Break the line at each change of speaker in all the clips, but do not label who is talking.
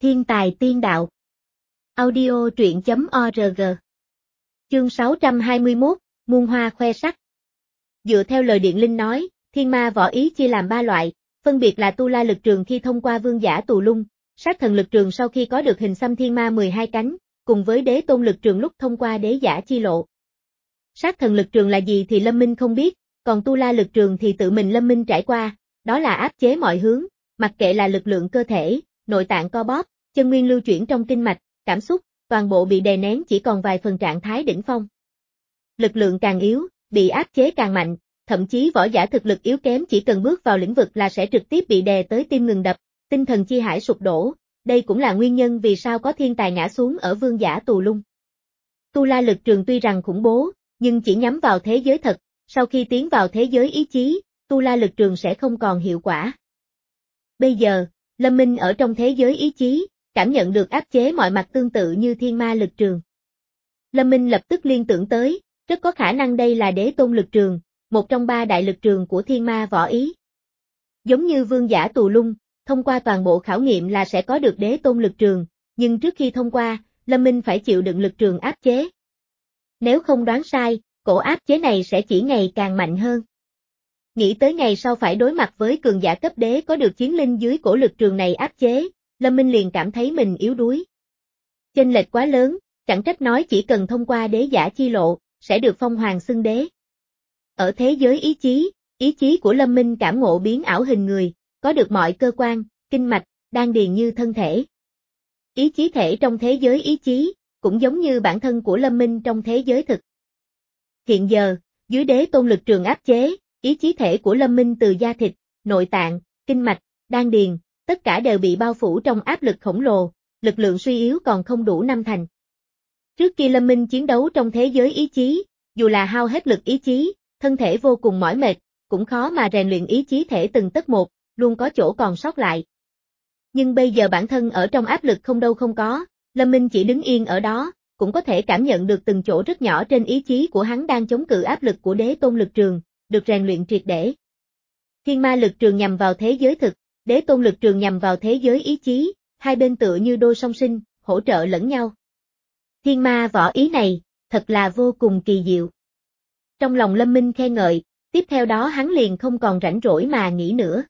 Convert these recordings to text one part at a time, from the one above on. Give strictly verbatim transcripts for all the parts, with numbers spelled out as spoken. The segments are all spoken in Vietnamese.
Thiên tài tiên đạo. Audio truyện chấm org. Chương sáu trăm hai mươi mốt, muôn hoa khoe sắc. Dựa theo lời Điện Linh nói, thiên ma võ ý chia làm ba loại, phân biệt là tu la lực trường khi thông qua vương giả tù lung, sát thần lực trường sau khi có được hình xăm thiên ma mười hai cánh, cùng với đế tôn lực trường lúc thông qua đế giả chi lộ. Sát thần lực trường là gì thì Lâm Minh không biết, còn tu la lực trường thì tự mình Lâm Minh trải qua, đó là áp chế mọi hướng, mặc kệ là lực lượng cơ thể, nội tạng co bóp, chân nguyên lưu chuyển trong kinh mạch, cảm xúc, toàn bộ bị đè nén chỉ còn vài phần trạng thái đỉnh phong. Lực lượng càng yếu, bị áp chế càng mạnh, thậm chí võ giả thực lực yếu kém chỉ cần bước vào lĩnh vực là sẽ trực tiếp bị đè tới tim ngừng đập, tinh thần chi hải sụp đổ, đây cũng là nguyên nhân vì sao có thiên tài ngã xuống ở vương giả tù lung. Tu la lực trường tuy rằng khủng bố, nhưng chỉ nhắm vào thế giới thật, sau khi tiến vào thế giới ý chí, tu la lực trường sẽ không còn hiệu quả. Bây giờ, Lâm Minh ở trong thế giới ý chí, cảm nhận được áp chế mọi mặt tương tự như thiên ma lực trường. Lâm Minh lập tức liên tưởng tới, rất có khả năng đây là đế tôn lực trường, một trong ba đại lực trường của thiên ma võ ý. Giống như vương giả tù lung, thông qua toàn bộ khảo nghiệm là sẽ có được đế tôn lực trường, nhưng trước khi thông qua, Lâm Minh phải chịu đựng lực trường áp chế. Nếu không đoán sai, cổ áp chế này sẽ chỉ ngày càng mạnh hơn. Nghĩ tới ngày sau phải đối mặt với cường giả cấp đế có được chiến linh dưới cổ lực trường này áp chế, Lâm Minh liền cảm thấy mình yếu đuối. Chênh lệch quá lớn, chẳng trách nói chỉ cần thông qua đế giả chi lộ, sẽ được phong hoàng xưng đế. Ở thế giới ý chí, ý chí của Lâm Minh cảm ngộ biến ảo hình người, có được mọi cơ quan, kinh mạch, đan điền như thân thể. Ý chí thể trong thế giới ý chí, cũng giống như bản thân của Lâm Minh trong thế giới thực. Hiện giờ, dưới đế tôn lực trường áp chế, ý chí thể của Lâm Minh từ da thịt, nội tạng, kinh mạch, đan điền, tất cả đều bị bao phủ trong áp lực khổng lồ, lực lượng suy yếu còn không đủ năm thành. Trước khi Lâm Minh chiến đấu trong thế giới ý chí, dù là hao hết lực ý chí, thân thể vô cùng mỏi mệt, cũng khó mà rèn luyện ý chí thể từng tấc một, luôn có chỗ còn sót lại. Nhưng bây giờ bản thân ở trong áp lực không đâu không có, Lâm Minh chỉ đứng yên ở đó, cũng có thể cảm nhận được từng chỗ rất nhỏ trên ý chí của hắn đang chống cự áp lực của đế tôn lực trường, được rèn luyện triệt để. Thiên ma lực trường nhằm vào thế giới thực, đế tôn lực trường nhằm vào thế giới ý chí, hai bên tựa như đôi song sinh, hỗ trợ lẫn nhau. Thiên ma võ ý này, thật là vô cùng kỳ diệu. Trong lòng Lâm Minh khen ngợi, tiếp theo đó hắn liền không còn rảnh rỗi mà nghĩ nữa.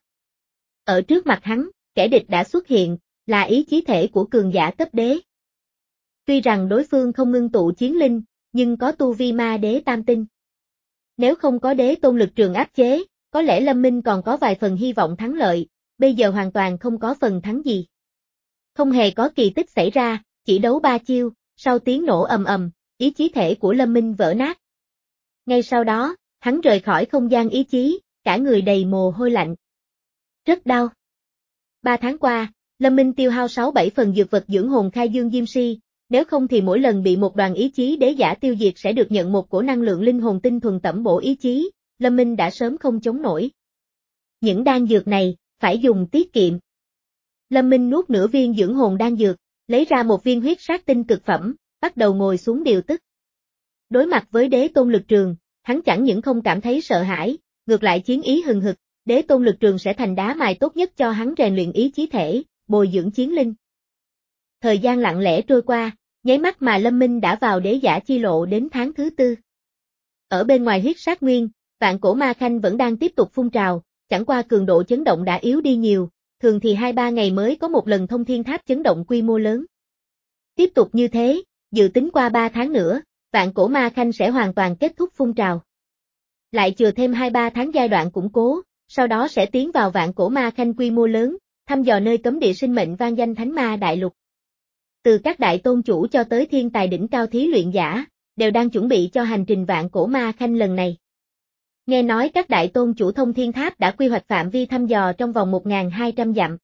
Ở trước mặt hắn, kẻ địch đã xuất hiện, là ý chí thể của cường giả cấp đế. Tuy rằng đối phương không ngưng tụ chiến linh, nhưng có tu vi ma đế tam tinh. Nếu không có đế tôn lực trường áp chế, có lẽ Lâm Minh còn có vài phần hy vọng thắng lợi, bây giờ hoàn toàn không có phần thắng gì. Không hề có kỳ tích xảy ra, chỉ đấu ba chiêu, sau tiếng nổ ầm ầm, ý chí thể của Lâm Minh vỡ nát. Ngay sau đó, hắn rời khỏi không gian ý chí, cả người đầy mồ hôi lạnh. Rất đau. Ba tháng qua, Lâm Minh tiêu hao sáu bảy phần dược vật dưỡng hồn khai dương diêm si, nếu không thì mỗi lần bị một đoàn ý chí đế giả tiêu diệt sẽ được nhận một cổ năng lượng linh hồn tinh thuần tẩm bổ ý chí, Lâm Minh đã sớm không chống nổi. Những đan dược này, phải dùng tiết kiệm. Lâm Minh nuốt nửa viên dưỡng hồn đan dược, lấy ra một viên huyết sát tinh cực phẩm, bắt đầu ngồi xuống điều tức. Đối mặt với đế tôn lực trường, hắn chẳng những không cảm thấy sợ hãi, ngược lại chiến ý hừng hực, đế tôn lực trường sẽ thành đá mài tốt nhất cho hắn rèn luyện ý chí thể, bồi dưỡng chiến linh. Thời gian lặng lẽ trôi qua, nháy mắt mà Lâm Minh đã vào đế giả chi lộ đến tháng thứ tư. Ở bên ngoài huyết sát nguyên, vạn cổ ma khanh vẫn đang tiếp tục phun trào, chẳng qua cường độ chấn động đã yếu đi nhiều, thường thì hai ba ngày mới có một lần thông thiên tháp chấn động quy mô lớn. Tiếp tục như thế, dự tính qua ba tháng nữa, vạn cổ ma khanh sẽ hoàn toàn kết thúc phun trào. Lại chừa thêm hai ba tháng giai đoạn củng cố, sau đó sẽ tiến vào vạn cổ ma khanh quy mô lớn, thăm dò nơi cấm địa sinh mệnh vang danh thánh ma đại lục. Từ các đại tôn chủ cho tới thiên tài đỉnh cao thí luyện giả, đều đang chuẩn bị cho hành trình vạn cổ ma khanh lần này. Nghe nói các đại tôn chủ thông thiên tháp đã quy hoạch phạm vi thăm dò trong vòng một nghìn hai trăm dặm.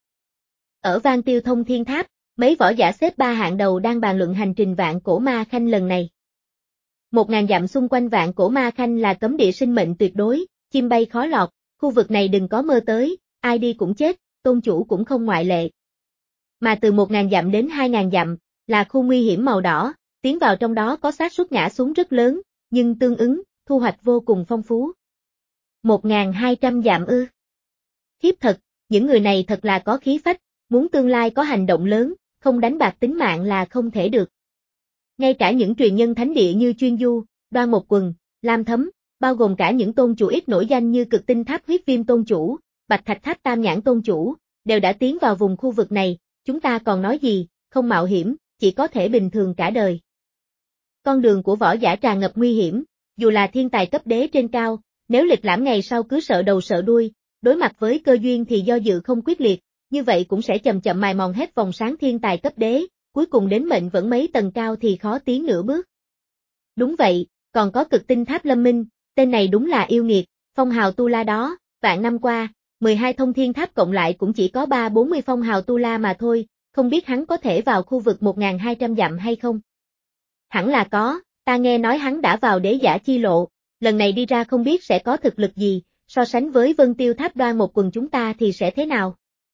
Ở Vang Tiêu thông thiên tháp, mấy võ giả xếp ba hạng đầu đang bàn luận hành trình vạn cổ ma khanh lần này. Một ngàn dặm xung quanh vạn cổ ma khanh là cấm địa sinh mệnh tuyệt đối, chim bay khó lọt, khu vực này đừng có mơ tới, ai đi cũng chết, tôn chủ cũng không ngoại lệ. Mà từ một ngàn dặm đến hai ngàn dặm, là khu nguy hiểm màu đỏ, tiến vào trong đó có xác suất ngã xuống rất lớn, nhưng tương ứng, thu hoạch vô cùng phong phú. một nghìn hai trăm dặm ư. Khiếp thật, những người này thật là có khí phách, muốn tương lai có hành động lớn, không đánh bạc tính mạng là không thể được. Ngay cả những truyền nhân thánh địa như Chuyên Du, Đoan Một Quần, Lam Thấm, bao gồm cả những tôn chủ ít nổi danh như Cực Tinh Tháp Huyết Viêm tôn chủ, Bạch Thạch Tháp Tam Nhãn tôn chủ, đều đã tiến vào vùng khu vực này, chúng ta còn nói gì, không mạo hiểm, chỉ có thể bình thường cả đời. Con đường của võ giả tràn ngập nguy hiểm, dù là thiên tài cấp đế trên cao, nếu lịch lãm ngày sau cứ sợ đầu sợ đuôi, đối mặt với cơ duyên thì do dự không quyết liệt, như vậy cũng sẽ chậm chậm mài mòn hết vòng sáng thiên tài cấp đế, cuối cùng đến mệnh vẫn mấy tầng cao thì khó tiến nửa bước. Đúng vậy, còn có Cực Tinh Tháp Lâm Minh, tên này đúng là yêu nghiệt, phong hào tu la đó, vạn năm qua, mười hai thông thiên tháp cộng lại cũng chỉ có ba bốn mươi phong hào tu la mà thôi, không biết hắn có thể vào khu vực một nghìn hai trăm dặm hay không? Hẳn là có, ta nghe nói hắn đã vào đế giả chi lộ, lần này đi ra không biết sẽ có thực lực gì, so sánh với Vân Tiêu Tháp Đoan Một Quần chúng ta thì sẽ thế nào?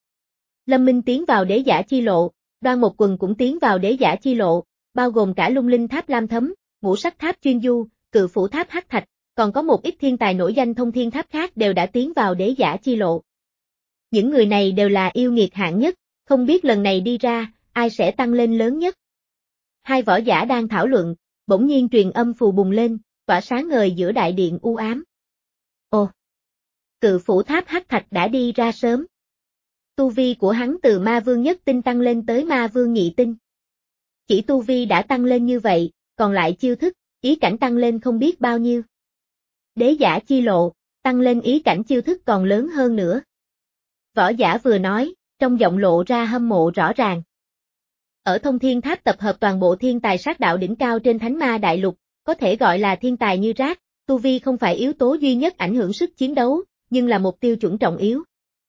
Lâm Minh tiến vào đế giả chi lộ, Đoan Một Quần cũng tiến vào đế giả chi lộ, bao gồm cả Lung Linh Tháp Lam Thấm, Ngũ Sắc Tháp Chuyên Du, Cự Phủ Tháp Hắc Thạch, còn có một ít thiên tài nổi danh thông thiên tháp khác đều đã tiến vào đế giả chi lộ. Những người này đều là yêu nghiệt hạng nhất, không biết lần này đi ra, ai sẽ tăng lên lớn nhất. Hai võ giả đang thảo luận, bỗng nhiên truyền âm phù bùng lên, tỏa sáng ngời giữa đại điện u ám. Ồ! Cự Phủ Tháp Hắc Thạch đã đi ra sớm. Tu vi của hắn từ ma vương nhất tinh tăng lên tới ma vương nhị tinh. Chỉ tu vi đã tăng lên như vậy, còn lại chiêu thức, ý cảnh tăng lên không biết bao nhiêu. Đế giả chi lộ, tăng lên ý cảnh chiêu thức còn lớn hơn nữa. Võ giả vừa nói, trong giọng lộ ra hâm mộ rõ ràng. Ở thông thiên tháp tập hợp toàn bộ thiên tài sát đạo đỉnh cao trên thánh ma đại lục, có thể gọi là thiên tài như rác, tu vi không phải yếu tố duy nhất ảnh hưởng sức chiến đấu, nhưng là một tiêu chuẩn trọng yếu.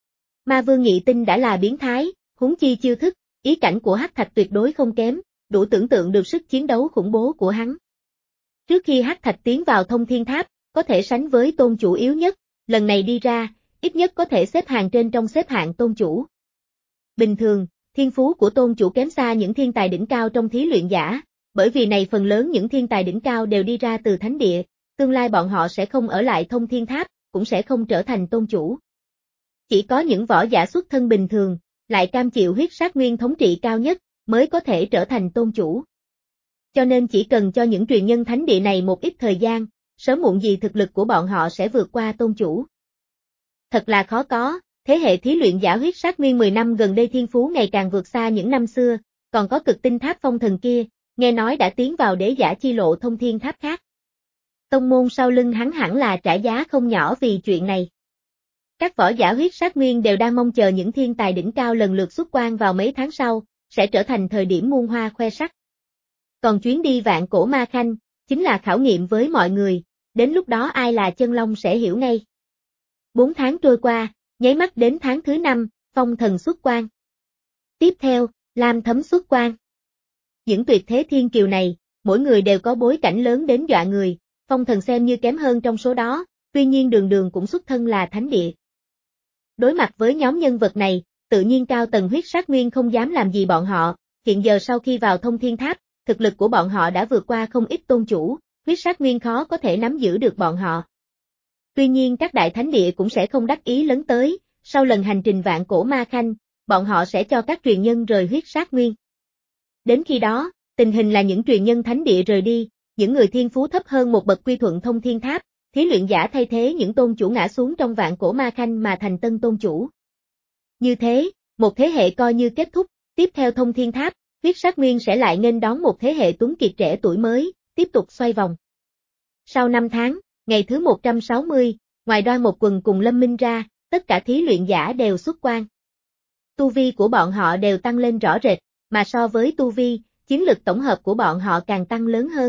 Ma vương nhị tinh đã là biến thái, huống chi chiêu thức, ý cảnh của Hắc Thạch tuyệt đối không kém, đủ tưởng tượng được sức chiến đấu khủng bố của hắn. Trước khi Hắc Thạch tiến vào thông thiên tháp, có thể sánh với tôn chủ yếu nhất, lần này đi ra, ít nhất có thể xếp hàng trên trong xếp hạng tôn chủ. Bình thường, thiên phú của tôn chủ kém xa những thiên tài đỉnh cao trong thí luyện giả, bởi vì này phần lớn những thiên tài đỉnh cao đều đi ra từ thánh địa, tương lai bọn họ sẽ không ở lại thông thiên tháp, cũng sẽ không trở thành tôn chủ. Chỉ có những võ giả xuất thân bình thường, lại cam chịu huyết sát nguyên thống trị cao nhất, mới có thể trở thành tôn chủ. Cho nên chỉ cần cho những truyền nhân thánh địa này một ít thời gian, sớm muộn gì thực lực của bọn họ sẽ vượt qua tôn chủ. Thật là khó có, thế hệ thí luyện giả huyết sát nguyên mười năm gần đây thiên phú ngày càng vượt xa những năm xưa, còn có Cực Tinh Tháp Phong Thần kia, nghe nói đã tiến vào đế giả chi lộ thông thiên tháp khác. Tông môn sau lưng hắn hẳn là trả giá không nhỏ vì chuyện này. Các võ giả huyết sát nguyên đều đang mong chờ những thiên tài đỉnh cao lần lượt xuất quan vào mấy tháng sau, sẽ trở thành thời điểm muôn hoa khoe sắc. Còn chuyến đi vạn cổ ma khanh, chính là khảo nghiệm với mọi người, đến lúc đó ai là chân long sẽ hiểu ngay. Bốn tháng trôi qua, nháy mắt đến tháng thứ năm, Phong Thần xuất quan. Tiếp theo, Lam Thấm xuất quan. Những tuyệt thế thiên kiều này, mỗi người đều có bối cảnh lớn đến dọa người, Phong Thần xem như kém hơn trong số đó, tuy nhiên đường đường cũng xuất thân là thánh địa. Đối mặt với nhóm nhân vật này, tự nhiên cao tầng huyết sát nguyên không dám làm gì bọn họ, hiện giờ sau khi vào thông thiên tháp, thực lực của bọn họ đã vượt qua không ít tôn chủ, huyết sát nguyên khó có thể nắm giữ được bọn họ. Tuy nhiên các đại thánh địa cũng sẽ không đắc ý lấn tới, sau lần hành trình vạn cổ ma khanh, bọn họ sẽ cho các truyền nhân rời huyết sát nguyên. Đến khi đó, tình hình là những truyền nhân thánh địa rời đi, những người thiên phú thấp hơn một bậc quy thuận thông thiên tháp, thí luyện giả thay thế những tôn chủ ngã xuống trong vạn cổ ma khanh mà thành tân tôn chủ. Như thế, một thế hệ coi như kết thúc, tiếp theo thông thiên tháp, huyết sát nguyên sẽ lại nghênh đón một thế hệ tuấn kiệt trẻ tuổi mới, tiếp tục xoay vòng. Sau năm tháng, ngày thứ một trăm sáu mươi, ngoài Đoan Một Quần cùng Lâm Minh ra, tất cả thí luyện giả đều xuất quan. Tu vi của bọn họ đều tăng lên rõ rệt, mà so với tu vi, chiến lực tổng hợp của bọn họ càng tăng lớn hơn.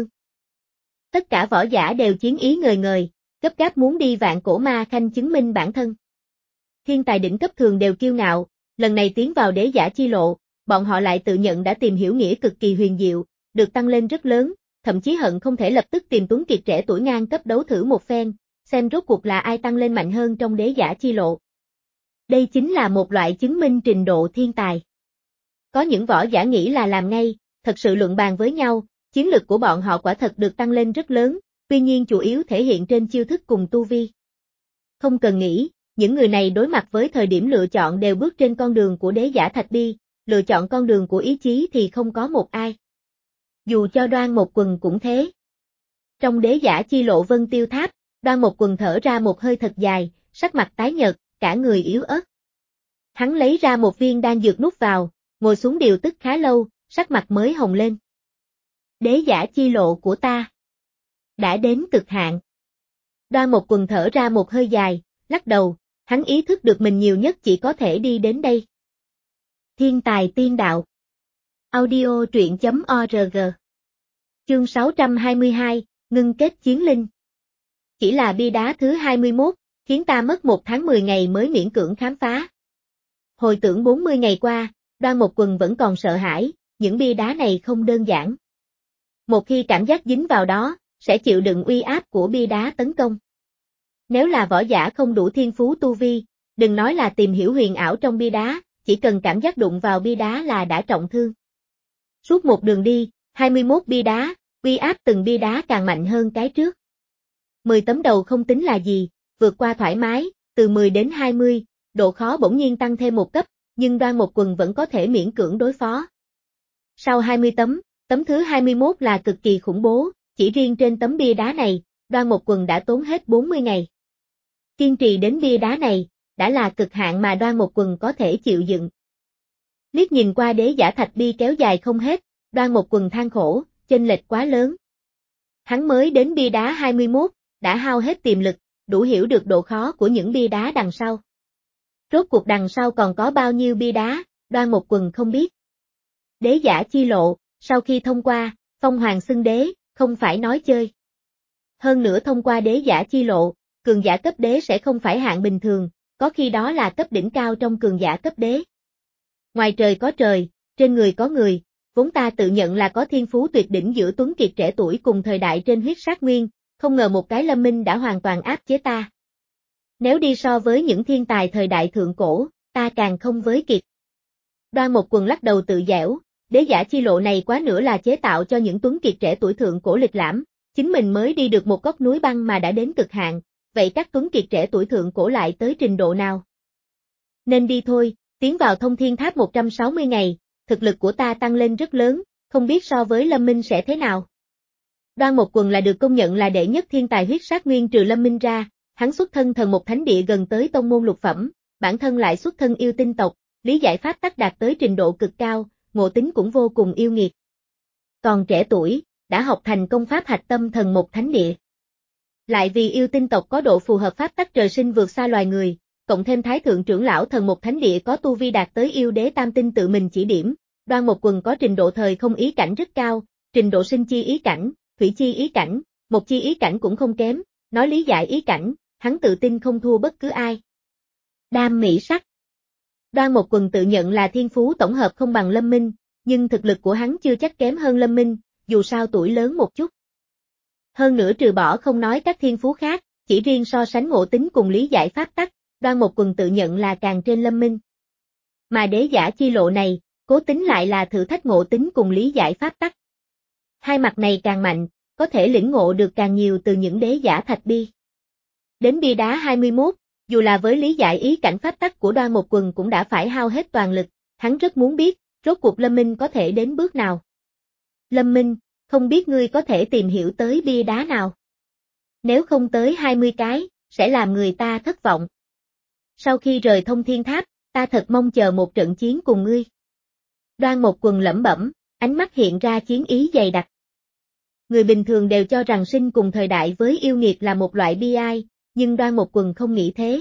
Tất cả võ giả đều chiến ý ngời ngời, gấp gáp muốn đi vạn cổ ma khanh chứng minh bản thân. Thiên tài đỉnh cấp thường đều kiêu ngạo, lần này tiến vào đế giả chi lộ, bọn họ lại tự nhận đã tìm hiểu nghĩa cực kỳ huyền diệu, được tăng lên rất lớn, thậm chí hận không thể lập tức tìm tuấn kiệt trẻ tuổi ngang cấp đấu thử một phen, xem rốt cuộc là ai tăng lên mạnh hơn trong đế giả chi lộ. Đây chính là một loại chứng minh trình độ thiên tài. Có những võ giả nghĩ là làm ngay, thật sự luận bàn với nhau, chiến lực của bọn họ quả thật được tăng lên rất lớn, tuy nhiên chủ yếu thể hiện trên chiêu thức cùng tu vi. Không cần nghĩ, những người này đối mặt với thời điểm lựa chọn đều bước trên con đường của đế giả thạch bi, lựa chọn con đường của ý chí thì không có một ai. Dù cho Đoan Một Quần cũng thế. Trong Đế Giả Chi Lộ Vân Tiêu Tháp, Đoan Một Quần thở ra một hơi thật dài, sắc mặt tái nhợt, cả người yếu ớt. Hắn lấy ra một viên đan dược nuốt vào, ngồi xuống điều tức khá lâu, sắc mặt mới hồng lên. Đế Giả Chi Lộ của ta đã đến cực hạn. Đoan Một Quần thở ra một hơi dài, lắc đầu, hắn ý thức được mình nhiều nhất chỉ có thể đi đến đây. Thiên tài tiên đạo. Audio truyện chấm org. Chương sáu trăm hai mươi hai, ngưng kết chiến linh. Chỉ là bia đá thứ hai mươi mốt, khiến ta mất một tháng mười ngày mới miễn cưỡng khám phá. Hồi tưởng bốn mươi ngày qua, Đoan Một Quần vẫn còn sợ hãi, những bia đá này không đơn giản. Một khi cảm giác dính vào đó, sẽ chịu đựng uy áp của bia đá tấn công. Nếu là võ giả không đủ thiên phú tu vi, đừng nói là tìm hiểu huyền ảo trong bia đá, chỉ cần cảm giác đụng vào bia đá là đã trọng thương. Suốt một đường đi, hai mươi mốt bia đá, uy áp từng bia đá càng mạnh hơn cái trước. mười tấm đầu không tính là gì, vượt qua thoải mái, từ mười đến hai mươi, độ khó bỗng nhiên tăng thêm một cấp, nhưng Đoan Một Quần vẫn có thể miễn cưỡng đối phó. Sau hai mươi tấm, tấm thứ hai mươi mốt là cực kỳ khủng bố, chỉ riêng trên tấm bia đá này, Đoan Một Quần đã tốn hết bốn mươi ngày. Kiên trì đến bia đá này, đã là cực hạn mà Đoan Một Quần có thể chịu đựng. Liếc nhìn qua đế giả thạch bia kéo dài không hết, Đoan Một Quần than khổ, chênh lệch quá lớn. Hắn mới đến bia đá hai mươi mốt, đã hao hết tiềm lực, đủ hiểu được độ khó của những bia đá đằng sau. Rốt cuộc đằng sau còn có bao nhiêu bia đá, Đoan Một Quần không biết. Đế giả chi lộ, sau khi thông qua, phong hoàng xưng đế, không phải nói chơi. Hơn nữa thông qua đế giả chi lộ, cường giả cấp đế sẽ không phải hạng bình thường, có khi đó là cấp đỉnh cao trong cường giả cấp đế. Ngoài trời có trời, trên người có người, vốn ta tự nhận là có thiên phú tuyệt đỉnh giữa tuấn kiệt trẻ tuổi cùng thời đại trên huyết sát nguyên, không ngờ một cái lâm minh đã hoàn toàn áp chế ta. Nếu đi so với những thiên tài thời đại thượng cổ, ta càng không với kịp. Đoan Một Quần lắc đầu tự dẻo, đế giả chi lộ này quá nữa là chế tạo cho những tuấn kiệt trẻ tuổi thượng cổ lịch lãm, chính mình mới đi được một góc núi băng mà đã đến cực hạn, vậy các tuấn kiệt trẻ tuổi thượng cổ lại tới trình độ nào? Nên đi thôi, tiến vào thông thiên tháp một trăm sáu mươi ngày, thực lực của ta tăng lên rất lớn, không biết so với Lâm Minh sẽ thế nào. Đoan Một Quần là được công nhận là đệ nhất thiên tài huyết sát nguyên trừ Lâm Minh ra, hắn xuất thân thần một thánh địa gần tới tông môn lục phẩm, bản thân lại xuất thân yêu tinh tộc, lý giải pháp tắc đạt tới trình độ cực cao, ngộ tính cũng vô cùng yêu nghiệt. Còn trẻ tuổi, đã học thành công pháp hạch tâm thần một thánh địa. Lại vì yêu tinh tộc có độ phù hợp pháp tắc trời sinh vượt xa loài người, cộng thêm thái thượng trưởng lão thần một thánh địa có tu vi đạt tới yêu đế tam tinh tự mình chỉ điểm, Đoan Một Quần có trình độ thời không ý cảnh rất cao, trình độ sinh chi ý cảnh, thủy chi ý cảnh, một chi ý cảnh cũng không kém, nói lý giải ý cảnh, hắn tự tin không thua bất cứ ai. Đam mỹ sắc. Đoan Một Quần tự nhận là thiên phú tổng hợp không bằng Lâm Minh, nhưng thực lực của hắn chưa chắc kém hơn Lâm Minh, dù sao tuổi lớn một chút. Hơn nữa trừ bỏ không nói các thiên phú khác, chỉ riêng so sánh ngộ tính cùng lý giải pháp tắc, Đoan Một Quần tự nhận là càng trên Lâm Minh. Mà đế giả chi lộ này, cố tính lại là thử thách ngộ tính cùng lý giải pháp tắc. Hai mặt này càng mạnh, có thể lĩnh ngộ được càng nhiều từ những đế giả thạch bi. Đến bia đá hai mươi mốt, dù là với lý giải ý cảnh pháp tắc của Đoan Một Quần cũng đã phải hao hết toàn lực, hắn rất muốn biết, rốt cuộc Lâm Minh có thể đến bước nào. Lâm Minh, không biết ngươi có thể tìm hiểu tới bia đá nào. Nếu không tới hai mươi cái, sẽ làm người ta thất vọng. Sau khi rời thông thiên tháp, ta thật mong chờ một trận chiến cùng ngươi. Đoan Một Quần lẩm bẩm, ánh mắt hiện ra chiến ý dày đặc. Người bình thường đều cho rằng sinh cùng thời đại với yêu nghiệt là một loại bi ai, nhưng Đoan Một Quần không nghĩ thế.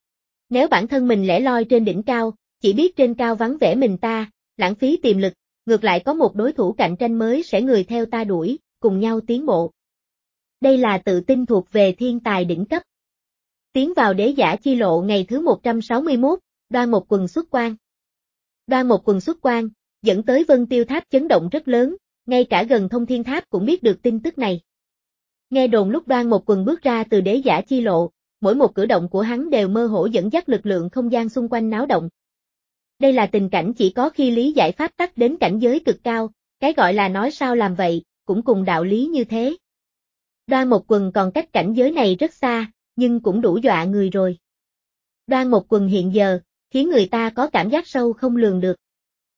Nếu bản thân mình lẻ loi trên đỉnh cao, chỉ biết trên cao vắng vẻ mình ta, lãng phí tiềm lực, ngược lại có một đối thủ cạnh tranh mới sẽ người theo ta đuổi, cùng nhau tiến bộ. Đây là tự tin thuộc về thiên tài đỉnh cấp. Tiến vào đế giả chi lộ ngày thứ một trăm sáu mươi mốt, Đoan Một Quần xuất quan. Đoan Một Quần xuất quan, dẫn tới Vân Tiêu Tháp chấn động rất lớn, ngay cả gần thông thiên tháp cũng biết được tin tức này. Nghe đồn lúc Đoan Một Quần bước ra từ đế giả chi lộ, mỗi một cử động của hắn đều mơ hồ dẫn dắt lực lượng không gian xung quanh náo động. Đây là tình cảnh chỉ có khi lý giải pháp tắc đến cảnh giới cực cao, cái gọi là nói sao làm vậy, cũng cùng đạo lý như thế. Đoan Một Quần còn cách cảnh giới này rất xa, nhưng cũng đủ dọa người rồi. Đoan Một Quần hiện giờ, khiến người ta có cảm giác sâu không lường được.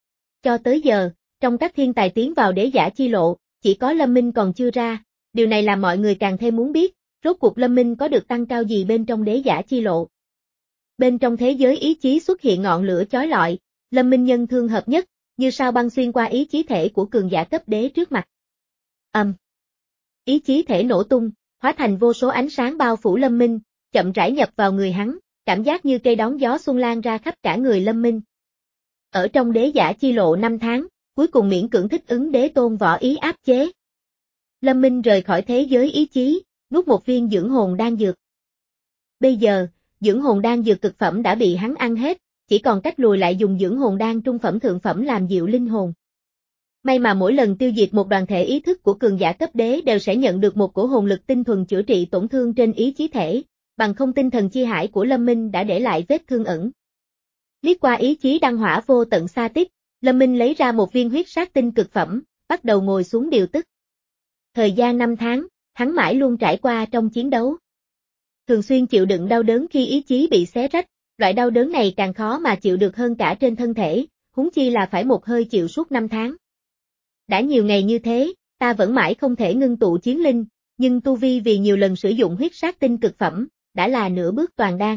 Cho tới giờ, trong các thiên tài tiến vào đế giả chi lộ, chỉ có Lâm Minh còn chưa ra, điều này làm mọi người càng thêm muốn biết, rốt cuộc Lâm Minh có được tăng cao gì bên trong đế giả chi lộ. Bên trong thế giới ý chí xuất hiện ngọn lửa chói lọi, Lâm Minh nhân thương hợp nhất, như sao băng xuyên qua ý chí thể của cường giả cấp đế trước mặt. Âm. Um. Ý chí thể nổ tung, hóa thành vô số ánh sáng bao phủ Lâm Minh, chậm rãi nhập vào người hắn, cảm giác như cây đón gió xuân lan ra khắp cả người Lâm Minh. Ở trong đế giả chi lộ năm tháng, cuối cùng miễn cưỡng thích ứng đế tôn võ ý áp chế. Lâm Minh rời khỏi thế giới ý chí, nuốt một viên dưỡng hồn đan dược. Bây giờ, dưỡng hồn đan dược cực phẩm đã bị hắn ăn hết, chỉ còn cách lùi lại dùng dưỡng hồn đan trung phẩm thượng phẩm làm dịu linh hồn. May mà mỗi lần tiêu diệt một đoàn thể ý thức của cường giả cấp đế đều sẽ nhận được một cổ hồn lực tinh thuần chữa trị tổn thương trên ý chí thể, bằng không tinh thần chi hải của Lâm Minh đã để lại vết thương ẩn. Liếc qua ý chí đăng hỏa vô tận xa tích, Lâm Minh lấy ra một viên huyết sát tinh cực phẩm, bắt đầu ngồi xuống điều tức. Thời gian năm tháng, hắn mãi luôn trải qua trong chiến đấu. Thường xuyên chịu đựng đau đớn khi ý chí bị xé rách, loại đau đớn này càng khó mà chịu được hơn cả trên thân thể, huống chi là phải một hơi chịu suốt năm tháng. Đã nhiều ngày như thế, ta vẫn mãi không thể ngưng tụ chiến linh, nhưng tu vi vì nhiều lần sử dụng huyết sát tinh cực phẩm, đã là nửa bước toàn đan.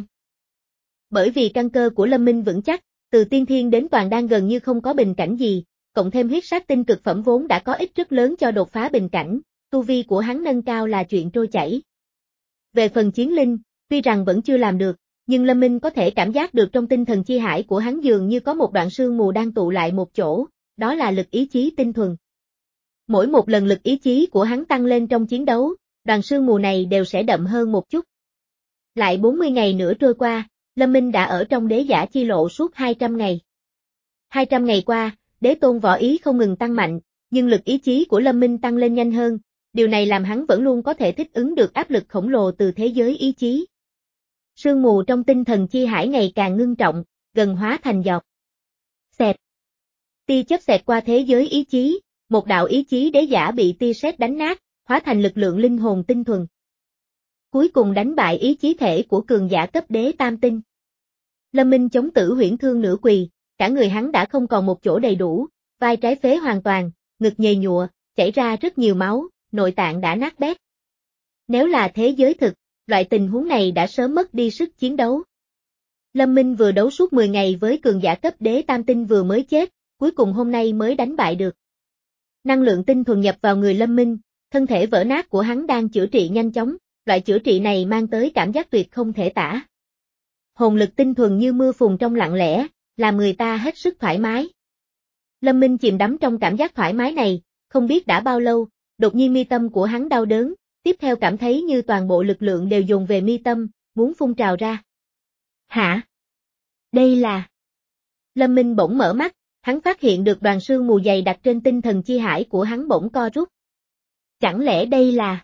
Bởi vì căn cơ của Lâm Minh vững chắc, từ tiên thiên đến toàn đan gần như không có bình cảnh gì, cộng thêm huyết sát tinh cực phẩm vốn đã có ích rất lớn cho đột phá bình cảnh, tu vi của hắn nâng cao là chuyện trôi chảy. Về phần chiến linh, tuy rằng vẫn chưa làm được, nhưng Lâm Minh có thể cảm giác được trong tinh thần chi hải của hắn dường như có một đoạn sương mù đang tụ lại một chỗ, đó là lực ý chí tinh thuần. Mỗi một lần lực ý chí của hắn tăng lên trong chiến đấu, đoàn sương mù này đều sẽ đậm hơn một chút. Lại bốn mươi ngày nữa trôi qua, Lâm Minh đã ở trong đế giả chi lộ suốt hai trăm ngày. hai trăm ngày qua, đế tôn võ ý không ngừng tăng mạnh, nhưng lực ý chí của Lâm Minh tăng lên nhanh hơn, điều này làm hắn vẫn luôn có thể thích ứng được áp lực khổng lồ từ thế giới ý chí. Sương mù trong tinh thần chi hải ngày càng ngưng trọng, gần hóa thành giọt. Xẹt. Tia chớp xẹt qua thế giới ý chí, một đạo ý chí đế giả bị tia sét đánh nát, hóa thành lực lượng linh hồn tinh thuần. Cuối cùng đánh bại ý chí thể của cường giả cấp đế tam tinh. Lâm Minh chống tử huyễn thương nửa quỳ, cả người hắn đã không còn một chỗ đầy đủ, vai trái phế hoàn toàn, ngực nhầy nhụa, chảy ra rất nhiều máu, nội tạng đã nát bét. Nếu là thế giới thực, loại tình huống này đã sớm mất đi sức chiến đấu. Lâm Minh vừa đấu suốt mười ngày với cường giả cấp đế tam tinh vừa mới chết, cuối cùng hôm nay mới đánh bại được. Năng lượng tinh thuần nhập vào người Lâm Minh, thân thể vỡ nát của hắn đang chữa trị nhanh chóng, loại chữa trị này mang tới cảm giác tuyệt không thể tả. Hồn lực tinh thuần như mưa phùn trong lặng lẽ, làm người ta hết sức thoải mái. Lâm Minh chìm đắm trong cảm giác thoải mái này, không biết đã bao lâu, đột nhiên mi tâm của hắn đau đớn, tiếp theo cảm thấy như toàn bộ lực lượng đều dồn về mi tâm, muốn phun trào ra. Hả? Đây là... Lâm Minh bỗng mở mắt, hắn phát hiện được đoàn sương mù dày đặc trên tinh thần chi hải của hắn bỗng co rút. Chẳng lẽ đây là...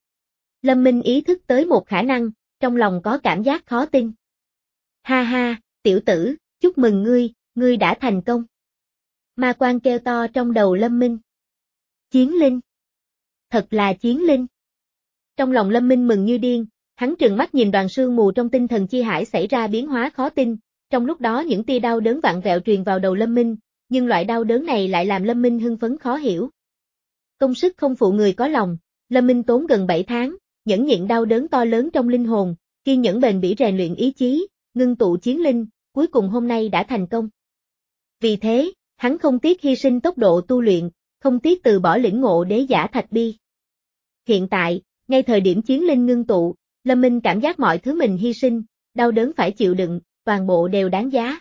Lâm Minh ý thức tới một khả năng, trong lòng có cảm giác khó tin. Ha ha, tiểu tử, chúc mừng ngươi, ngươi đã thành công. Ma quang kêu to trong đầu Lâm Minh. Chiến linh. Thật là chiến linh. Trong lòng Lâm Minh mừng như điên, hắn trừng mắt nhìn đoàn sương mù trong tinh thần chi hải xảy ra biến hóa khó tin, trong lúc đó những tia đau đớn vặn vẹo truyền vào đầu Lâm Minh, nhưng loại đau đớn này lại làm Lâm Minh hưng phấn khó hiểu. Công sức không phụ người có lòng, Lâm Minh tốn gần bảy tháng, nhẫn nhịn đau đớn to lớn trong linh hồn, kiên nhẫn bền bỉ rèn luyện ý chí, ngưng tụ chiến linh, cuối cùng hôm nay đã thành công. Vì thế, hắn không tiếc hy sinh tốc độ tu luyện, không tiếc từ bỏ lĩnh ngộ đế giả thạch bi. Hiện tại, ngay thời điểm chiến linh ngưng tụ, Lâm Minh cảm giác mọi thứ mình hy sinh, đau đớn phải chịu đựng, toàn bộ đều đáng giá.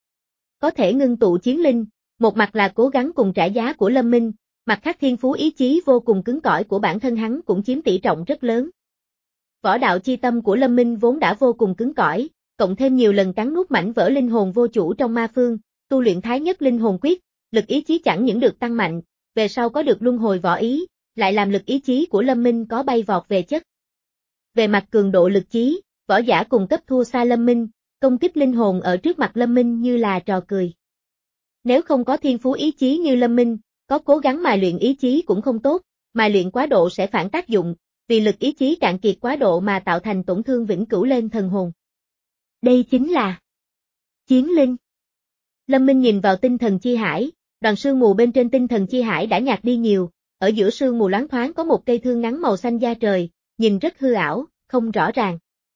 Có thể ngưng tụ chiến linh, một mặt là cố gắng cùng trả giá của Lâm Minh, mặt khác thiên phú ý chí vô cùng cứng cỏi của bản thân hắn cũng chiếm tỷ trọng rất lớn. Võ đạo chi tâm của Lâm Minh vốn đã vô cùng cứng cỏi, cộng thêm nhiều lần cắn nuốt mảnh vỡ linh hồn vô chủ trong ma phương, tu luyện thái nhất linh hồn quyết, lực ý chí chẳng những được tăng mạnh, về sau có được luân hồi võ ý, lại làm lực ý chí của Lâm Minh có bay vọt về chất. Về mặt cường độ lực chí, võ giả cùng cấp thua xa Lâm Minh, công kích linh hồn ở trước mặt Lâm Minh như là trò cười. Nếu không có thiên phú ý chí như Lâm Minh, có cố gắng mài luyện ý chí cũng không tốt, mài luyện quá độ sẽ phản tác dụng, vì lực ý chí cạn kiệt quá độ mà tạo thành tổn thương vĩnh cửu lên thần hồn. Đây chính là chiến linh. Lâm Minh nhìn vào tinh thần chi hải, Đoàn sương mù bên trên tinh thần chi hải đã nhạt đi nhiều, ở giữa sương mù loáng thoáng có một cây thương ngắn màu xanh da trời, nhìn rất hư ảo, không rõ ràng.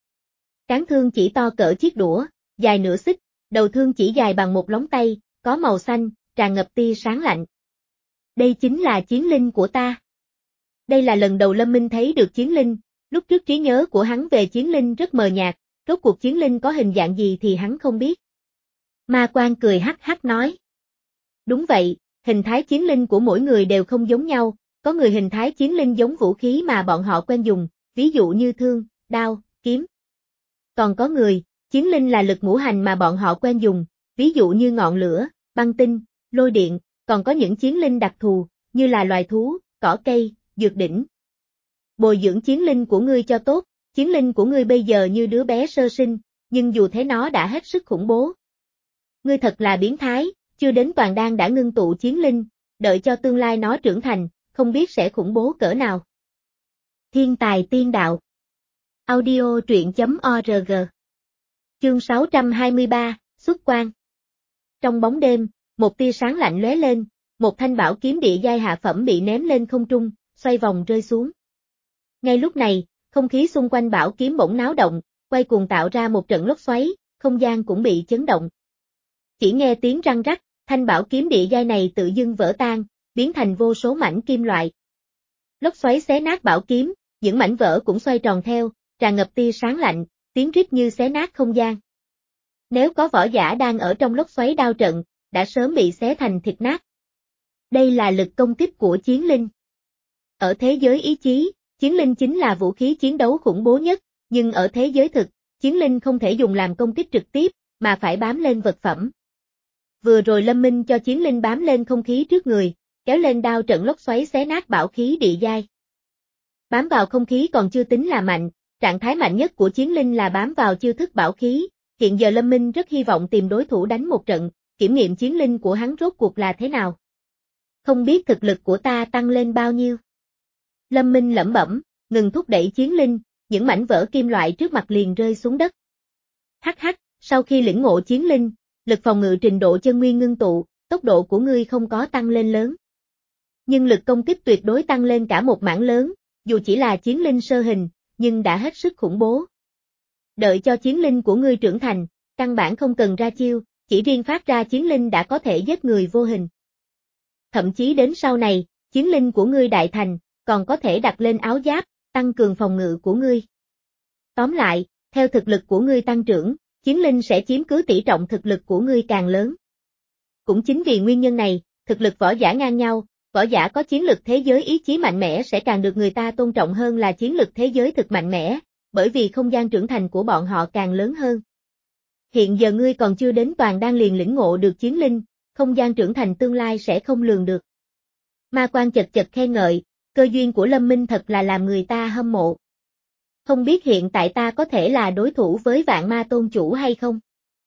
Cán thương chỉ to cỡ chiếc đũa, dài nửa xích, đầu thương chỉ dài bằng một lóng tay, có màu xanh, tràn ngập tia sáng lạnh. Đây chính là chiến linh của ta. Đây là lần đầu Lâm Minh thấy được chiến linh, lúc trước trí nhớ của hắn về chiến linh rất mờ nhạt, rốt cuộc chiến linh có hình dạng gì thì hắn không biết. Ma Quan cười hắc hắc nói. Đúng vậy, hình thái chiến linh của mỗi người đều không giống nhau, có người hình thái chiến linh giống vũ khí mà bọn họ quen dùng, ví dụ như thương, đao, kiếm. Còn có người, chiến linh là lực ngũ hành mà bọn họ quen dùng, ví dụ như ngọn lửa, băng tinh, lôi điện, còn có những chiến linh đặc thù, như là loài thú, cỏ cây, dược đỉnh. Bồi dưỡng chiến linh của ngươi cho tốt, chiến linh của ngươi bây giờ như đứa bé sơ sinh, nhưng dù thế nó đã hết sức khủng bố. Ngươi thật là biến thái, chưa đến toàn đan đã ngưng tụ chiến linh, đợi cho tương lai nó trưởng thành, không biết sẽ khủng bố cỡ nào. Thiên tài tiên đạo. Audio truyện chấm org. Chương sáu trăm hai mươi ba, xuất quan. Trong bóng đêm, một tia sáng lạnh lóe lên, một thanh bảo kiếm địa giai hạ phẩm bị ném lên không trung, xoay vòng rơi xuống. Ngay lúc này, không khí xung quanh bảo kiếm bỗng náo động, quay cuồng tạo ra một trận lốc xoáy, không gian cũng bị chấn động. Chỉ nghe tiếng răng rắc, thanh bảo kiếm địa giai này tự dưng vỡ tan, biến thành vô số mảnh kim loại. Lốc xoáy xé nát bảo kiếm, những mảnh vỡ cũng xoay tròn theo, tràn ngập tia sáng lạnh, tiếng rít như xé nát không gian. Nếu có võ giả đang ở trong lốc xoáy đao trận, đã sớm bị xé thành thịt nát. Đây là lực công kích của chiến linh. Ở thế giới ý chí, chiến linh chính là vũ khí chiến đấu khủng bố nhất, nhưng ở thế giới thực, chiến linh không thể dùng làm công kích trực tiếp, mà phải bám lên vật phẩm. Vừa rồi Lâm Minh cho chiến linh bám lên không khí trước người, kéo lên đao trận lốc xoáy xé nát bảo khí địa giai. Bám vào không khí còn chưa tính là mạnh, trạng thái mạnh nhất của chiến linh là bám vào chiêu thức bảo khí, hiện giờ Lâm Minh rất hy vọng tìm đối thủ đánh một trận, kiểm nghiệm chiến linh của hắn rốt cuộc là thế nào. Không biết thực lực của ta tăng lên bao nhiêu. Lâm Minh lẩm bẩm, ngừng thúc đẩy chiến linh, những mảnh vỡ kim loại trước mặt liền rơi xuống đất. Hắc hắc, sau khi lĩnh ngộ chiến linh, lực phòng ngự trình độ chân nguyên ngưng tụ, tốc độ của ngươi không có tăng lên lớn. Nhưng lực công kích tuyệt đối tăng lên cả một mảng lớn, dù chỉ là chiến linh sơ hình, nhưng đã hết sức khủng bố. Đợi cho chiến linh của ngươi trưởng thành, căn bản không cần ra chiêu, chỉ riêng phát ra chiến linh đã có thể giết người vô hình. Thậm chí đến sau này, chiến linh của ngươi đại thành, còn có thể đặt lên áo giáp, tăng cường phòng ngự của ngươi. Tóm lại, theo thực lực của ngươi tăng trưởng, chiến linh sẽ chiếm cứ tỷ trọng thực lực của ngươi càng lớn. Cũng chính vì nguyên nhân này, thực lực võ giả ngang nhau, võ giả có chiến lực thế giới ý chí mạnh mẽ sẽ càng được người ta tôn trọng hơn là chiến lực thế giới thực mạnh mẽ, bởi vì không gian trưởng thành của bọn họ càng lớn hơn. Hiện giờ ngươi còn chưa đến toàn đan liền lĩnh ngộ được chiến linh, không gian trưởng thành tương lai sẽ không lường được. Ma Quan chật chật khen ngợi, cơ duyên của Lâm Minh thật là làm người ta hâm mộ. Không biết hiện tại ta có thể là đối thủ với Vạn Ma Tôn Chủ hay không?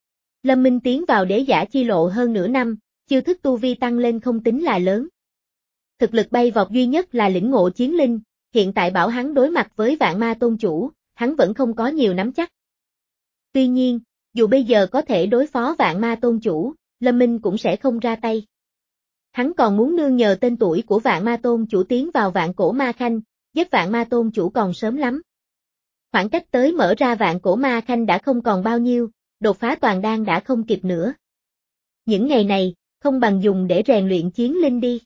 Lâm Minh tiến vào đế giả chi lộ hơn nửa năm, chiêu thức tu vi tăng lên không tính là lớn. Thực lực bay vọt duy nhất là lĩnh ngộ chiến linh, hiện tại bảo hắn đối mặt với Vạn Ma Tôn Chủ, hắn vẫn không có nhiều nắm chắc. Tuy nhiên, dù bây giờ có thể đối phó Vạn Ma Tôn Chủ, Lâm Minh cũng sẽ không ra tay. Hắn còn muốn nương nhờ tên tuổi của Vạn Ma Tôn Chủ tiến vào Vạn Cổ Ma Khanh, giết Vạn Ma Tôn Chủ còn sớm lắm. Khoảng cách tới mở ra Vạn Cổ Ma Khanh đã không còn bao nhiêu, đột phá toàn đan đã không kịp nữa. Những ngày này, không bằng dùng để rèn luyện chiến linh đi.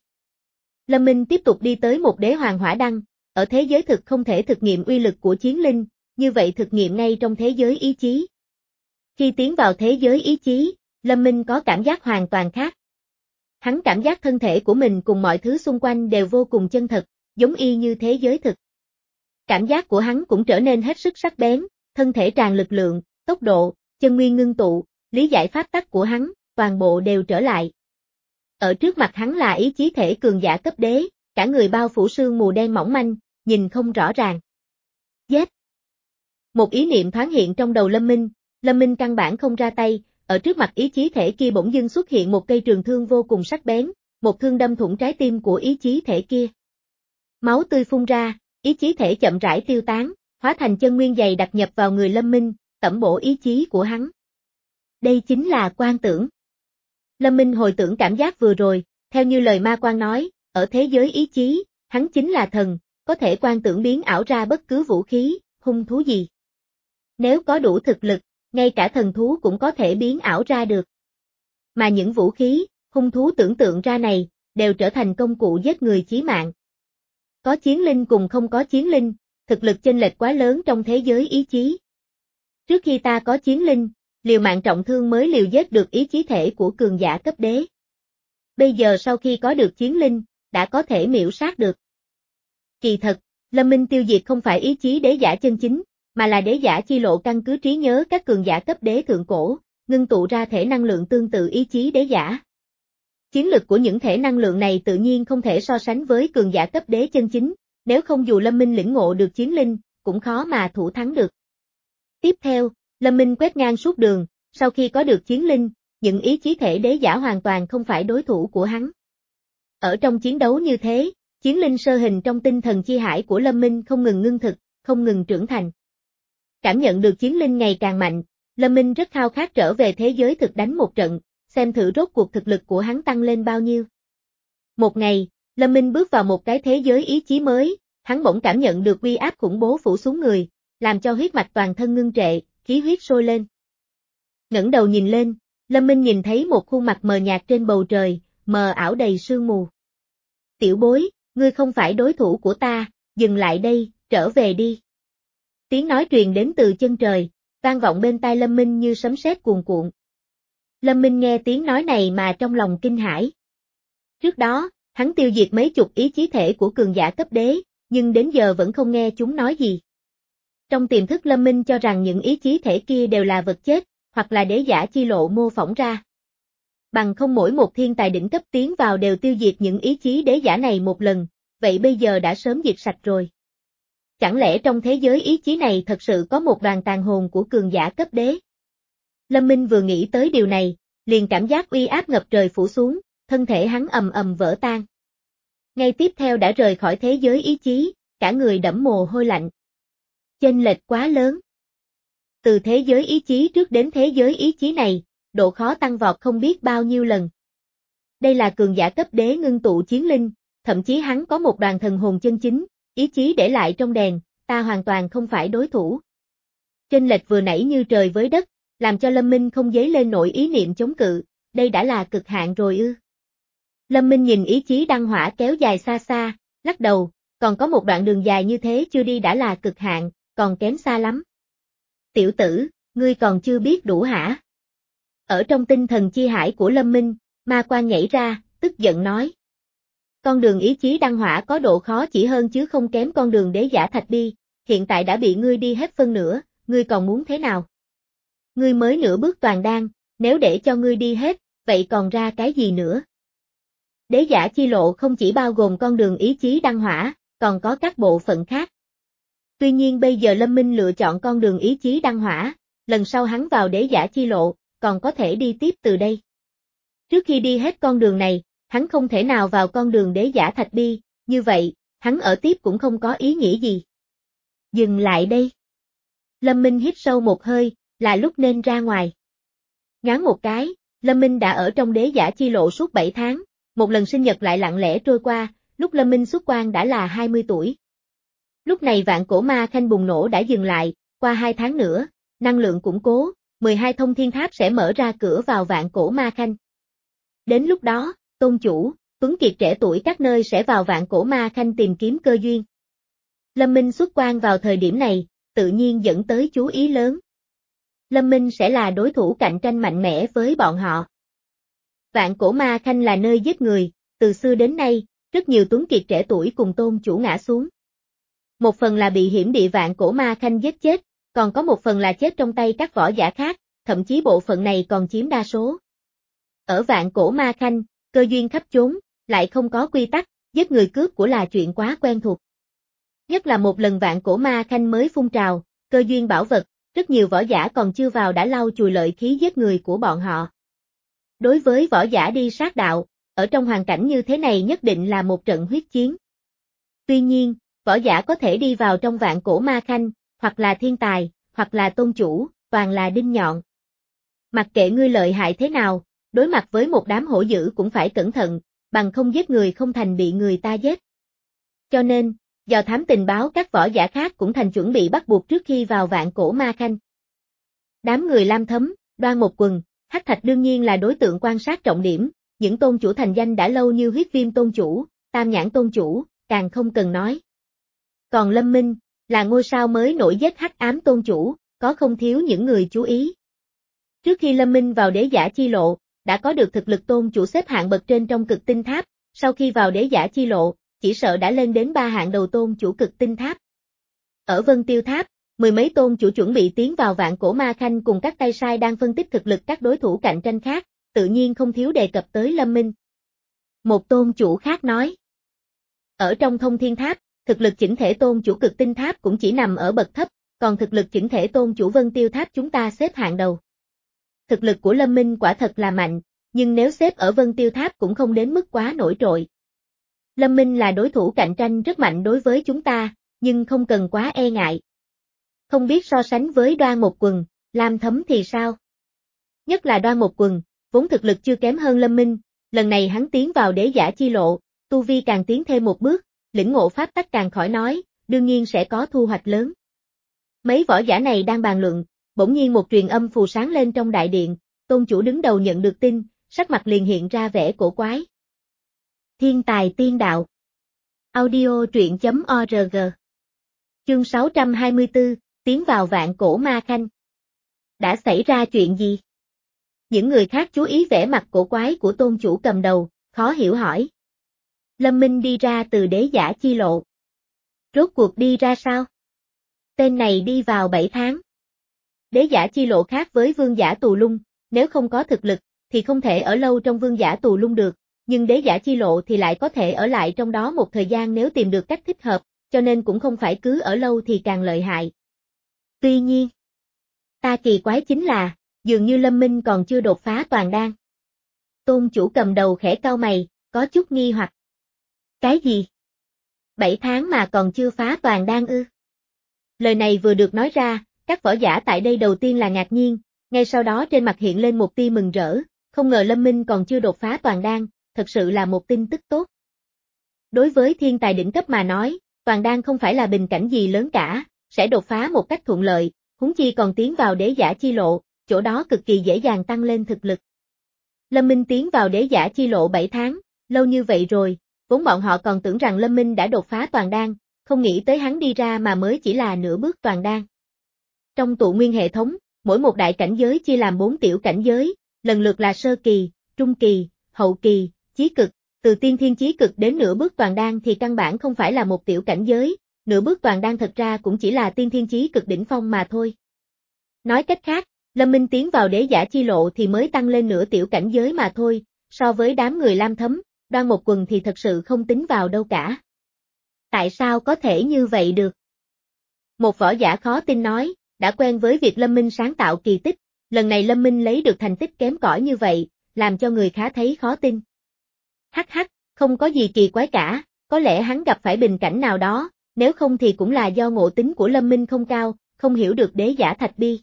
Lâm Minh tiếp tục đi tới một đế hoàng hỏa đăng, ở thế giới thực không thể thực nghiệm uy lực của chiến linh, như vậy thực nghiệm ngay trong thế giới ý chí. Khi tiến vào thế giới ý chí, Lâm Minh có cảm giác hoàn toàn khác. Hắn cảm giác thân thể của mình cùng mọi thứ xung quanh đều vô cùng chân thật, giống y như thế giới thực. Cảm giác của hắn cũng trở nên hết sức sắc bén, thân thể tràn lực lượng, tốc độ, chân nguyên ngưng tụ, lý giải pháp tắc của hắn, toàn bộ đều trở lại. Ở trước mặt hắn là ý chí thể cường giả cấp đế, cả người bao phủ sương mù đen mỏng manh, nhìn không rõ ràng. Giết! Một ý niệm thoáng hiện trong đầu Lâm Minh, Lâm Minh căn bản không ra tay, ở trước mặt ý chí thể kia bỗng dưng xuất hiện một cây trường thương vô cùng sắc bén, một thương đâm thủng trái tim của ý chí thể kia. Máu tươi phun ra, ý chí thể chậm rãi tiêu tán, hóa thành chân nguyên dày đặc nhập vào người Lâm Minh, tẩm bổ ý chí của hắn. Đây chính là quan tưởng. Lâm Minh hồi tưởng cảm giác vừa rồi, Theo như lời ma quan nói, ở thế giới ý chí, hắn chính là thần, có thể quan tưởng biến ảo ra bất cứ vũ khí, hung thú gì. Nếu có đủ thực lực, ngay cả thần thú cũng có thể biến ảo ra được. Mà những vũ khí, hung thú tưởng tượng ra này, đều trở thành công cụ giết người chí mạng. Có chiến linh cùng không có chiến linh, thực lực chênh lệch quá lớn trong thế giới ý chí. Trước khi ta có chiến linh, liều mạng trọng thương mới liều giết được ý chí thể của cường giả cấp đế. Bây giờ sau khi có được chiến linh, đã có thể miễu sát được. Kỳ thật, Lâm Minh tiêu diệt không phải ý chí đế giả chân chính, mà là đế giả chi lộ căn cứ trí nhớ các cường giả cấp đế thượng cổ, ngưng tụ ra thể năng lượng tương tự ý chí đế giả. Chiến lực của những thể năng lượng này tự nhiên không thể so sánh với cường giả cấp đế chân chính, nếu không dù Lâm Minh lĩnh ngộ được chiến linh, cũng khó mà thủ thắng được. Tiếp theo, Lâm Minh quét ngang suốt đường, sau khi có được chiến linh, những ý chí thể đế giả hoàn toàn không phải đối thủ của hắn. Ở trong chiến đấu như thế, chiến linh sơ hình trong tinh thần chi hải của Lâm Minh không ngừng ngưng thực, không ngừng trưởng thành. Cảm nhận được chiến linh ngày càng mạnh, Lâm Minh rất khao khát trở về thế giới thực đánh một trận, xem thử rốt cuộc thực lực của hắn tăng lên bao nhiêu. Một ngày, Lâm Minh bước vào một cái thế giới ý chí mới, hắn bỗng cảm nhận được uy áp khủng bố phủ xuống người, làm cho huyết mạch toàn thân ngưng trệ, khí huyết sôi lên. Ngẩng đầu nhìn lên, Lâm Minh nhìn thấy một khuôn mặt mờ nhạt trên bầu trời, mờ ảo đầy sương mù. Tiểu bối, ngươi không phải đối thủ của ta, dừng lại đây, trở về đi. Tiếng nói truyền đến từ chân trời, vang vọng bên tai Lâm Minh như sấm sét cuồn cuộn. Lâm Minh nghe tiếng nói này mà trong lòng kinh hãi. Trước đó, hắn tiêu diệt mấy chục ý chí thể của cường giả cấp đế, nhưng đến giờ vẫn không nghe chúng nói gì. Trong tiềm thức Lâm Minh cho rằng những ý chí thể kia đều là vật chết, hoặc là đế giả chi lộ mô phỏng ra. Bằng không mỗi một thiên tài đỉnh cấp tiến vào đều tiêu diệt những ý chí đế giả này một lần, vậy bây giờ đã sớm diệt sạch rồi. Chẳng lẽ trong thế giới ý chí này thật sự có một đoàn tàn hồn của cường giả cấp đế? Lâm Minh vừa nghĩ tới điều này, liền cảm giác uy áp ngập trời phủ xuống, thân thể hắn ầm ầm vỡ tan. Ngay tiếp theo đã rời khỏi thế giới ý chí, cả người đẫm mồ hôi lạnh. Chênh lệch quá lớn. Từ thế giới ý chí trước đến thế giới ý chí này, độ khó tăng vọt không biết bao nhiêu lần. Đây là cường giả cấp đế ngưng tụ chiến linh, thậm chí hắn có một đoàn thần hồn chân chính, ý chí để lại trong đèn, ta hoàn toàn không phải đối thủ. Chênh lệch vừa nãy như trời với đất, làm cho Lâm Minh không dấy lên nổi ý niệm chống cự, đây đã là cực hạn rồi ư. Lâm Minh nhìn ý chí đăng hỏa kéo dài xa xa, lắc đầu, còn có một đoạn đường dài như thế chưa đi đã là cực hạn, còn kém xa lắm. Tiểu tử, ngươi còn chưa biết đủ hả? Ở trong tinh thần chi hải của Lâm Minh, ma quan nhảy ra, tức giận nói. Con đường ý chí đăng hỏa có độ khó chỉ hơn chứ không kém con đường đế giả thạch bi, hiện tại đã bị ngươi đi hết phân nửa, ngươi còn muốn thế nào? Ngươi mới nửa bước toàn đan, nếu để cho ngươi đi hết, vậy còn ra cái gì nữa? Đế giả chi lộ không chỉ bao gồm con đường ý chí đăng hỏa, còn có các bộ phận khác. Tuy nhiên bây giờ Lâm Minh lựa chọn con đường ý chí đăng hỏa, lần sau hắn vào đế giả chi lộ, còn có thể đi tiếp từ đây. Trước khi đi hết con đường này, hắn không thể nào vào con đường đế giả thạch bi, như vậy, hắn ở tiếp cũng không có ý nghĩa gì. Dừng lại đây. Lâm Minh hít sâu một hơi, là lúc nên ra ngoài. Nhoáng một cái, Lâm Minh đã ở trong đế giả chi lộ suốt bảy tháng, một lần sinh nhật lại lặng lẽ trôi qua, lúc Lâm Minh xuất quan đã là hai mươi tuổi. Lúc này vạn cổ ma khanh bùng nổ đã dừng lại, qua hai tháng nữa, năng lượng củng cố, mười hai thông thiên tháp sẽ mở ra cửa vào vạn cổ ma khanh. Đến lúc đó, tôn chủ, tuấn kiệt trẻ tuổi các nơi sẽ vào vạn cổ ma khanh tìm kiếm cơ duyên. Lâm Minh xuất quan vào thời điểm này, tự nhiên dẫn tới chú ý lớn. Lâm Minh sẽ là đối thủ cạnh tranh mạnh mẽ với bọn họ. Vạn cổ ma khanh là nơi giết người, từ xưa đến nay, rất nhiều tuấn kiệt trẻ tuổi cùng tôn chủ ngã xuống. Một phần là bị hiểm địa vạn cổ ma khanh giết chết, còn có một phần là chết trong tay các võ giả khác, thậm chí bộ phận này còn chiếm đa số. Ở vạn cổ ma khanh, cơ duyên khắp chốn, lại không có quy tắc, giết người cướp của là chuyện quá quen thuộc. Nhất là một lần vạn cổ ma khanh mới phun trào, cơ duyên bảo vật, rất nhiều võ giả còn chưa vào đã lau chùi lợi khí giết người của bọn họ. Đối với võ giả đi sát đạo, ở trong hoàn cảnh như thế này nhất định là một trận huyết chiến. Tuy nhiên, võ giả có thể đi vào trong vạn cổ ma khanh, hoặc là thiên tài, hoặc là tôn chủ, toàn là đinh nhọn. Mặc kệ ngươi lợi hại thế nào, đối mặt với một đám hổ dữ cũng phải cẩn thận, bằng không giết người không thành bị người ta giết. Cho nên, dò thám tình báo các võ giả khác cũng thành chuẩn bị bắt buộc trước khi vào Vạn Cổ Ma Khanh. Đám người Lam Thấm, Đoan Một Quần, Hắc Thạch đương nhiên là đối tượng quan sát trọng điểm, những tôn chủ thành danh đã lâu như Huyết Viêm tôn chủ, Tam Nhãn tôn chủ, càng không cần nói. Còn Lâm Minh, là ngôi sao mới nổi giết Hắc Ám tôn chủ, có không thiếu những người chú ý. Trước khi Lâm Minh vào đế giả chi lộ, đã có được thực lực tôn chủ xếp hạng bậc trên trong cực tinh tháp, sau khi vào đế giả chi lộ, chỉ sợ đã lên đến ba hạng đầu tôn chủ cực tinh tháp. Ở Vân Tiêu Tháp, mười mấy tôn chủ chuẩn bị tiến vào Vạn Cổ Ma Khanh cùng các tay sai đang phân tích thực lực các đối thủ cạnh tranh khác, tự nhiên không thiếu đề cập tới Lâm Minh. Một tôn chủ khác nói. Ở trong Thông Thiên Tháp, thực lực chỉnh thể tôn chủ cực tinh tháp cũng chỉ nằm ở bậc thấp, còn thực lực chỉnh thể tôn chủ Vân Tiêu Tháp chúng ta xếp hạng đầu. Thực lực của Lâm Minh quả thật là mạnh, nhưng nếu xếp ở Vân Tiêu Tháp cũng không đến mức quá nổi trội. Lâm Minh là đối thủ cạnh tranh rất mạnh đối với chúng ta, nhưng không cần quá e ngại. Không biết so sánh với Đoan Một Quần, Lam Thấm thì sao? Nhất là Đoan Một Quần, vốn thực lực chưa kém hơn Lâm Minh, lần này hắn tiến vào đế giả chi lộ, tu vi càng tiến thêm một bước, lĩnh ngộ pháp tắc càng khỏi nói, đương nhiên sẽ có thu hoạch lớn. Mấy võ giả này đang bàn luận, bỗng nhiên một truyền âm phù sáng lên trong đại điện, tôn chủ đứng đầu nhận được tin, sắc mặt liền hiện ra vẻ cổ quái. Thiên tài tiên đạo. Audio truyện chấm org. Chương sáu trăm hai mươi tư, tiến vào Vạn Cổ Ma Khanh. Đã xảy ra chuyện gì? Những người khác chú ý vẻ mặt cổ quái của tôn chủ cầm đầu, khó hiểu hỏi. Lâm Minh đi ra từ đế giả chi lộ. Rốt cuộc đi ra sao? Tên này đi vào bảy tháng. Đế giả chi lộ khác với vương giả tù lung, nếu không có thực lực, thì không thể ở lâu trong vương giả tù lung được, nhưng đế giả chi lộ thì lại có thể ở lại trong đó một thời gian nếu tìm được cách thích hợp, cho nên cũng không phải cứ ở lâu thì càng lợi hại. Tuy nhiên, ta kỳ quái chính là, dường như Lâm Minh còn chưa đột phá toàn đan. Tôn chủ cầm đầu khẽ cau mày, có chút nghi hoặc. Cái gì? Bảy tháng mà còn chưa phá toàn đan ư? Lời này vừa được nói ra, các võ giả tại đây đầu tiên là ngạc nhiên, ngay sau đó trên mặt hiện lên một tia mừng rỡ, không ngờ Lâm Minh còn chưa đột phá toàn đan, thật sự là một tin tức tốt. Đối với thiên tài đỉnh cấp mà nói, toàn đan không phải là bình cảnh gì lớn cả, sẽ đột phá một cách thuận lợi, huống chi còn tiến vào đế giả chi lộ, chỗ đó cực kỳ dễ dàng tăng lên thực lực. Lâm Minh tiến vào đế giả chi lộ bảy tháng, lâu như vậy rồi, vốn bọn họ còn tưởng rằng Lâm Minh đã đột phá toàn đan, không nghĩ tới hắn đi ra mà mới chỉ là nửa bước toàn đan. Trong tụ nguyên hệ thống, mỗi một đại cảnh giới chia làm bốn tiểu cảnh giới, lần lượt là sơ kỳ, trung kỳ, hậu kỳ, chí cực, từ tiên thiên chí cực đến nửa bước toàn đan thì căn bản không phải là một tiểu cảnh giới, nửa bước toàn đan thật ra cũng chỉ là tiên thiên chí cực đỉnh phong mà thôi. Nói cách khác, Lâm Minh tiến vào đế giả chi lộ thì mới tăng lên nửa tiểu cảnh giới mà thôi, so với đám người Lam Thấm, Đoan Một Quần thì thật sự không tính vào đâu cả. Tại sao có thể như vậy được? Một võ giả khó tin nói, đã quen với việc Lâm Minh sáng tạo kỳ tích, lần này Lâm Minh lấy được thành tích kém cỏi như vậy, làm cho người khá thấy khó tin. Hắc hắc, không có gì kỳ quái cả, có lẽ hắn gặp phải bình cảnh nào đó, nếu không thì cũng là do ngộ tính của Lâm Minh không cao, không hiểu được đế giả thạch bi.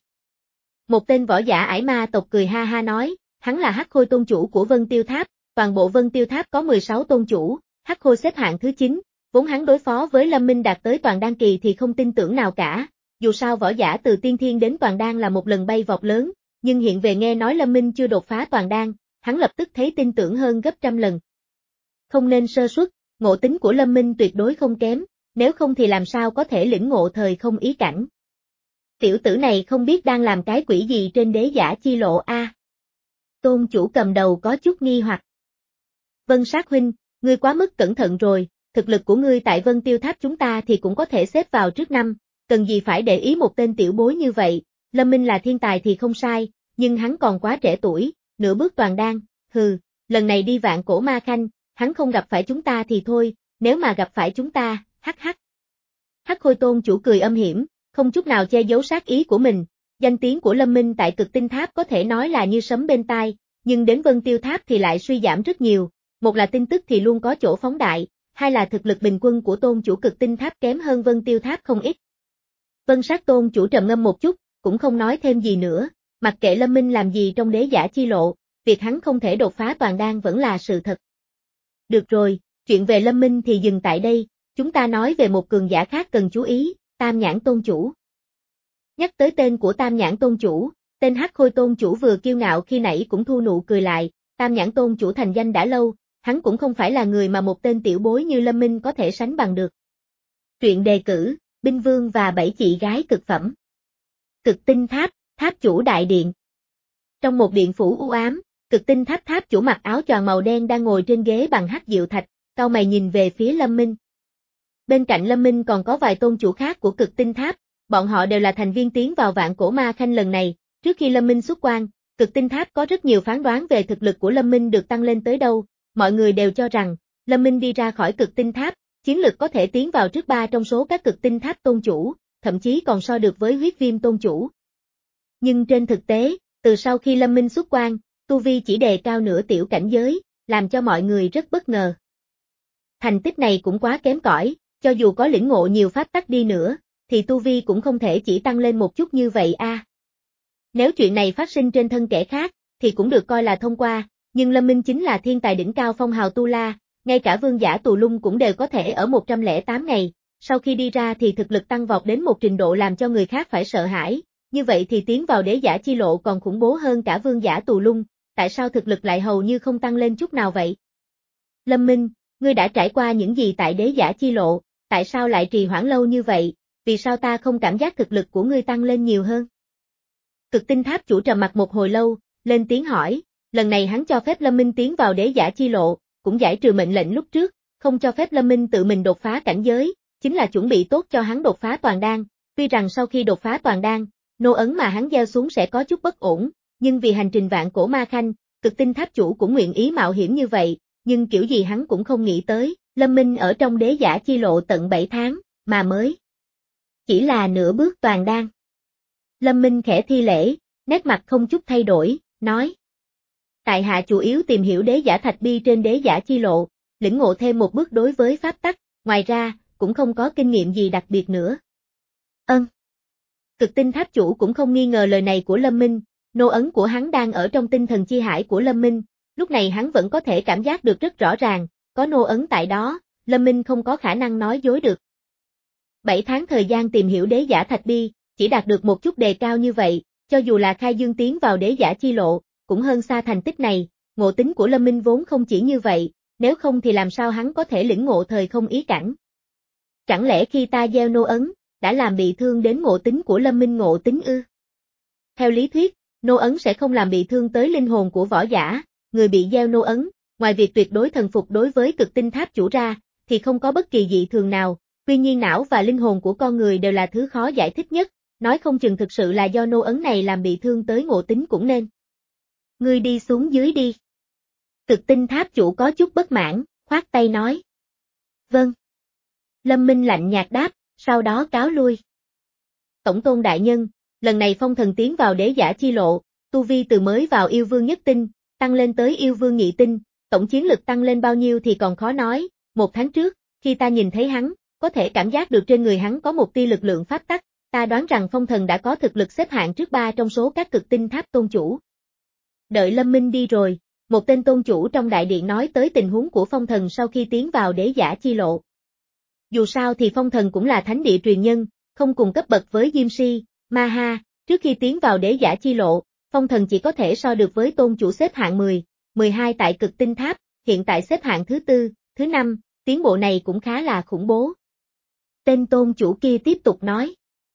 Một tên võ giả ải ma tộc cười ha ha nói, hắn là Hắc Khôi tôn chủ của Vân Tiêu Tháp, toàn bộ Vân Tiêu Tháp có mười sáu tôn chủ, Hắc Khôi xếp hạng thứ chín, vốn hắn đối phó với Lâm Minh đạt tới toàn đan kỳ thì không tin tưởng nào cả, dù sao võ giả từ tiên thiên đến toàn đan là một lần bay vọt lớn, nhưng hiện về nghe nói Lâm Minh chưa đột phá toàn đan, hắn lập tức thấy tin tưởng hơn gấp trăm lần. Không nên sơ suất, ngộ tính của Lâm Minh tuyệt đối không kém, nếu không thì làm sao có thể lĩnh ngộ thời không ý cảnh. Tiểu tử này không biết đang làm cái quỷ gì trên đế giả chi lộ a. À. Tôn chủ cầm đầu có chút nghi hoặc. Vân Sát huynh, ngươi quá mức cẩn thận rồi, thực lực của ngươi tại Vân Tiêu Tháp chúng ta thì cũng có thể xếp vào trước năm, cần gì phải để ý một tên tiểu bối như vậy, Lâm Minh là thiên tài thì không sai, nhưng hắn còn quá trẻ tuổi, nửa bước toàn đan, hừ, lần này đi Vạn Cổ Ma Khanh, hắn không gặp phải chúng ta thì thôi, nếu mà gặp phải chúng ta, hắc hắc. Hắc Khôi tôn chủ cười âm hiểm, không chút nào che giấu sát ý của mình, danh tiếng của Lâm Minh tại Cực Tinh Tháp có thể nói là như sấm bên tai, nhưng đến Vân Tiêu Tháp thì lại suy giảm rất nhiều, một là tin tức thì luôn có chỗ phóng đại, hai là thực lực bình quân của tôn chủ Cực Tinh Tháp kém hơn Vân Tiêu Tháp không ít. Vân Sát tôn chủ trầm ngâm một chút, cũng không nói thêm gì nữa, mặc kệ Lâm Minh làm gì trong đế giả chi lộ, việc hắn không thể đột phá toàn đan vẫn là sự thật. Được rồi, chuyện về Lâm Minh thì dừng tại đây, chúng ta nói về một cường giả khác cần chú ý, Tam Nhãn Tôn Chủ. Nhắc tới tên của Tam Nhãn Tôn Chủ, tên Hắc Khôi Tôn Chủ vừa kiêu ngạo khi nãy cũng thu nụ cười lại, Tam Nhãn Tôn Chủ thành danh đã lâu, hắn cũng không phải là người mà một tên tiểu bối như Lâm Minh có thể sánh bằng được. Truyện đề cử, Binh Vương và bảy chị gái cực phẩm. Cực Tinh Tháp, Tháp Chủ Đại Điện. Trong một điện phủ u ám, Cực Tinh Tháp Tháp Chủ mặc áo choàng màu đen đang ngồi trên ghế bằng hắc diệu thạch, cau mày nhìn về phía Lâm Minh. Bên cạnh Lâm Minh còn có vài tôn chủ khác của Cực Tinh Tháp, bọn họ đều là thành viên tiến vào Vạn Cổ Ma Khanh lần này. Trước khi Lâm Minh xuất quan, Cực Tinh Tháp có rất nhiều phán đoán về thực lực của Lâm Minh được tăng lên tới đâu, mọi người đều cho rằng, Lâm Minh đi ra khỏi Cực Tinh Tháp, chiến lực có thể tiến vào trước ba trong số các Cực Tinh Tháp tôn chủ, thậm chí còn so được với Huyết Viêm tôn chủ. Nhưng trên thực tế, từ sau khi Lâm Minh xuất quan, tu vi chỉ đề cao nửa tiểu cảnh giới, làm cho mọi người rất bất ngờ. Thành tích này cũng quá kém cỏi, cho dù có lĩnh ngộ nhiều pháp tắc đi nữa, thì tu vi cũng không thể chỉ tăng lên một chút như vậy a. À. Nếu chuyện này phát sinh trên thân kẻ khác, thì cũng được coi là thông qua, nhưng Lâm Minh chính là thiên tài đỉnh cao phong hào tu la, ngay cả vương giả tù lung cũng đều có thể ở một trăm lẻ tám ngày, sau khi đi ra thì thực lực tăng vọt đến một trình độ làm cho người khác phải sợ hãi, như vậy thì tiến vào đế giả chi lộ còn khủng bố hơn cả vương giả tù lung, tại sao thực lực lại hầu như không tăng lên chút nào vậy? Lâm Minh, ngươi đã trải qua những gì tại đế giả chi lộ, tại sao lại trì hoãn lâu như vậy, vì sao ta không cảm giác thực lực của ngươi tăng lên nhiều hơn? Cực Tinh Tháp Chủ trầm mặt một hồi lâu, lên tiếng hỏi, lần này hắn cho phép Lâm Minh tiến vào đế giả chi lộ, cũng giải trừ mệnh lệnh lúc trước, không cho phép Lâm Minh tự mình đột phá cảnh giới, chính là chuẩn bị tốt cho hắn đột phá toàn đan, tuy rằng sau khi đột phá toàn đan, nô ấn mà hắn gieo xuống sẽ có chút bất ổn, nhưng vì hành trình Vạn Cổ Ma Khanh, Cực Tinh Tháp Chủ cũng nguyện ý mạo hiểm như vậy, nhưng kiểu gì hắn cũng không nghĩ tới, Lâm Minh ở trong đế giả chi lộ tận bảy tháng, mà mới chỉ là nửa bước toàn đan. Lâm Minh khẽ thi lễ, nét mặt không chút thay đổi, nói. Tại hạ chủ yếu tìm hiểu đế giả thạch bi trên đế giả chi lộ, lĩnh ngộ thêm một bước đối với pháp tắc, ngoài ra, cũng không có kinh nghiệm gì đặc biệt nữa. Ân. Cực Tinh Tháp Chủ cũng không nghi ngờ lời này của Lâm Minh, nô ấn của hắn đang ở trong tinh thần chi hải của Lâm Minh, lúc này hắn vẫn có thể cảm giác được rất rõ ràng, có nô ấn tại đó, Lâm Minh không có khả năng nói dối được. Bảy tháng thời gian tìm hiểu đế giả thạch bi, chỉ đạt được một chút đề cao như vậy, cho dù là khai dương tiến vào đế giả chi lộ, cũng hơn xa thành tích này, ngộ tính của Lâm Minh vốn không chỉ như vậy, nếu không thì làm sao hắn có thể lĩnh ngộ thời không ý cảnh. Chẳng lẽ khi ta gieo nô ấn, đã làm bị thương đến ngộ tính của Lâm Minh ngộ tính ư? Theo lý thuyết, nô ấn sẽ không làm bị thương tới linh hồn của võ giả, người bị gieo nô ấn, ngoài việc tuyệt đối thần phục đối với Cực Tinh Tháp Chủ ra, thì không có bất kỳ dị thường nào, tuy nhiên não và linh hồn của con người đều là thứ khó giải thích nhất, nói không chừng thực sự là do nô ấn này làm bị thương tới ngộ tính cũng nên. Ngươi đi xuống dưới đi. Cực Tinh Tháp Chủ có chút bất mãn, khoát tay nói. Vâng. Lâm Minh lạnh nhạt đáp, sau đó cáo lui. Tổng tôn đại nhân, lần này phong thần tiến vào đế giả chi lộ, tu vi từ mới vào yêu vương nhất tinh, tăng lên tới yêu vương nhị tinh, tổng chiến lực tăng lên bao nhiêu thì còn khó nói, một tháng trước, khi ta nhìn thấy hắn, có thể cảm giác được trên người hắn có một tia lực lượng pháp tắc, ta đoán rằng phong thần đã có thực lực xếp hạng trước ba trong số các Cực Tinh Tháp tôn chủ. Đợi Lâm Minh đi rồi, một tên tôn chủ trong đại điện nói tới tình huống của phong thần sau khi tiến vào đế giả chi lộ. Dù sao thì phong thần cũng là thánh địa truyền nhân, không cùng cấp bậc với Diêm Si, Ma Ha, trước khi tiến vào đế giả chi lộ, phong thần chỉ có thể so được với tôn chủ xếp hạng mười, mười hai tại Cực Tinh Tháp, hiện tại xếp hạng thứ tư, thứ năm, tiến bộ này cũng khá là khủng bố. Tên tôn chủ kia tiếp tục nói.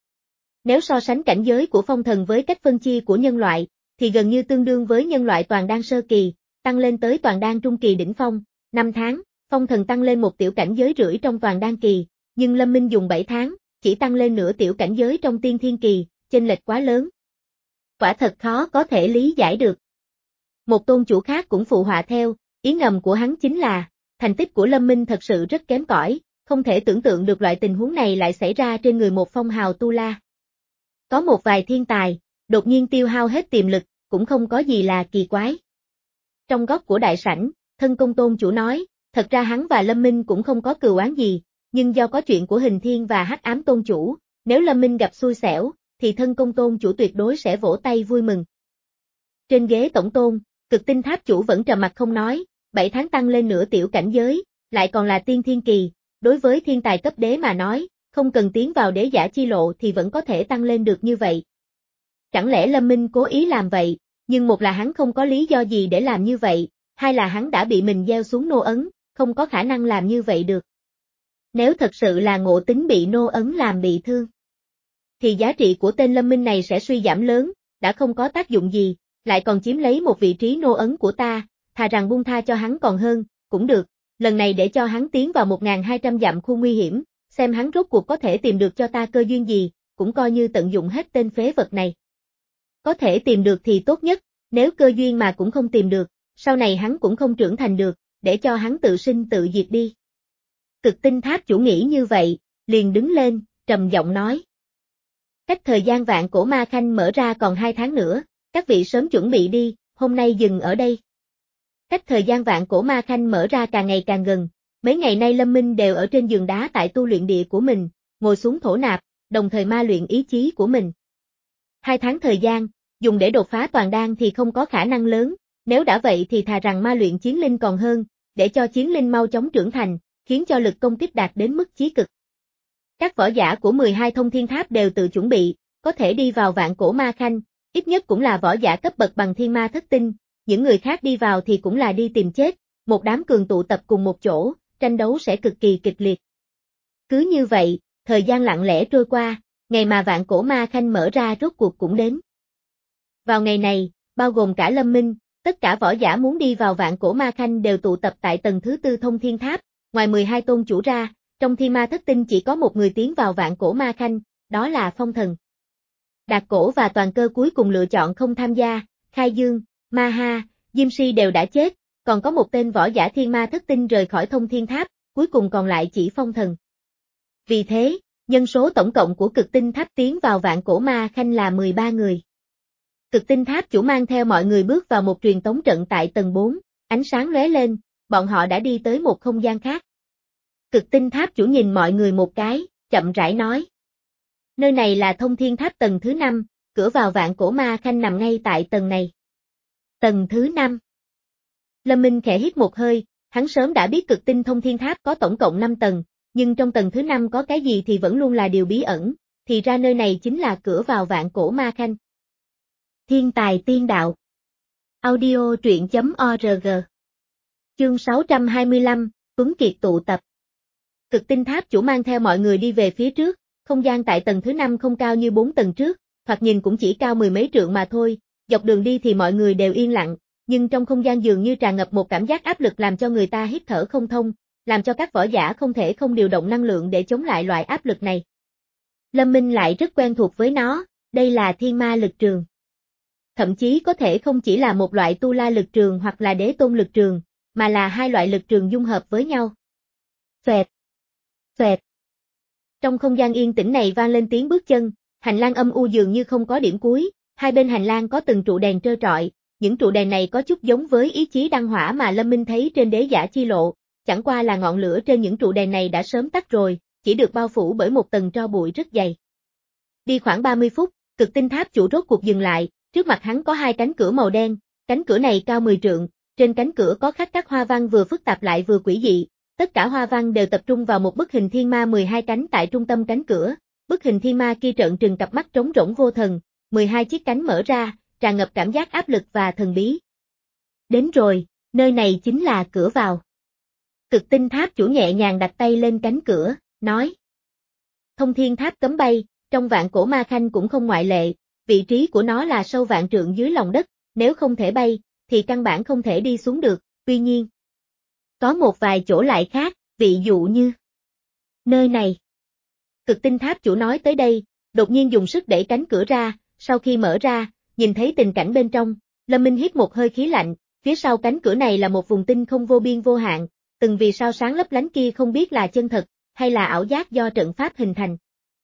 Nếu so sánh cảnh giới của phong thần với cách phân chia của nhân loại, thì gần như tương đương với nhân loại toàn đan sơ kỳ, tăng lên tới toàn đan trung kỳ đỉnh phong, năm tháng, phong thần tăng lên một tiểu cảnh giới rưỡi trong toàn đan kỳ, nhưng Lâm Minh dùng bảy tháng, chỉ tăng lên nửa tiểu cảnh giới trong tiên thiên kỳ, chênh lệch quá lớn. Quả thật khó có thể lý giải được. Một tôn chủ khác cũng phụ họa theo, ý ngầm của hắn chính là, thành tích của Lâm Minh thật sự rất kém cỏi, không thể tưởng tượng được loại tình huống này lại xảy ra trên người một phong hào tu la. Có một vài thiên tài, đột nhiên tiêu hao hết tiềm lực, cũng không có gì là kỳ quái. Trong góc của đại sảnh, thân công tôn chủ nói, thật ra hắn và Lâm Minh cũng không có cừu oán gì, nhưng do có chuyện của Hình Thiên và Hắc Ám tôn chủ, nếu Lâm Minh gặp xui xẻo, thì thân công tôn chủ tuyệt đối sẽ vỗ tay vui mừng. Trên ghế tổng tôn, Cực Tinh Tháp Chủ vẫn trầm mặt không nói, bảy tháng tăng lên nửa tiểu cảnh giới, lại còn là tiên thiên kỳ, đối với thiên tài cấp đế mà nói, không cần tiến vào đế giả chi lộ thì vẫn có thể tăng lên được như vậy. Chẳng lẽ Lâm Minh cố ý làm vậy, nhưng một là hắn không có lý do gì để làm như vậy, hai là hắn đã bị mình gieo xuống nô ấn, không có khả năng làm như vậy được. Nếu thật sự là Ngộ Tính bị nô ấn làm bị thương, thì giá trị của tên Lâm Minh này sẽ suy giảm lớn, đã không có tác dụng gì, lại còn chiếm lấy một vị trí nô ấn của ta, thà rằng buông tha cho hắn còn hơn, cũng được, lần này để cho hắn tiến vào một nghìn hai trăm dặm khu nguy hiểm, xem hắn rốt cuộc có thể tìm được cho ta cơ duyên gì, cũng coi như tận dụng hết tên phế vật này. Có thể tìm được thì tốt nhất, nếu cơ duyên mà cũng không tìm được, sau này hắn cũng không trưởng thành được, để cho hắn tự sinh tự diệt đi. Cực Tinh Tháp chủ nghĩ như vậy, liền đứng lên, trầm giọng nói. Cách thời gian vạn cổ ma khanh mở ra còn hai tháng nữa, các vị sớm chuẩn bị đi, hôm nay dừng ở đây. Cách thời gian vạn cổ ma khanh mở ra càng ngày càng gần, mấy ngày nay Lâm Minh đều ở trên giường đá tại tu luyện địa của mình, ngồi xuống thổ nạp, đồng thời ma luyện ý chí của mình. Hai tháng thời gian, dùng để đột phá toàn đan thì không có khả năng lớn, nếu đã vậy thì thà rằng ma luyện chiến linh còn hơn, để cho chiến linh mau chóng trưởng thành, khiến cho lực công kích đạt đến mức chí cực. Các võ giả của mười hai thông thiên tháp đều tự chuẩn bị, có thể đi vào vạn cổ ma khanh, ít nhất cũng là võ giả cấp bậc bằng thiên ma thất tinh, những người khác đi vào thì cũng là đi tìm chết, một đám cường tụ tập cùng một chỗ, tranh đấu sẽ cực kỳ kịch liệt. Cứ như vậy, thời gian lặng lẽ trôi qua, ngày mà vạn cổ ma khanh mở ra rốt cuộc cũng đến. Vào ngày này, bao gồm cả Lâm Minh, tất cả võ giả muốn đi vào vạn cổ ma khanh đều tụ tập tại tầng thứ tư thông thiên tháp, ngoài mười hai tôn chủ ra, trong thiên ma thất tinh chỉ có một người tiến vào vạn cổ ma khanh, đó là Phong Thần. Đạt Cổ và Toàn Cơ cuối cùng lựa chọn không tham gia, Khai Dương, Ma Ha, Diêm Si đều đã chết, còn có một tên võ giả thiên ma thất tinh rời khỏi thông thiên tháp, cuối cùng còn lại chỉ Phong Thần. Vì thế, nhân số tổng cộng của Cực Tinh Tháp tiến vào vạn cổ ma khanh là mười ba người. Cực Tinh Tháp chủ mang theo mọi người bước vào một truyền tống trận tại tầng bốn, ánh sáng lóe lên, bọn họ đã đi tới một không gian khác. Cực Tinh Tháp chủ nhìn mọi người một cái, chậm rãi nói. Nơi này là thông thiên tháp tầng thứ năm, cửa vào vạn cổ ma khanh nằm ngay tại tầng này. Tầng thứ năm. Lâm Minh khẽ hít một hơi, hắn sớm đã biết Cực Tinh thông thiên tháp có tổng cộng năm tầng, nhưng trong tầng thứ năm có cái gì thì vẫn luôn là điều bí ẩn, thì ra nơi này chính là cửa vào vạn cổ ma khanh. Thiên tài tiên đạo. Audio truyện chấm org. Chương sáu trăm hai mươi lăm, Tuấn Kiệt tụ tập. Cực Tinh Tháp chủ mang theo mọi người đi về phía trước, không gian tại tầng thứ năm không cao như bốn tầng trước, thoạt nhìn cũng chỉ cao mười mấy trượng mà thôi, dọc đường đi thì mọi người đều yên lặng, nhưng trong không gian dường như tràn ngập một cảm giác áp lực làm cho người ta hít thở không thông, làm cho các võ giả không thể không điều động năng lượng để chống lại loại áp lực này. Lâm Minh lại rất quen thuộc với nó, đây là thiên ma lực trường. Thậm chí có thể không chỉ là một loại tu la lực trường hoặc là đế tôn lực trường, mà là hai loại lực trường dung hợp với nhau. Xoẹt, xoẹt. Trong không gian yên tĩnh này vang lên tiếng bước chân, hành lang âm u dường như không có điểm cuối, hai bên hành lang có từng trụ đèn trơ trọi, những trụ đèn này có chút giống với ý chí đăng hỏa mà Lâm Minh thấy trên đế giả chi lộ, chẳng qua là ngọn lửa trên những trụ đèn này đã sớm tắt rồi, chỉ được bao phủ bởi một tầng tro bụi rất dày. Đi khoảng ba mươi phút, Cực Tinh Tháp chủ rốt cuộc dừng lại, trước mặt hắn có hai cánh cửa màu đen, cánh cửa này cao mười trượng, trên cánh cửa có khắc các hoa văn vừa phức tạp lại vừa quỷ dị, tất cả hoa văn đều tập trung vào một bức hình thiên ma mười hai cánh tại trung tâm cánh cửa, bức hình thiên ma kia trợn trừng cặp mắt trống rỗng vô thần, mười hai chiếc cánh mở ra, tràn ngập cảm giác áp lực và thần bí. Đến rồi, nơi này chính là cửa vào. Cực Tinh Tháp chủ nhẹ nhàng đặt tay lên cánh cửa, nói. Thông thiên tháp cấm bay, trong vạn cổ ma khanh cũng không ngoại lệ, vị trí của nó là sâu vạn trượng dưới lòng đất, nếu không thể bay, thì căn bản không thể đi xuống được, tuy nhiên. Có một vài chỗ lại khác, ví dụ như. Nơi này. Cực Tinh Tháp chủ nói tới đây, đột nhiên dùng sức đẩy cánh cửa ra, sau khi mở ra, nhìn thấy tình cảnh bên trong, Lâm Minh hít một hơi khí lạnh, phía sau cánh cửa này là một vùng tinh không vô biên vô hạn, từng vì sao sáng lấp lánh kia không biết là chân thật, hay là ảo giác do trận pháp hình thành.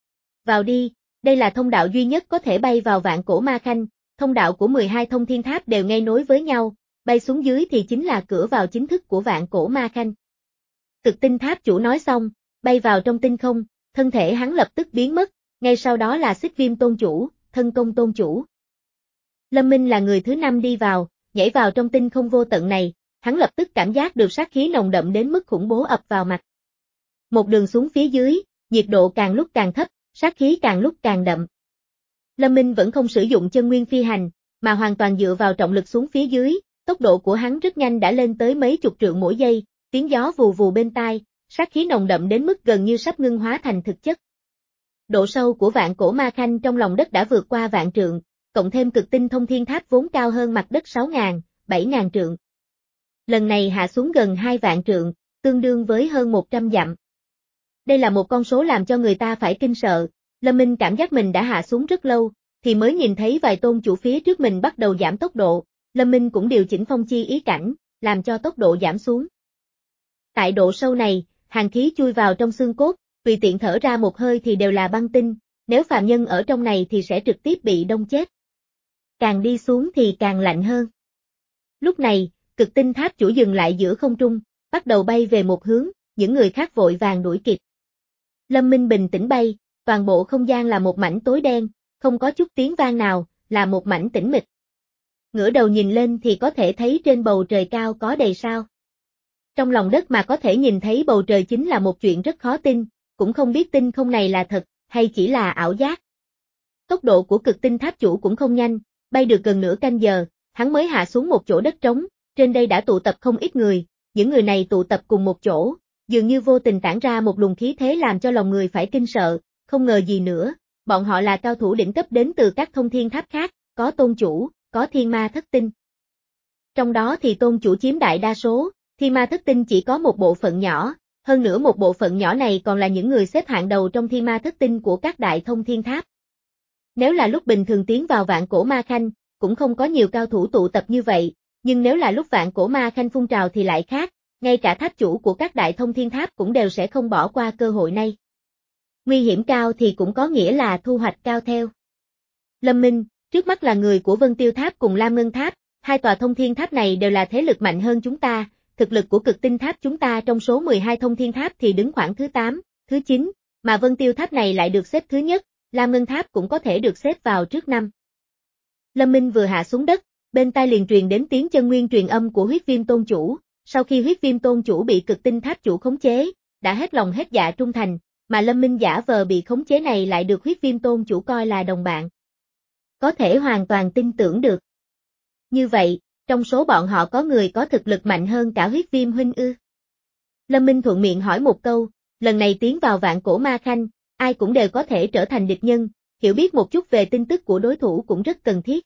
Vào đi, đây là thông đạo duy nhất có thể bay vào vạn cổ ma khanh, thông đạo của mười hai thông thiên tháp đều ngay nối với nhau, bay xuống dưới thì chính là cửa vào chính thức của vạn cổ ma khanh. Cực Tinh Tháp chủ nói xong, bay vào trong tinh không, thân thể hắn lập tức biến mất, ngay sau đó là Xích Viêm tôn chủ, Thân Công tôn chủ. Lâm Minh là người thứ năm đi vào, nhảy vào trong tinh không vô tận này, hắn lập tức cảm giác được sát khí nồng đậm đến mức khủng bố ập vào mặt. Một đường xuống phía dưới, nhiệt độ càng lúc càng thấp, sát khí càng lúc càng đậm. Lâm Minh vẫn không sử dụng chân nguyên phi hành, mà hoàn toàn dựa vào trọng lực xuống phía dưới, tốc độ của hắn rất nhanh đã lên tới mấy chục trượng mỗi giây, tiếng gió vù vù bên tai, sát khí nồng đậm đến mức gần như sắp ngưng hóa thành thực chất. Độ sâu của vạn cổ ma khanh trong lòng đất đã vượt qua vạn trượng, cộng thêm cực tinh thông thiên tháp vốn cao hơn mặt đất sáu nghìn, bảy nghìn trượng. Lần này hạ xuống gần hai vạn trượng, tương đương với hơn một trăm dặm. Đây là một con số làm cho người ta phải kinh sợ, Lâm Minh cảm giác mình đã hạ xuống rất lâu, thì mới nhìn thấy vài tôn chủ phía trước mình bắt đầu giảm tốc độ, Lâm Minh cũng điều chỉnh phong chi ý cảnh, làm cho tốc độ giảm xuống. Tại độ sâu này, hàn khí chui vào trong xương cốt, tùy tiện thở ra một hơi thì đều là băng tinh, nếu phàm nhân ở trong này thì sẽ trực tiếp bị đông chết. Càng đi xuống thì càng lạnh hơn. Lúc này, cực tinh tháp chủ dừng lại giữa không trung, bắt đầu bay về một hướng, những người khác vội vàng đuổi kịp. Lâm Minh bình tĩnh bay, toàn bộ không gian là một mảnh tối đen, không có chút tiếng vang nào, là một mảnh tĩnh mịch. Ngửa đầu nhìn lên thì có thể thấy trên bầu trời cao có đầy sao. Trong lòng đất mà có thể nhìn thấy bầu trời chính là một chuyện rất khó tin, cũng không biết tinh không này là thật, hay chỉ là ảo giác. Tốc độ của cực tinh tháp chủ cũng không nhanh, bay được gần nửa canh giờ, hắn mới hạ xuống một chỗ đất trống, trên đây đã tụ tập không ít người, những người này tụ tập cùng một chỗ, dường như vô tình tản ra một luồng khí thế làm cho lòng người phải kinh sợ, không ngờ gì nữa, bọn họ là cao thủ đỉnh cấp đến từ các thông thiên tháp khác, có tôn chủ, có thiên ma thất tinh. Trong đó thì tôn chủ chiếm đại đa số, thiên ma thất tinh chỉ có một bộ phận nhỏ, hơn nữa một bộ phận nhỏ này còn là những người xếp hạng đầu trong thiên ma thất tinh của các đại thông thiên tháp. Nếu là lúc bình thường tiến vào vạn cổ ma khanh, cũng không có nhiều cao thủ tụ tập như vậy, nhưng nếu là lúc vạn cổ ma khanh phun trào thì lại khác, ngay cả tháp chủ của các đại thông thiên tháp cũng đều sẽ không bỏ qua cơ hội này. Nguy hiểm cao thì cũng có nghĩa là thu hoạch cao theo. Lâm Minh, trước mắt là người của Vân Tiêu Tháp cùng Lam Ngân Tháp, hai tòa thông thiên tháp này đều là thế lực mạnh hơn chúng ta, thực lực của cực tinh tháp chúng ta trong số mười hai thông thiên tháp thì đứng khoảng thứ tám, thứ chín, mà Vân Tiêu Tháp này lại được xếp thứ nhất, Lam Ngân Tháp cũng có thể được xếp vào trước năm. Lâm Minh vừa hạ xuống đất, bên tai liền truyền đến tiếng chân nguyên truyền âm của huyết viêm tôn chủ, sau khi huyết viêm tôn chủ bị cực tinh tháp chủ khống chế, đã hết lòng hết dạ trung thành, mà Lâm Minh giả vờ bị khống chế này lại được huyết viêm tôn chủ coi là đồng bạn. Có thể hoàn toàn tin tưởng được. Như vậy, trong số bọn họ có người có thực lực mạnh hơn cả huyết viêm huynh ư? Lâm Minh thuận miệng hỏi một câu, lần này tiến vào vạn cổ ma khanh, ai cũng đều có thể trở thành địch nhân, hiểu biết một chút về tin tức của đối thủ cũng rất cần thiết.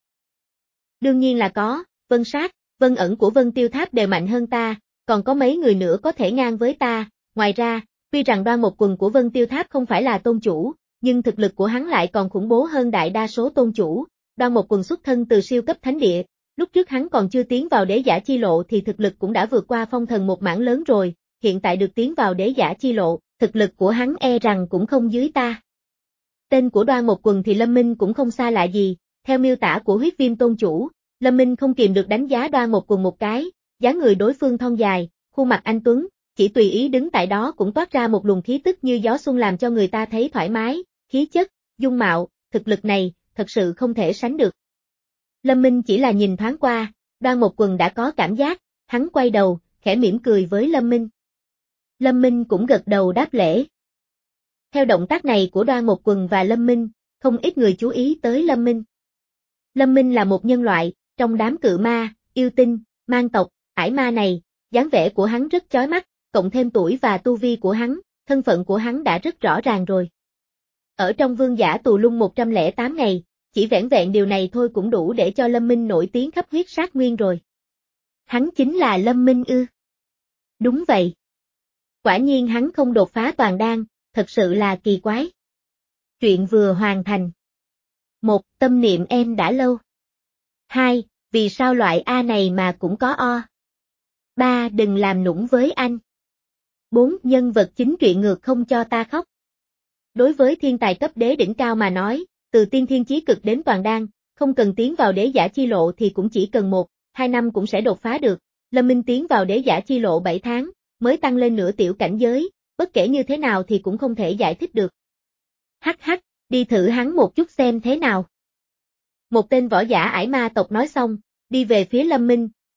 Đương nhiên là có, Vân Sát, Vân Ẩn của Vân Tiêu Tháp đều mạnh hơn ta, còn có mấy người nữa có thể ngang với ta, ngoài ra, tuy rằng Đoan Một Quần của Vân Tiêu Tháp không phải là tôn chủ, nhưng thực lực của hắn lại còn khủng bố hơn đại đa số tôn chủ, Đoan Một Quần xuất thân từ siêu cấp thánh địa, lúc trước hắn còn chưa tiến vào đế giả chi lộ thì thực lực cũng đã vượt qua phong thần một mảng lớn rồi, hiện tại được tiến vào đế giả chi lộ, thực lực của hắn e rằng cũng không dưới ta. Tên của Đoan Một Quần thì Lâm Minh cũng không xa lạ gì, theo miêu tả của huyết viêm tôn chủ, Lâm Minh không kìm được đánh giá Đoan Một Quần một cái, dáng người đối phương thon dài, khuôn mặt anh tuấn, chỉ tùy ý đứng tại đó cũng toát ra một luồng khí tức như gió xuân làm cho người ta thấy thoải mái, khí chất, dung mạo, thực lực này, thật sự không thể sánh được. Lâm Minh chỉ là nhìn thoáng qua, Đoan Một Quần đã có cảm giác, hắn quay đầu, khẽ mỉm cười với Lâm Minh. Lâm Minh cũng gật đầu đáp lễ. Theo động tác này của Đoan Một Quần và Lâm Minh, không ít người chú ý tới Lâm Minh. Lâm Minh là một nhân loại, trong đám cự ma, yêu tinh, mang tộc, ải ma này, dáng vẻ của hắn rất chói mắt, cộng thêm tuổi và tu vi của hắn, thân phận của hắn đã rất rõ ràng rồi. Ở trong vương giả tù lung một trăm lẻ tám ngày, chỉ vẻn vẹn điều này thôi cũng đủ để cho Lâm Minh nổi tiếng khắp huyết sát nguyên rồi. Hắn chính là Lâm Minh ư? Đúng vậy. Quả nhiên hắn không đột phá toàn đan, thật sự là kỳ quái. Chuyện vừa hoàn thành. Một, tâm niệm em đã lâu. Hai, vì sao loại A này mà cũng có O. Ba, đừng làm nũng với anh. Bốn, nhân vật chính truyện ngược không cho ta khóc. Đối với thiên tài cấp đế đỉnh cao mà nói, từ tiên thiên chí cực đến toàn đan, không cần tiến vào đế giả chi lộ thì cũng chỉ cần một, hai năm cũng sẽ đột phá được. Lâm Minh tiến vào đế giả chi lộ bảy tháng, mới tăng lên nửa tiểu cảnh giới, bất kể như thế nào thì cũng không thể giải thích được. Hắc hắc, đi thử hắn một chút xem thế nào. Một tên võ giả ải ma tộc nói xong, đi về phía Lâm Minh,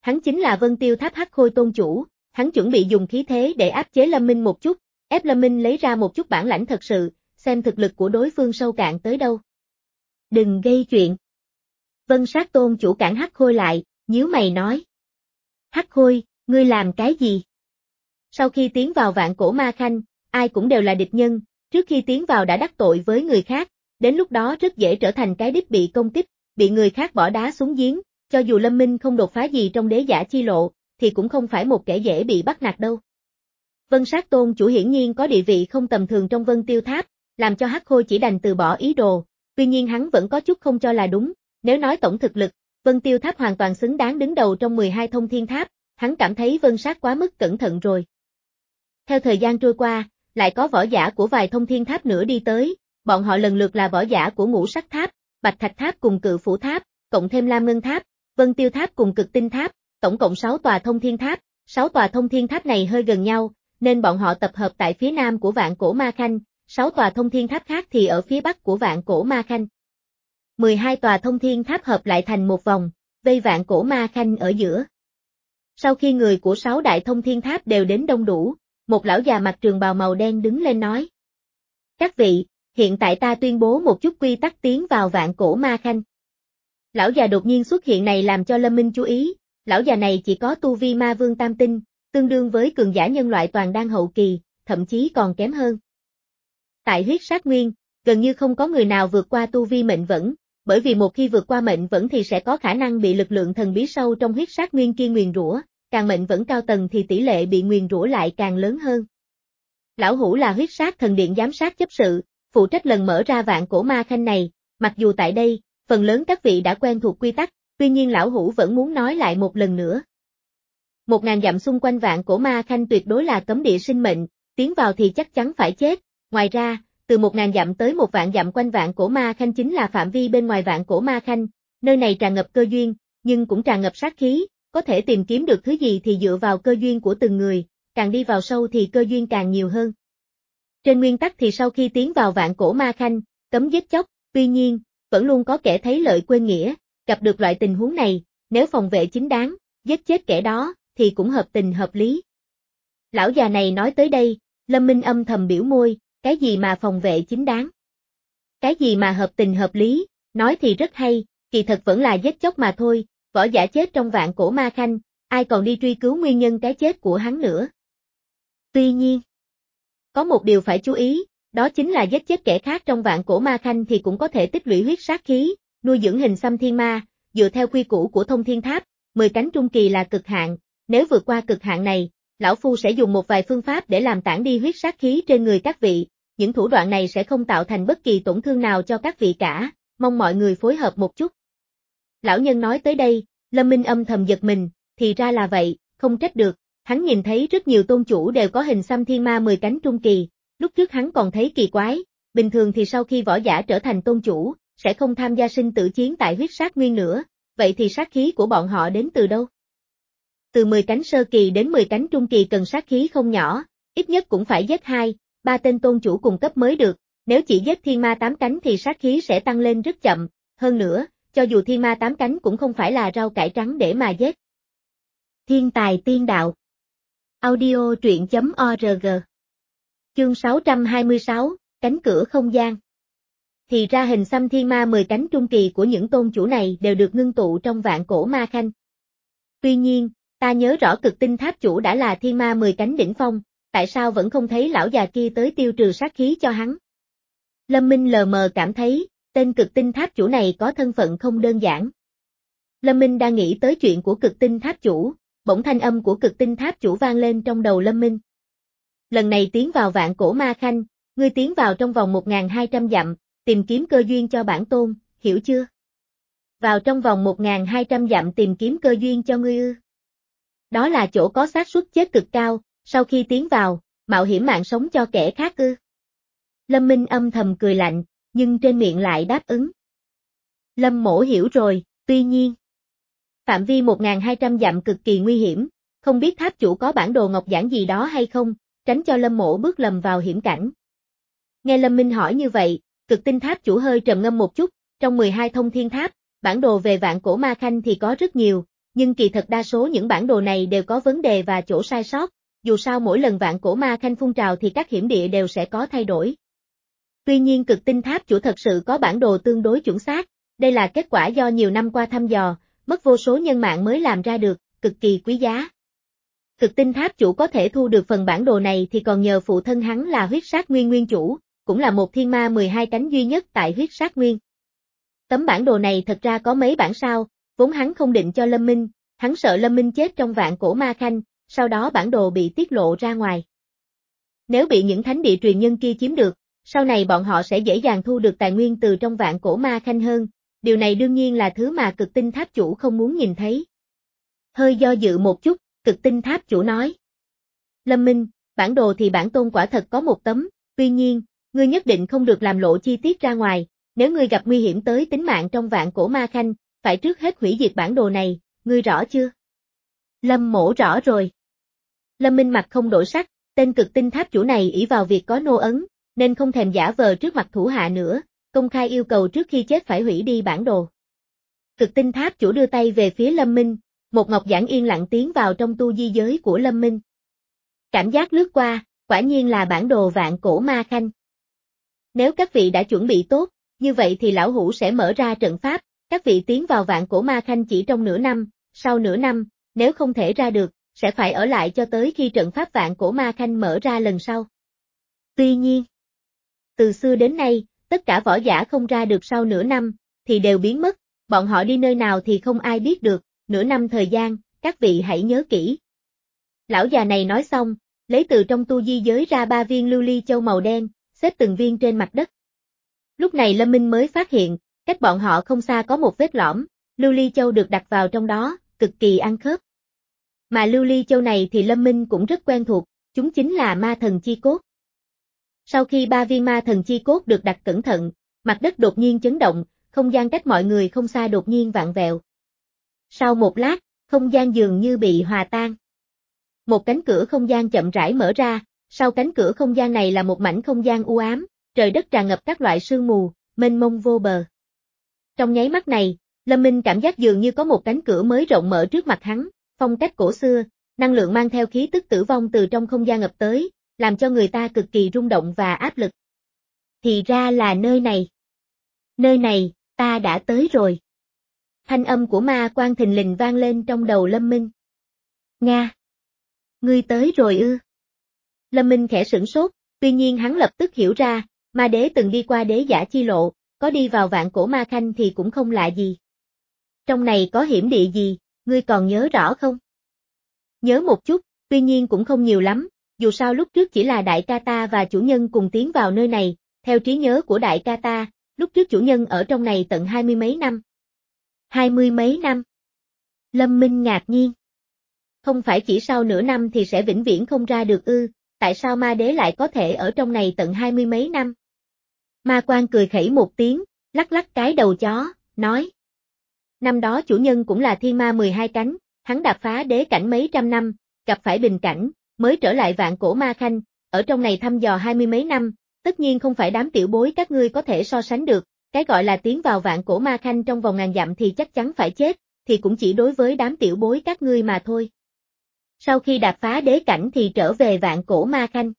Hắn chính là Vân Tiêu Tháp Hắc Khôi tôn chủ, hắn chuẩn bị dùng khí thế để áp chế Lâm Minh một chút, ép Lâm Minh lấy ra một chút bản lãnh thật sự, xem thực lực của đối phương sâu cạn tới đâu. Đừng gây chuyện. Vân Sát tôn chủ cản Hắc Khôi lại, nhíu mày nói. Hắc Khôi, ngươi làm cái gì? Sau khi tiến vào Vạn Cổ Ma Khanh, ai cũng đều là địch nhân, trước khi tiến vào đã đắc tội với người khác, đến lúc đó rất dễ trở thành cái đích bị công kích, bị người khác bỏ đá xuống giếng, cho dù Lâm Minh không đột phá gì trong đế giả chi lộ, thì cũng không phải một kẻ dễ bị bắt nạt đâu. Vân Sát tôn chủ hiển nhiên có địa vị không tầm thường trong Vân Tiêu Tháp, làm cho Hắc Khôi chỉ đành từ bỏ ý đồ, tuy nhiên hắn vẫn có chút không cho là đúng, nếu nói tổng thực lực, Vân Tiêu Tháp hoàn toàn xứng đáng đứng đầu trong mười hai thông thiên tháp, hắn cảm thấy Vân Sát quá mức cẩn thận rồi. Theo thời gian trôi qua, lại có võ giả của vài thông thiên tháp nữa đi tới, bọn họ lần lượt là võ giả của Ngũ Sắc Tháp, Bạch Thạch Tháp cùng Cự Phủ Tháp, cộng thêm Lam Ngân Tháp, Vân Tiêu Tháp cùng Cực Tinh Tháp, tổng cộng sáu tòa thông thiên tháp, sáu tòa thông thiên tháp này hơi gần nhau, nên bọn họ tập hợp tại phía nam của Vạn Cổ Ma Khanh, sáu tòa thông thiên tháp khác thì ở phía bắc của Vạn Cổ Ma Khanh. mười hai tòa thông thiên tháp hợp lại thành một vòng, vây Vạn Cổ Ma Khanh ở giữa. Sau khi người của sáu đại thông thiên tháp đều đến đông đủ, một lão già mặc trường bào màu đen đứng lên nói. Các vị, hiện tại ta tuyên bố một chút quy tắc tiến vào Vạn Cổ Ma Khanh. Lão già đột nhiên xuất hiện này làm cho Lâm Minh chú ý, lão già này chỉ có tu vi ma vương tam tinh, tương đương với cường giả nhân loại toàn đan hậu kỳ, thậm chí còn kém hơn. Tại huyết sát nguyên, gần như không có người nào vượt qua tu vi mệnh vẫn, bởi vì một khi vượt qua mệnh vẫn thì sẽ có khả năng bị lực lượng thần bí sâu trong huyết sát nguyên kia nguyền rủa, càng mệnh vẫn cao tầng thì tỷ lệ bị nguyền rủa lại càng lớn hơn. Lão Hủ là huyết sát thần điện giám sát chấp sự, phụ trách lần mở ra Vạn Cổ Ma Khanh này, mặc dù tại đây, phần lớn các vị đã quen thuộc quy tắc, tuy nhiên Lão Hủ vẫn muốn nói lại một lần nữa. Một ngàn dặm xung quanh Vạn Cổ Ma Khanh tuyệt đối là cấm địa sinh mệnh, tiến vào thì chắc chắn phải chết, ngoài ra, từ một ngàn dặm tới một vạn dặm quanh Vạn Cổ Ma Khanh chính là phạm vi bên ngoài Vạn Cổ Ma Khanh, nơi này tràn ngập cơ duyên, nhưng cũng tràn ngập sát khí, có thể tìm kiếm được thứ gì thì dựa vào cơ duyên của từng người, càng đi vào sâu thì cơ duyên càng nhiều hơn. Trên nguyên tắc thì sau khi tiến vào Vạn Cổ Ma Khanh, cấm giết chóc, tuy nhiên, vẫn luôn có kẻ thấy lợi quên nghĩa, gặp được loại tình huống này, nếu phòng vệ chính đáng, giết chết kẻ đó, thì cũng hợp tình hợp lý. Lão già này nói tới đây, Lâm Minh âm thầm biểu môi, cái gì mà phòng vệ chính đáng? Cái gì mà hợp tình hợp lý, nói thì rất hay, kỳ thật vẫn là giết chóc mà thôi, võ giả chết trong Vạn Cổ Ma Khanh, ai còn đi truy cứu nguyên nhân cái chết của hắn nữa. Tuy nhiên, có một điều phải chú ý, đó chính là giết chết kẻ khác trong Vạn Cổ Ma Khanh thì cũng có thể tích lũy huyết sát khí, nuôi dưỡng hình xăm thiên ma, dựa theo quy củ của thông thiên tháp, mười cánh trung kỳ là cực hạn, nếu vượt qua cực hạn này, lão phu sẽ dùng một vài phương pháp để làm tản đi huyết sát khí trên người các vị, những thủ đoạn này sẽ không tạo thành bất kỳ tổn thương nào cho các vị cả, mong mọi người phối hợp một chút. Lão nhân nói tới đây, Lâm Minh âm thầm giật mình, thì ra là vậy, không trách được, hắn nhìn thấy rất nhiều tôn chủ đều có hình xăm thiên ma mười cánh trung kỳ, lúc trước hắn còn thấy kỳ quái, bình thường thì sau khi võ giả trở thành tôn chủ, sẽ không tham gia sinh tử chiến tại huyết sát nguyên nữa, vậy thì sát khí của bọn họ đến từ đâu? Từ mười cánh sơ kỳ đến mười cánh trung kỳ cần sát khí không nhỏ, ít nhất cũng phải giết hai, ba tên tôn chủ cùng cấp mới được, nếu chỉ giết thiên ma tám cánh thì sát khí sẽ tăng lên rất chậm, hơn nữa, cho dù thiên ma tám cánh cũng không phải là rau cải trắng để mà giết. Thiên tài tiên đạo. Audio truyện chấm org. Chương sáu trăm hai mươi sáu, cánh cửa không gian. Thì ra hình xăm thiên ma mười cánh trung kỳ của những tôn chủ này đều được ngưng tụ trong Vạn Cổ Ma Khanh. Tuy nhiên, ta nhớ rõ Cực Tinh Tháp chủ đã là thiên ma mười cánh đỉnh phong, tại sao vẫn không thấy lão già kia tới tiêu trừ sát khí cho hắn? Lâm Minh lờ mờ cảm thấy, tên Cực Tinh Tháp chủ này có thân phận không đơn giản. Lâm Minh đang nghĩ tới chuyện của Cực Tinh Tháp chủ, bỗng thanh âm của Cực Tinh Tháp chủ vang lên trong đầu Lâm Minh. Lần này tiến vào Vạn Cổ Ma Khanh, ngươi tiến vào trong vòng một nghìn hai trăm dặm, tìm kiếm cơ duyên cho bản tôn, hiểu chưa? Vào trong vòng một nghìn hai trăm dặm tìm kiếm cơ duyên cho ngươi ư? Đó là chỗ có xác suất chết cực cao, sau khi tiến vào, mạo hiểm mạng sống cho kẻ khác ư? Lâm Minh âm thầm cười lạnh, nhưng trên miệng lại đáp ứng. Lâm mỗ hiểu rồi, tuy nhiên, phạm vi một nghìn hai trăm dặm cực kỳ nguy hiểm, không biết tháp chủ có bản đồ ngọc giản gì đó hay không, tránh cho Lâm mỗ bước lầm vào hiểm cảnh. Nghe Lâm Minh hỏi như vậy, Cực Tinh Tháp chủ hơi trầm ngâm một chút, trong mười hai thông thiên tháp, bản đồ về Vạn Cổ Ma Khanh thì có rất nhiều, nhưng kỳ thật đa số những bản đồ này đều có vấn đề và chỗ sai sót, dù sao mỗi lần vạn cổ ma khanh phun trào thì các hiểm địa đều sẽ có thay đổi. Tuy nhiên cực tinh tháp chủ thật sự có bản đồ tương đối chuẩn xác, đây là kết quả do nhiều năm qua thăm dò, mất vô số nhân mạng mới làm ra được, cực kỳ quý giá. Cực tinh tháp chủ có thể thu được phần bản đồ này thì còn nhờ phụ thân hắn là huyết sát nguyên nguyên chủ, cũng là một thiên ma mười hai cánh duy nhất tại huyết sát nguyên. Tấm bản đồ này thật ra có mấy bản sao, vốn hắn không định cho Lâm Minh, hắn sợ Lâm Minh chết trong vạn cổ ma khanh, sau đó bản đồ bị tiết lộ ra ngoài. Nếu bị những thánh địa truyền nhân kia chiếm được, sau này bọn họ sẽ dễ dàng thu được tài nguyên từ trong vạn cổ ma khanh hơn, điều này đương nhiên là thứ mà cực tinh tháp chủ không muốn nhìn thấy. Hơi do dự một chút, cực tinh tháp chủ nói. Lâm Minh, bản đồ thì bản tôn quả thật có một tấm, tuy nhiên, ngươi nhất định không được làm lộ chi tiết ra ngoài, nếu ngươi gặp nguy hiểm tới tính mạng trong vạn cổ ma khanh, phải trước hết hủy diệt bản đồ này, ngươi rõ chưa? Lâm Mỗ rõ rồi. Lâm Minh mặt không đổi sắc, tên cực tinh tháp chủ này ỷ vào việc có nô ấn, nên không thèm giả vờ trước mặt thủ hạ nữa, công khai yêu cầu trước khi chết phải hủy đi bản đồ. Cực tinh tháp chủ đưa tay về phía Lâm Minh, một ngọc giản yên lặng tiến vào trong tu di giới của Lâm Minh. Cảm giác lướt qua, quả nhiên là bản đồ vạn cổ ma khanh. Nếu các vị đã chuẩn bị tốt, như vậy thì lão hủ sẽ mở ra trận pháp, các vị tiến vào vạn cổ ma khanh chỉ trong nửa năm, sau nửa năm, nếu không thể ra được, sẽ phải ở lại cho tới khi trận pháp vạn cổ ma khanh mở ra lần sau. Tuy nhiên, từ xưa đến nay, tất cả võ giả không ra được sau nửa năm, thì đều biến mất, bọn họ đi nơi nào thì không ai biết được, nửa năm thời gian, các vị hãy nhớ kỹ. Lão già này nói xong, lấy từ trong tu di giới ra ba viên lưu ly châu màu đen, xếp từng viên trên mặt đất. Lúc này Lâm Minh mới phát hiện, cách bọn họ không xa có một vết lõm, lưu ly châu được đặt vào trong đó, cực kỳ ăn khớp. Mà lưu ly châu này thì Lâm Minh cũng rất quen thuộc, chúng chính là ma thần chi cốt. Sau khi ba viên ma thần chi cốt được đặt cẩn thận, mặt đất đột nhiên chấn động, không gian cách mọi người không xa đột nhiên vặn vẹo. Sau một lát, không gian dường như bị hòa tan. Một cánh cửa không gian chậm rãi mở ra, sau cánh cửa không gian này là một mảnh không gian u ám, trời đất tràn ngập các loại sương mù, mênh mông vô bờ. Trong nháy mắt này, Lâm Minh cảm giác dường như có một cánh cửa mới rộng mở trước mặt hắn, phong cách cổ xưa, năng lượng mang theo khí tức tử vong từ trong không gian ập tới, làm cho người ta cực kỳ rung động và áp lực. Thì ra là nơi này. Nơi này, ta đã tới rồi. Thanh âm của ma quan thình lình vang lên trong đầu Lâm Minh. Nga! Ngươi tới rồi ư? Lâm Minh khẽ sửng sốt, tuy nhiên hắn lập tức hiểu ra, ma đế từng đi qua đế giả chi lộ, có đi vào vạn cổ ma khanh thì cũng không lạ gì. Trong này có hiểm địa gì, ngươi còn nhớ rõ không? Nhớ một chút, tuy nhiên cũng không nhiều lắm, dù sao lúc trước chỉ là đại ca ta và chủ nhân cùng tiến vào nơi này, theo trí nhớ của đại ca ta, lúc trước chủ nhân ở trong này tận hai mươi mấy năm. Hai mươi mấy năm? Lâm Minh ngạc nhiên. Không phải chỉ sau nửa năm thì sẽ vĩnh viễn không ra được ư, tại sao ma đế lại có thể ở trong này tận hai mươi mấy năm? Ma quan cười khẩy một tiếng, lắc lắc cái đầu chó, nói. Năm đó chủ nhân cũng là thiên ma mười hai cánh, hắn đạp phá đế cảnh mấy trăm năm, gặp phải bình cảnh, mới trở lại vạn cổ ma khanh, ở trong này thăm dò hai mươi mấy năm, tất nhiên không phải đám tiểu bối các ngươi có thể so sánh được, cái gọi là tiến vào vạn cổ ma khanh trong vòng ngàn dặm thì chắc chắn phải chết, thì cũng chỉ đối với đám tiểu bối các ngươi mà thôi. Sau khi đạp phá đế cảnh thì trở về vạn cổ ma khanh.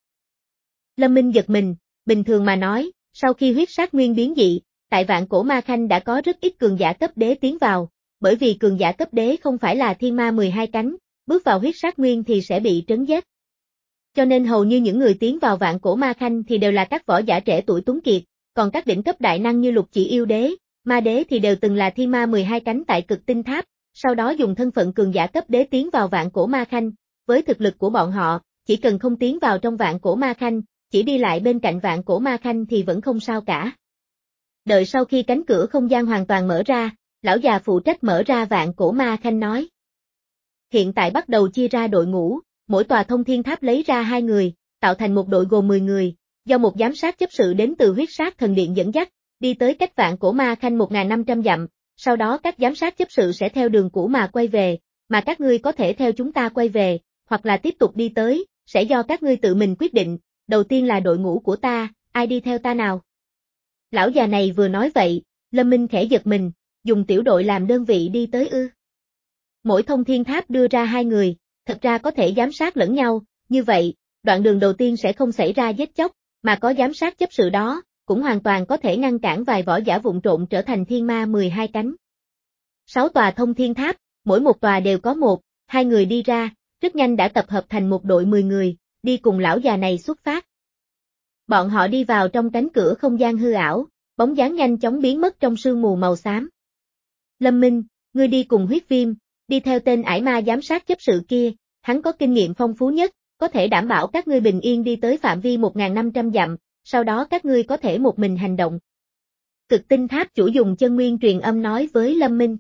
Lâm Minh giật mình, bình thường mà nói, sau khi huyết sát nguyên biến dị, tại vạn cổ ma khanh đã có rất ít cường giả cấp đế tiến vào, bởi vì cường giả cấp đế không phải là thiên ma mười hai cánh, bước vào huyết sát nguyên thì sẽ bị trấn giết. Cho nên hầu như những người tiến vào vạn cổ ma khanh thì đều là các võ giả trẻ tuổi tuấn kiệt, còn các đỉnh cấp đại năng như lục chỉ yêu đế, ma đế thì đều từng là thiên ma mười hai cánh tại cực tinh tháp, sau đó dùng thân phận cường giả cấp đế tiến vào vạn cổ ma khanh, với thực lực của bọn họ, chỉ cần không tiến vào trong vạn cổ ma khanh, chỉ đi lại bên cạnh vạn cổ ma khanh thì vẫn không sao cả. Đợi sau khi cánh cửa không gian hoàn toàn mở ra, lão già phụ trách mở ra vạn cổ ma khanh nói. Hiện tại bắt đầu chia ra đội ngũ, mỗi tòa thông thiên tháp lấy ra hai người, tạo thành một đội gồm mười người, do một giám sát chấp sự đến từ huyết sát thần điện dẫn dắt, đi tới cách vạn cổ ma khanh một nghìn năm trăm dặm, sau đó các giám sát chấp sự sẽ theo đường cũ mà quay về, mà các ngươi có thể theo chúng ta quay về, hoặc là tiếp tục đi tới, sẽ do các ngươi tự mình quyết định, đầu tiên là đội ngũ của ta, ai đi theo ta nào? Lão già này vừa nói vậy, Lâm Minh khẽ giật mình, dùng tiểu đội làm đơn vị đi tới ư. Mỗi thông thiên tháp đưa ra hai người, thật ra có thể giám sát lẫn nhau, như vậy, đoạn đường đầu tiên sẽ không xảy ra giết chóc, mà có giám sát chấp sự đó, cũng hoàn toàn có thể ngăn cản vài võ giả vụng trộn trở thành thiên ma mười hai cánh. Sáu tòa thông thiên tháp, mỗi một tòa đều có một, hai người đi ra, rất nhanh đã tập hợp thành một đội mười người, đi cùng lão già này xuất phát. Bọn họ đi vào trong cánh cửa không gian hư ảo, bóng dáng nhanh chóng biến mất trong sương mù màu xám. Lâm Minh, ngươi đi cùng huyết viêm, đi theo tên ải ma giám sát chấp sự kia, hắn có kinh nghiệm phong phú nhất, có thể đảm bảo các ngươi bình yên đi tới phạm vi một nghìn năm trăm dặm, sau đó các ngươi có thể một mình hành động. Cực tinh tháp chủ dùng chân nguyên truyền âm nói với Lâm Minh.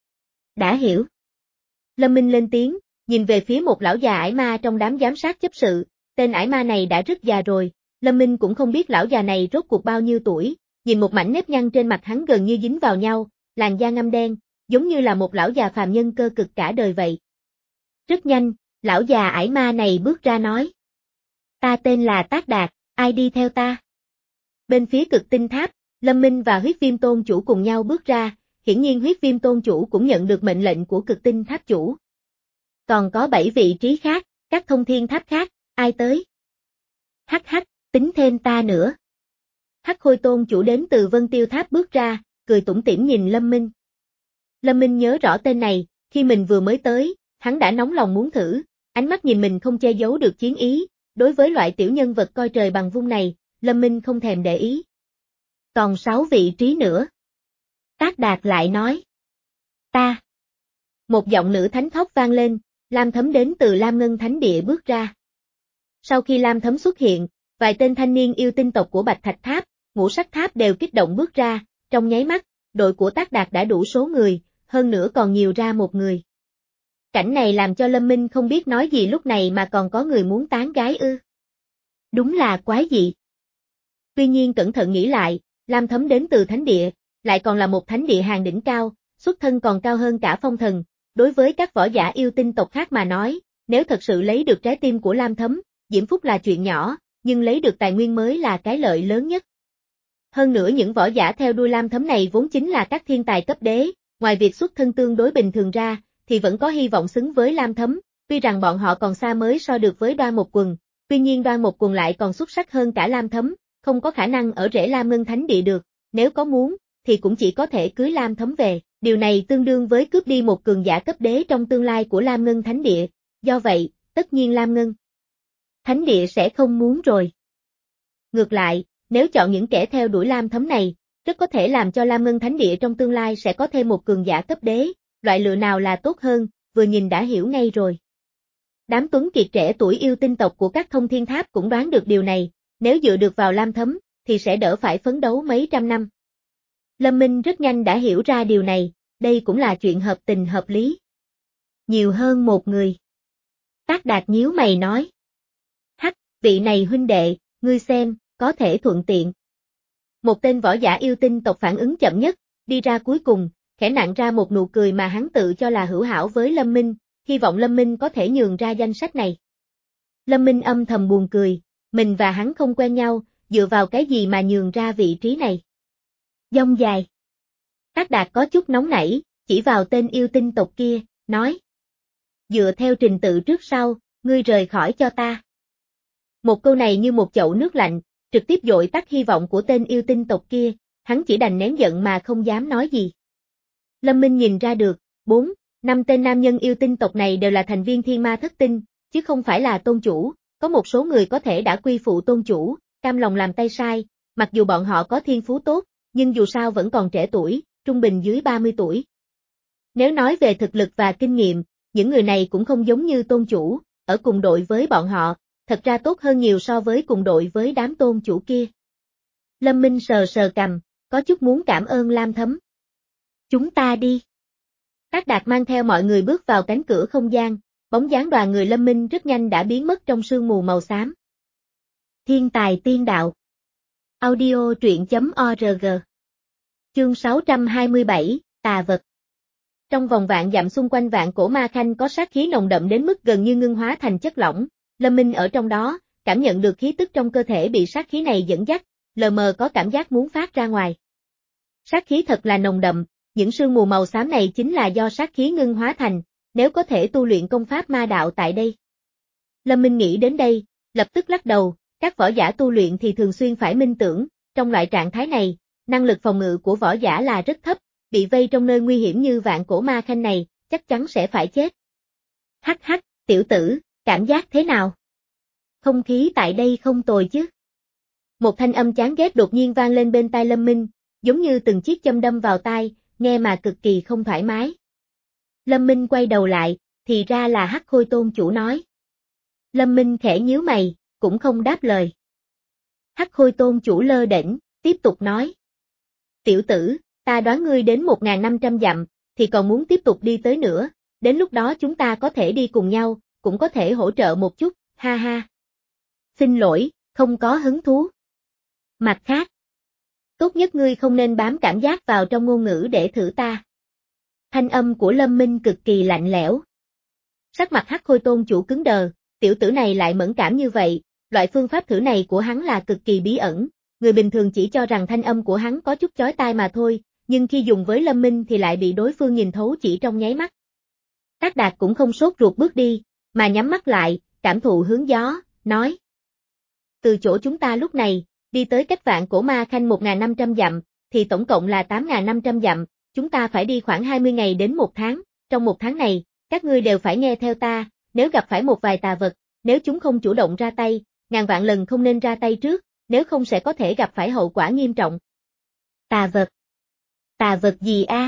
Đã hiểu. Lâm Minh lên tiếng, nhìn về phía một lão già ải ma trong đám giám sát chấp sự, tên ải ma này đã rất già rồi, Lâm Minh cũng không biết lão già này rốt cuộc bao nhiêu tuổi, nhìn một mảnh nếp nhăn trên mặt hắn gần như dính vào nhau, làn da ngăm đen, giống như là một lão già phàm nhân cơ cực cả đời vậy. Rất nhanh, lão già ải ma này bước ra nói. Ta tên là Tác Đạt, ai đi theo ta? Bên phía cực tinh tháp, Lâm Minh và huyết viêm tôn chủ cùng nhau bước ra, hiển nhiên huyết viêm tôn chủ cũng nhận được mệnh lệnh của cực tinh tháp chủ. Còn có bảy vị trí khác, các thông thiên tháp khác, ai tới? Hắc hắc, tính thêm ta nữa. Hắc Khôi tôn chủ đến từ Vân Tiêu Tháp bước ra, cười tủm tỉm nhìn Lâm Minh. Lâm Minh nhớ rõ tên này, khi mình vừa mới tới, hắn đã nóng lòng muốn thử, ánh mắt nhìn mình không che giấu được chiến ý, đối với loại tiểu nhân vật coi trời bằng vung này, Lâm Minh không thèm để ý. Còn sáu vị trí nữa. Tác Đạt lại nói. Ta. Một giọng nữ thánh khóc vang lên, Lam Thấm đến từ Lam Ngân Thánh Địa bước ra. Sau khi Lam Thấm xuất hiện, vài tên thanh niên yêu tinh tộc của Bạch Thạch Tháp, Ngũ Sắc Tháp đều kích động bước ra, trong nháy mắt, đội của Tác Đạt đã đủ số người, hơn nữa còn nhiều ra một người. Cảnh này làm cho Lâm Minh không biết nói gì lúc này mà còn có người muốn tán gái ư. Đúng là quái dị. Tuy nhiên cẩn thận nghĩ lại, Lam Thấm đến từ Thánh Địa, lại còn là một Thánh Địa hàng đỉnh cao, xuất thân còn cao hơn cả Phong Thần, đối với các võ giả yêu tinh tộc khác mà nói, nếu thật sự lấy được trái tim của Lam Thấm, diễm phúc là chuyện nhỏ, nhưng lấy được tài nguyên mới là cái lợi lớn nhất. Hơn nữa những võ giả theo đuôi Lam Thấm này vốn chính là các thiên tài cấp đế, ngoài việc xuất thân tương đối bình thường ra, thì vẫn có hy vọng xứng với Lam Thấm, tuy rằng bọn họ còn xa mới so được với Đoan Một Quần, tuy nhiên Đoan Một Quần lại còn xuất sắc hơn cả Lam Thấm, không có khả năng ở rễ Lam Ngân Thánh Địa được, nếu có muốn, thì cũng chỉ có thể cưới Lam Thấm về, điều này tương đương với cướp đi một cường giả cấp đế trong tương lai của Lam Ngân Thánh Địa, do vậy, tất nhiên Lam Ngân Thánh Địa sẽ không muốn rồi. Ngược lại, nếu chọn những kẻ theo đuổi Lam Thấm này, rất có thể làm cho Lam Ngân Thánh Địa trong tương lai sẽ có thêm một cường giả cấp đế, loại lựa nào là tốt hơn, vừa nhìn đã hiểu ngay rồi. Đám tuấn kiệt trẻ tuổi yêu tinh tộc của các thông thiên tháp cũng đoán được điều này, nếu dựa được vào Lam Thấm, thì sẽ đỡ phải phấn đấu mấy trăm năm. Lâm Minh rất nhanh đã hiểu ra điều này, đây cũng là chuyện hợp tình hợp lý. Nhiều hơn một người. Tác Đạt nhíu mày nói. Hắc, vị này huynh đệ, ngươi xem, có thể thuận tiện. Một tên võ giả yêu tinh tộc phản ứng chậm nhất, đi ra cuối cùng, khẽ nặn ra một nụ cười mà hắn tự cho là hữu hảo với Lâm Minh, hy vọng Lâm Minh có thể nhường ra danh sách này. Lâm Minh âm thầm buồn cười, mình và hắn không quen nhau, dựa vào cái gì mà nhường ra vị trí này. Dông dài. Tác Đạt có chút nóng nảy, chỉ vào tên yêu tinh tộc kia, nói. Dựa theo trình tự trước sau, ngươi rời khỏi cho ta. Một câu này như một chậu nước lạnh, trực tiếp dội tắt hy vọng của tên yêu tinh tộc kia, hắn chỉ đành nén giận mà không dám nói gì. Lâm Minh nhìn ra được, bốn, năm tên nam nhân yêu tinh tộc này đều là thành viên thiên ma thất tinh, chứ không phải là tôn chủ, có một số người có thể đã quy phụ tôn chủ, cam lòng làm tay sai, mặc dù bọn họ có thiên phú tốt, nhưng dù sao vẫn còn trẻ tuổi, trung bình dưới ba mươi tuổi. Nếu nói về thực lực và kinh nghiệm, những người này cũng không giống như tôn chủ, ở cùng đội với bọn họ, thật ra tốt hơn nhiều so với cùng đội với đám tôn chủ kia. Lâm Minh sờ sờ cằm, có chút muốn cảm ơn Lam Thấm. Chúng ta đi. Tác Đạt mang theo mọi người bước vào cánh cửa không gian, bóng dáng đoàn người Lâm Minh rất nhanh đã biến mất trong sương mù màu xám. Thiên tài tiên đạo. Audio truyện chấm org. Chương sáu trăm hai mươi bảy, Tà vật. Trong vòng vạn dặm xung quanh Vạn Cổ Ma Khanh có sát khí nồng đậm đến mức gần như ngưng hóa thành chất lỏng, Lâm Minh ở trong đó, cảm nhận được khí tức trong cơ thể bị sát khí này dẫn dắt, lờ mờ có cảm giác muốn phát ra ngoài. Sát khí thật là nồng đậm, những sương mù màu xám này chính là do sát khí ngưng hóa thành, nếu có thể tu luyện công pháp ma đạo tại đây. Lâm Minh nghĩ đến đây, lập tức lắc đầu, các võ giả tu luyện thì thường xuyên phải minh tưởng, trong loại trạng thái này, năng lực phòng ngự của võ giả là rất thấp, bị vây trong nơi nguy hiểm như Vạn Cổ Ma Khanh này, chắc chắn sẽ phải chết. Hắc hắc, tiểu tử, cảm giác thế nào? Không khí tại đây không tồi chứ? Một thanh âm chán ghét đột nhiên vang lên bên tai Lâm Minh, giống như từng chiếc châm đâm vào tai, nghe mà cực kỳ không thoải mái. Lâm Minh quay đầu lại, thì ra là Hắc Khôi Tôn chủ nói. Lâm Minh khẽ nhíu mày, cũng không đáp lời. Hắc Khôi Tôn chủ lơ đễnh, tiếp tục nói. Tiểu tử, ta đoán ngươi đến một nghìn năm trăm dặm, thì còn muốn tiếp tục đi tới nữa, đến lúc đó chúng ta có thể đi cùng nhau, cũng có thể hỗ trợ một chút, ha ha. Xin lỗi, không có hứng thú. Mặt khác, tốt nhất ngươi không nên bám cảm giác vào trong ngôn ngữ để thử ta. Thanh âm của Lâm Minh cực kỳ lạnh lẽo. Sắc mặt Hắc Khôi Tôn chủ cứng đờ, tiểu tử này lại mẫn cảm như vậy, loại phương pháp thử này của hắn là cực kỳ bí ẩn, người bình thường chỉ cho rằng thanh âm của hắn có chút chói tai mà thôi, nhưng khi dùng với Lâm Minh thì lại bị đối phương nhìn thấu chỉ trong nháy mắt. Tác Đạt cũng không sốt ruột bước đi, mà nhắm mắt lại, cảm thụ hướng gió, nói. Từ chỗ chúng ta lúc này, đi tới cách Vạn Cổ Ma Khanh một nghìn năm trăm dặm, thì tổng cộng là tám nghìn năm trăm dặm, chúng ta phải đi khoảng hai mươi ngày đến một tháng, trong một tháng này, các ngươi đều phải nghe theo ta, nếu gặp phải một vài tà vật, nếu chúng không chủ động ra tay, ngàn vạn lần không nên ra tay trước, nếu không sẽ có thể gặp phải hậu quả nghiêm trọng. Tà vật? Tà vật gì a?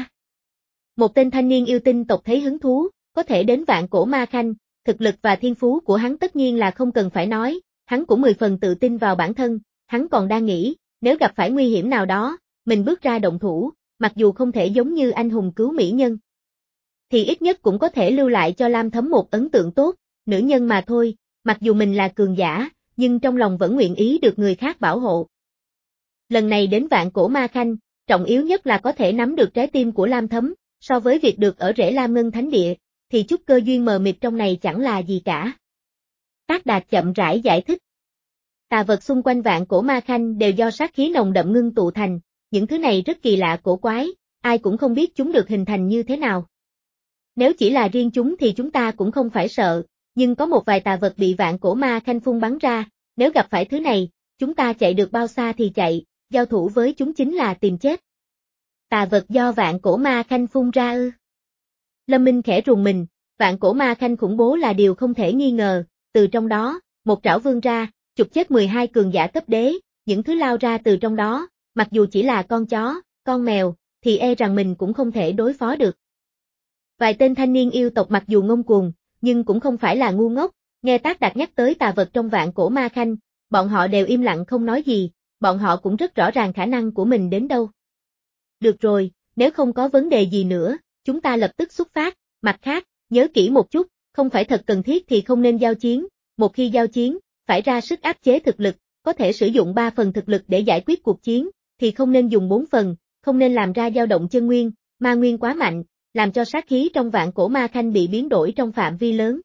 Một tên thanh niên yêu tinh tộc thấy hứng thú, có thể đến Vạn Cổ Ma Khanh, thực lực và thiên phú của hắn tất nhiên là không cần phải nói, hắn cũng mười phần tự tin vào bản thân, hắn còn đang nghĩ, nếu gặp phải nguy hiểm nào đó, mình bước ra động thủ, mặc dù không thể giống như anh hùng cứu mỹ nhân, thì ít nhất cũng có thể lưu lại cho Lam Thấm một ấn tượng tốt, nữ nhân mà thôi, mặc dù mình là cường giả, nhưng trong lòng vẫn nguyện ý được người khác bảo hộ. Lần này đến Vạn Cổ Ma Khanh, trọng yếu nhất là có thể nắm được trái tim của Lam Thấm, so với việc được ở rễ Lam Ngân Thánh Địa, thì chút cơ duyên mờ mịt trong này chẳng là gì cả. Tác Đạt chậm rãi giải thích. Tà vật xung quanh Vạn Cổ Ma Khanh đều do sát khí nồng đậm ngưng tụ thành, những thứ này rất kỳ lạ cổ quái, ai cũng không biết chúng được hình thành như thế nào. Nếu chỉ là riêng chúng thì chúng ta cũng không phải sợ, nhưng có một vài tà vật bị Vạn Cổ Ma Khanh phun bắn ra, nếu gặp phải thứ này, chúng ta chạy được bao xa thì chạy, giao thủ với chúng chính là tìm chết. Tà vật do Vạn Cổ Ma Khanh phun ra ư? Lâm Minh khẽ rùng mình, Vạn Cổ Ma Khanh khủng bố là điều không thể nghi ngờ, từ trong đó, một trảo vươn ra, chụp chết mười hai cường giả cấp đế, những thứ lao ra từ trong đó, mặc dù chỉ là con chó, con mèo, thì e rằng mình cũng không thể đối phó được. Vài tên thanh niên yêu tộc mặc dù ngông cuồng, nhưng cũng không phải là ngu ngốc, nghe Tác Đạt nhắc tới tà vật trong Vạn Cổ Ma Khanh, bọn họ đều im lặng không nói gì, bọn họ cũng rất rõ ràng khả năng của mình đến đâu. Được rồi, nếu không có vấn đề gì nữa, chúng ta lập tức xuất phát, mặt khác, nhớ kỹ một chút, không phải thật cần thiết thì không nên giao chiến, một khi giao chiến, phải ra sức áp chế thực lực, có thể sử dụng ba phần thực lực để giải quyết cuộc chiến, thì không nên dùng bốn phần, không nên làm ra dao động chân nguyên, ma nguyên quá mạnh, làm cho sát khí trong Vạn Cổ Ma Khanh bị biến đổi trong phạm vi lớn.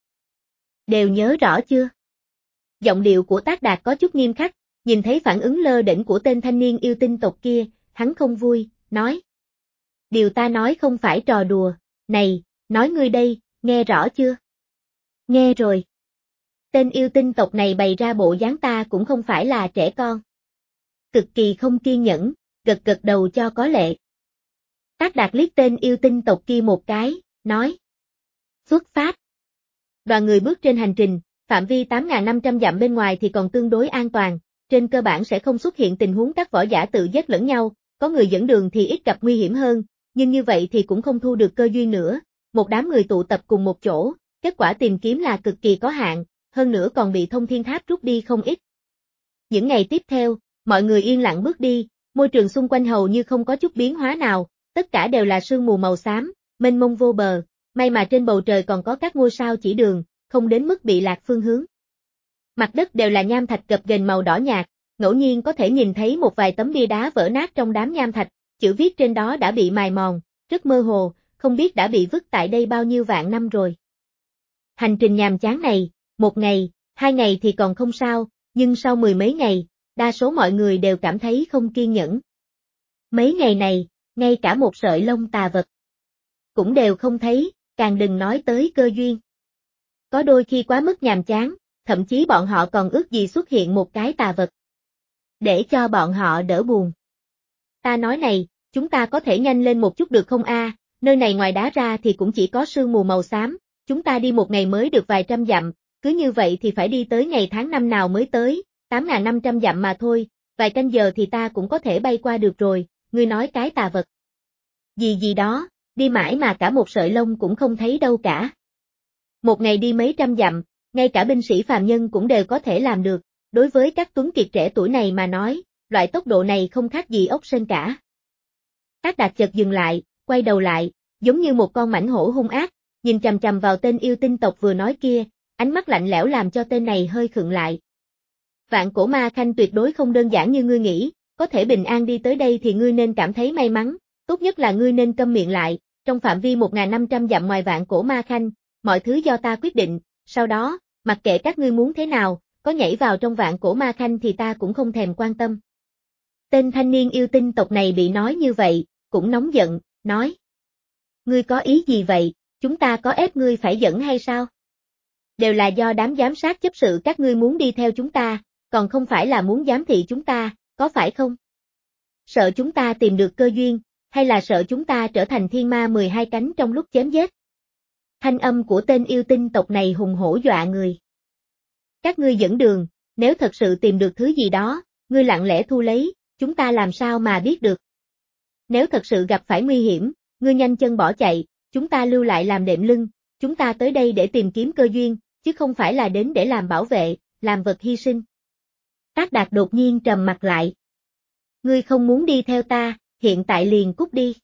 Đều nhớ rõ chưa? Giọng điệu của Tác Đạt có chút nghiêm khắc, nhìn thấy phản ứng lơ đễnh của tên thanh niên yêu tinh tộc kia, hắn không vui, nói. Điều ta nói không phải trò đùa, này, nói ngươi đây, nghe rõ chưa? Nghe rồi. Tên yêu tinh tộc này bày ra bộ dáng ta cũng không phải là trẻ con. Cực kỳ không kiên nhẫn, gật gật đầu cho có lệ. Tác Đạt liếc tên yêu tinh tộc kia một cái, nói. Xuất phát. Đoàn người bước trên hành trình, phạm vi tám nghìn năm trăm dặm bên ngoài thì còn tương đối an toàn, trên cơ bản sẽ không xuất hiện tình huống các võ giả tự giết lẫn nhau, có người dẫn đường thì ít gặp nguy hiểm hơn, nhưng như vậy thì cũng không thu được cơ duyên nữa, một đám người tụ tập cùng một chỗ, kết quả tìm kiếm là cực kỳ có hạn, hơn nữa còn bị Thông Thiên Tháp rút đi không ít. Những ngày tiếp theo, mọi người yên lặng bước đi, môi trường xung quanh hầu như không có chút biến hóa nào, tất cả đều là sương mù màu xám, mênh mông vô bờ, may mà trên bầu trời còn có các ngôi sao chỉ đường, không đến mức bị lạc phương hướng. Mặt đất đều là nham thạch gập ghềnh màu đỏ nhạt, ngẫu nhiên có thể nhìn thấy một vài tấm bia đá vỡ nát trong đám nham thạch, chữ viết trên đó đã bị mài mòn, rất mơ hồ, không biết đã bị vứt tại đây bao nhiêu vạn năm rồi. Hành trình nhàm chán này, một ngày, hai ngày thì còn không sao, nhưng sau mười mấy ngày, đa số mọi người đều cảm thấy không kiên nhẫn. Mấy ngày này, ngay cả một sợi lông tà vật cũng đều không thấy, càng đừng nói tới cơ duyên. Có đôi khi quá mức nhàm chán, thậm chí bọn họ còn ước gì xuất hiện một cái tà vật. Để cho bọn họ đỡ buồn. Ta nói này, chúng ta có thể nhanh lên một chút được không a? Nơi này ngoài đá ra thì cũng chỉ có sương mù màu xám, chúng ta đi một ngày mới được vài trăm dặm, cứ như vậy thì phải đi tới ngày tháng năm nào mới tới, tám nghìn năm trăm dặm mà thôi, vài canh giờ thì ta cũng có thể bay qua được rồi, ngươi nói cái tà vật. Gì gì đó, đi mãi mà cả một sợi lông cũng không thấy đâu cả. Một ngày đi mấy trăm dặm, ngay cả binh sĩ phàm nhân cũng đều có thể làm được, đối với các tuấn kiệt trẻ tuổi này mà nói, loại tốc độ này không khác gì ốc sên cả. Tác Đạt chợt dừng lại, quay đầu lại, giống như một con mãnh hổ hung ác, nhìn chằm chằm vào tên yêu tinh tộc vừa nói kia, ánh mắt lạnh lẽo làm cho tên này hơi khựng lại. Vạn Cổ Ma Khanh tuyệt đối không đơn giản như ngươi nghĩ, có thể bình an đi tới đây thì ngươi nên cảm thấy may mắn, tốt nhất là ngươi nên câm miệng lại, trong phạm vi một nghìn năm trăm dặm ngoài Vạn Cổ Ma Khanh, mọi thứ do ta quyết định, sau đó, mặc kệ các ngươi muốn thế nào, có nhảy vào trong Vạn Cổ Ma Khanh thì ta cũng không thèm quan tâm. Tên thanh niên yêu tinh tộc này bị nói như vậy, cũng nóng giận, nói. Ngươi có ý gì vậy, chúng ta có ép ngươi phải dẫn hay sao? Đều là do đám giám sát chấp sự các ngươi muốn đi theo chúng ta, còn không phải là muốn giám thị chúng ta, có phải không? Sợ chúng ta tìm được cơ duyên, hay là sợ chúng ta trở thành thiên ma mười hai cánh trong lúc chém giết? Thanh âm của tên yêu tinh tộc này hùng hổ dọa người. Các ngươi dẫn đường, nếu thật sự tìm được thứ gì đó, ngươi lặng lẽ thu lấy, chúng ta làm sao mà biết được? Nếu thật sự gặp phải nguy hiểm, ngươi nhanh chân bỏ chạy, chúng ta lưu lại làm đệm lưng, chúng ta tới đây để tìm kiếm cơ duyên, chứ không phải là đến để làm bảo vệ, làm vật hy sinh. Tác Đạt đột nhiên trầm mặt lại. Ngươi không muốn đi theo ta, hiện tại liền cút đi.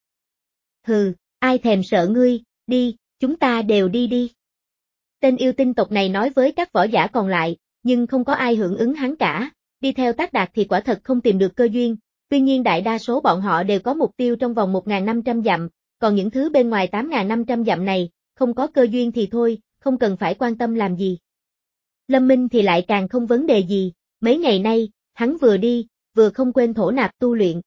Hừ, ai thèm sợ ngươi, đi, chúng ta đều đi đi. Tên yêu tinh tộc này nói với các võ giả còn lại, nhưng không có ai hưởng ứng hắn cả, đi theo Tác Đạt thì quả thật không tìm được cơ duyên, tuy nhiên đại đa số bọn họ đều có mục tiêu trong vòng một nghìn năm trăm dặm, còn những thứ bên ngoài tám nghìn năm trăm dặm này, không có cơ duyên thì thôi, không cần phải quan tâm làm gì. Lâm Minh thì lại càng không vấn đề gì, mấy ngày nay, hắn vừa đi, vừa không quên thổ nạp tu luyện.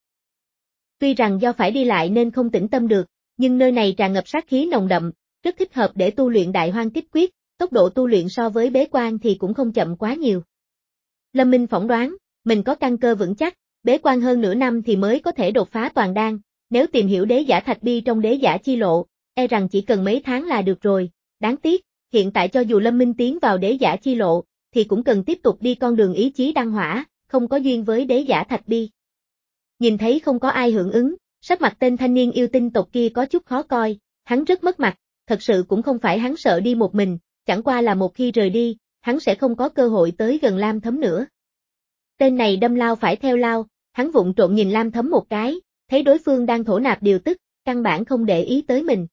Tuy rằng do phải đi lại nên không tĩnh tâm được, nhưng nơi này tràn ngập sát khí nồng đậm, rất thích hợp để tu luyện đại hoang kích quyết, tốc độ tu luyện so với bế quan thì cũng không chậm quá nhiều. Lâm Minh phỏng đoán, mình có căn cơ vững chắc, bế quan hơn nửa năm thì mới có thể đột phá toàn đan, nếu tìm hiểu đế giả thạch bi trong đế giả chi lộ, e rằng chỉ cần mấy tháng là được rồi, đáng tiếc, hiện tại cho dù Lâm Minh tiến vào đế giả chi lộ, thì cũng cần tiếp tục đi con đường ý chí đăng hỏa, không có duyên với đế giả thạch bi. Nhìn thấy không có ai hưởng ứng, sắc mặt tên thanh niên yêu tinh tộc kia có chút khó coi, hắn rất mất mặt, thật sự cũng không phải hắn sợ đi một mình, chẳng qua là một khi rời đi, hắn sẽ không có cơ hội tới gần Lam Thấm nữa. Tên này đâm lao phải theo lao, hắn vụng trộn nhìn Lam Thấm một cái, thấy đối phương đang thổ nạp điều tức, căn bản không để ý tới mình.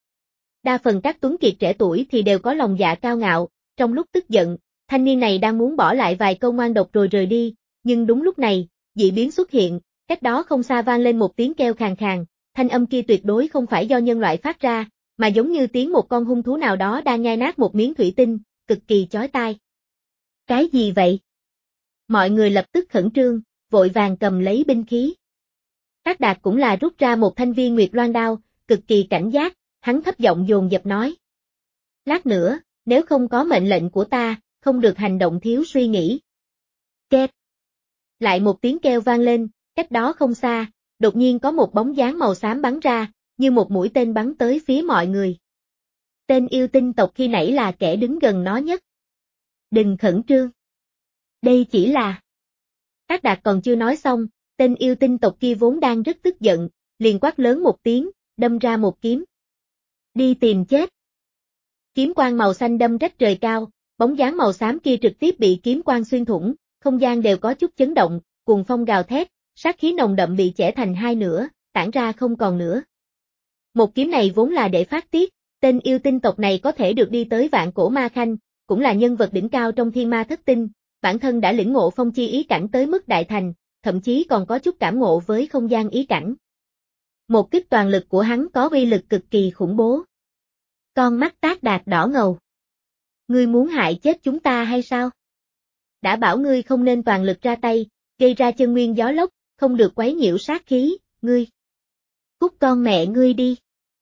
Đa phần các tuấn kiệt trẻ tuổi thì đều có lòng dạ cao ngạo, trong lúc tức giận, thanh niên này đang muốn bỏ lại vài câu ngoan độc rồi rời đi, nhưng đúng lúc này, dị biến xuất hiện, cách đó không xa vang lên một tiếng kêu khàn khàn, thanh âm kia tuyệt đối không phải do nhân loại phát ra, mà giống như tiếng một con hung thú nào đó đang nhai nát một miếng thủy tinh, cực kỳ chói tai. Cái gì vậy? Mọi người lập tức khẩn trương, vội vàng cầm lấy binh khí. Tác Đạt cũng là rút ra một thanh viên nguyệt loan đao, cực kỳ cảnh giác, hắn thấp giọng dồn dập nói. Lát nữa, nếu không có mệnh lệnh của ta, không được hành động thiếu suy nghĩ. Két. Lại một tiếng kêu vang lên, cách đó không xa, đột nhiên có một bóng dáng màu xám bắn ra, như một mũi tên bắn tới phía mọi người. Tên yêu tinh tộc khi nãy là kẻ đứng gần nó nhất. Đừng khẩn trương. Đây chỉ là... Tác Đạt còn chưa nói xong, tên yêu tinh tộc kia vốn đang rất tức giận, liền quát lớn một tiếng, đâm ra một kiếm. Đi tìm chết. Kiếm quang màu xanh đâm rách trời cao, bóng dáng màu xám kia trực tiếp bị kiếm quang xuyên thủng, không gian đều có chút chấn động, cuồng phong gào thét, sát khí nồng đậm bị chẻ thành hai nửa, tản ra không còn nữa. Một kiếm này vốn là để phát tiết, tên yêu tinh tộc này có thể được đi tới Vạn Cổ Ma Khanh, cũng là nhân vật đỉnh cao trong thiên ma thất tinh, bản thân đã lĩnh ngộ phong chi ý cảnh tới mức đại thành, thậm chí còn có chút cảm ngộ với không gian ý cảnh. Một kích toàn lực của hắn có uy lực cực kỳ khủng bố. Con mắt Tác Đạt đỏ ngầu. Ngươi muốn hại chết chúng ta hay sao? Đã bảo ngươi không nên toàn lực ra tay, gây ra chân nguyên gió lốc, không được quấy nhiễu sát khí, ngươi. Cút con mẹ ngươi đi.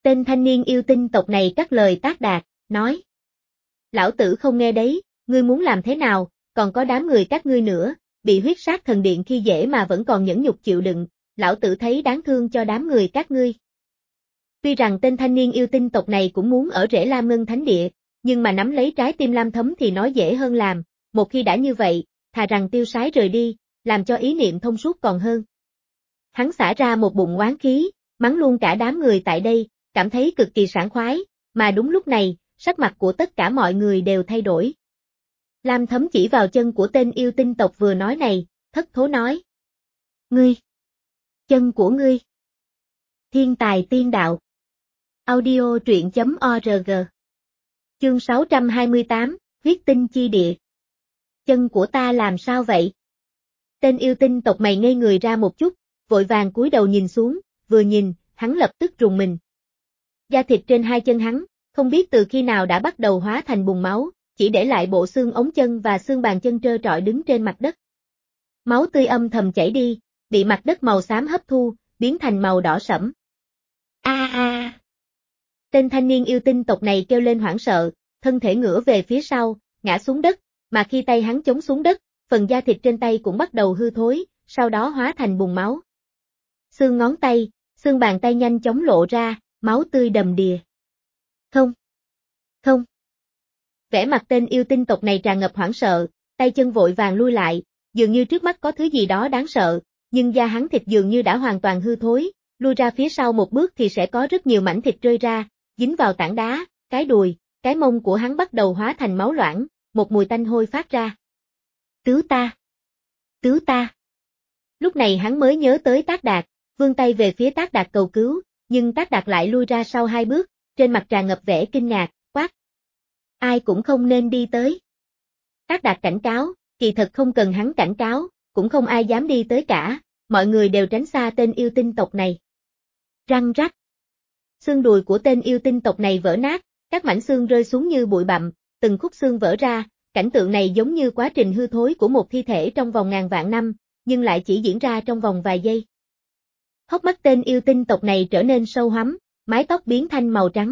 Tên thanh niên yêu tinh tộc này cắt lời Tác Đạt, nói. Lão tử không nghe đấy, ngươi muốn làm thế nào, còn có đám người các ngươi nữa, bị huyết sát thần điện khi dễ mà vẫn còn nhẫn nhục chịu đựng, lão tử thấy đáng thương cho đám người các ngươi. Tuy rằng tên thanh niên yêu tinh tộc này cũng muốn ở rễ Lam Ngân Thánh Địa, nhưng mà nắm lấy trái tim Lam Thấm thì nói dễ hơn làm, một khi đã như vậy, thà rằng tiêu sái rời đi, làm cho ý niệm thông suốt còn hơn. Hắn xả ra một bụng oán khí, mắng luôn cả đám người tại đây, cảm thấy cực kỳ sảng khoái, mà đúng lúc này, sắc mặt của tất cả mọi người đều thay đổi. Lam Thấm chỉ vào chân của tên yêu tinh tộc vừa nói này, thất thố nói. Ngươi! Chân của ngươi! Thiên tài tiên đạo. Audio truyện chấm org. Chương sáu trăm hai mươi tám, huyết tinh chi địa. Chân của ta làm sao vậy? Tên yêu tinh tộc mày ngây người ra một chút, vội vàng cúi đầu nhìn xuống, vừa nhìn, hắn lập tức rùng mình. Da thịt trên hai chân hắn, không biết từ khi nào đã bắt đầu hóa thành bùn máu, chỉ để lại bộ xương ống chân và xương bàn chân trơ trọi đứng trên mặt đất. Máu tươi âm thầm chảy đi, bị mặt đất màu xám hấp thu, biến thành màu đỏ sẫm. A a! Tên thanh niên yêu tinh tộc này kêu lên hoảng sợ, thân thể ngửa về phía sau, ngã xuống đất, mà khi tay hắn chống xuống đất, phần da thịt trên tay cũng bắt đầu hư thối, sau đó hóa thành bùn máu. Xương ngón tay, xương bàn tay nhanh chóng lộ ra, máu tươi đầm đìa. Không! Không! Vẻ mặt tên yêu tinh tộc này tràn ngập hoảng sợ, tay chân vội vàng lui lại, dường như trước mắt có thứ gì đó đáng sợ, nhưng da hắn thịt dường như đã hoàn toàn hư thối, lui ra phía sau một bước thì sẽ có rất nhiều mảnh thịt rơi ra, dính vào tảng đá, cái đùi, cái mông của hắn bắt đầu hóa thành máu loãng, một mùi tanh hôi phát ra. Cứu ta! Cứu ta! Lúc này hắn mới nhớ tới Tác Đạt, vươn tay về phía Tác Đạt cầu cứu, nhưng Tác Đạt lại lui ra sau hai bước, trên mặt tràn ngập vẻ kinh ngạc, quát. Ai cũng không nên đi tới. Tác Đạt cảnh cáo, kỳ thật không cần hắn cảnh cáo, cũng không ai dám đi tới cả, mọi người đều tránh xa tên yêu tinh tộc này. Răng rắc. Xương đùi của tên yêu tinh tộc này vỡ nát, các mảnh xương rơi xuống như bụi bặm, từng khúc xương vỡ ra, cảnh tượng này giống như quá trình hư thối của một thi thể trong vòng ngàn vạn năm, nhưng lại chỉ diễn ra trong vòng vài giây. Hốc mắt tên yêu tinh tộc này trở nên sâu hoắm, mái tóc biến thành màu trắng.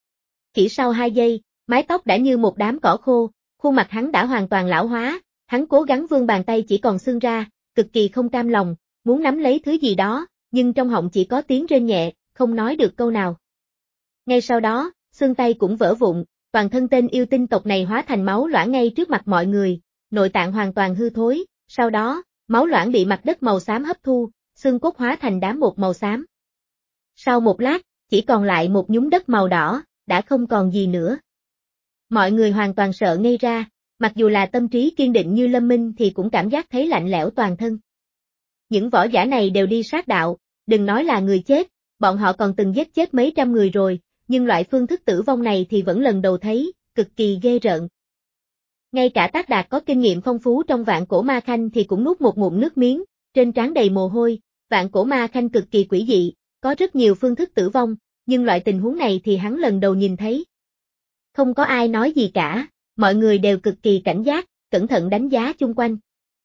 Chỉ sau hai giây, mái tóc đã như một đám cỏ khô, khuôn mặt hắn đã hoàn toàn lão hóa, hắn cố gắng vươn bàn tay chỉ còn xương ra, cực kỳ không cam lòng, muốn nắm lấy thứ gì đó, nhưng trong họng chỉ có tiếng rên nhẹ, không nói được câu nào. Ngay sau đó, xương tay cũng vỡ vụn, toàn thân tên yêu tinh tộc này hóa thành máu loãng ngay trước mặt mọi người, nội tạng hoàn toàn hư thối, sau đó, máu loãng bị mặt đất màu xám hấp thu, xương cốt hóa thành đám bột màu xám. Sau một lát, chỉ còn lại một nhúm đất màu đỏ, đã không còn gì nữa. Mọi người hoàn toàn sợ ngây ra, mặc dù là tâm trí kiên định như Lâm Minh thì cũng cảm giác thấy lạnh lẽo toàn thân. Những võ giả này đều đi sát đạo, đừng nói là người chết, bọn họ còn từng giết chết mấy trăm người rồi, nhưng loại phương thức tử vong này thì vẫn lần đầu thấy, cực kỳ ghê rợn. Ngay cả Tác Đạt có kinh nghiệm phong phú trong Vạn Cổ Ma Khanh thì cũng nuốt một ngụm nước miếng, trên trán đầy mồ hôi, Vạn Cổ Ma Khanh cực kỳ quỷ dị, có rất nhiều phương thức tử vong, nhưng loại tình huống này thì hắn lần đầu nhìn thấy. Không có ai nói gì cả, mọi người đều cực kỳ cảnh giác, cẩn thận đánh giá chung quanh.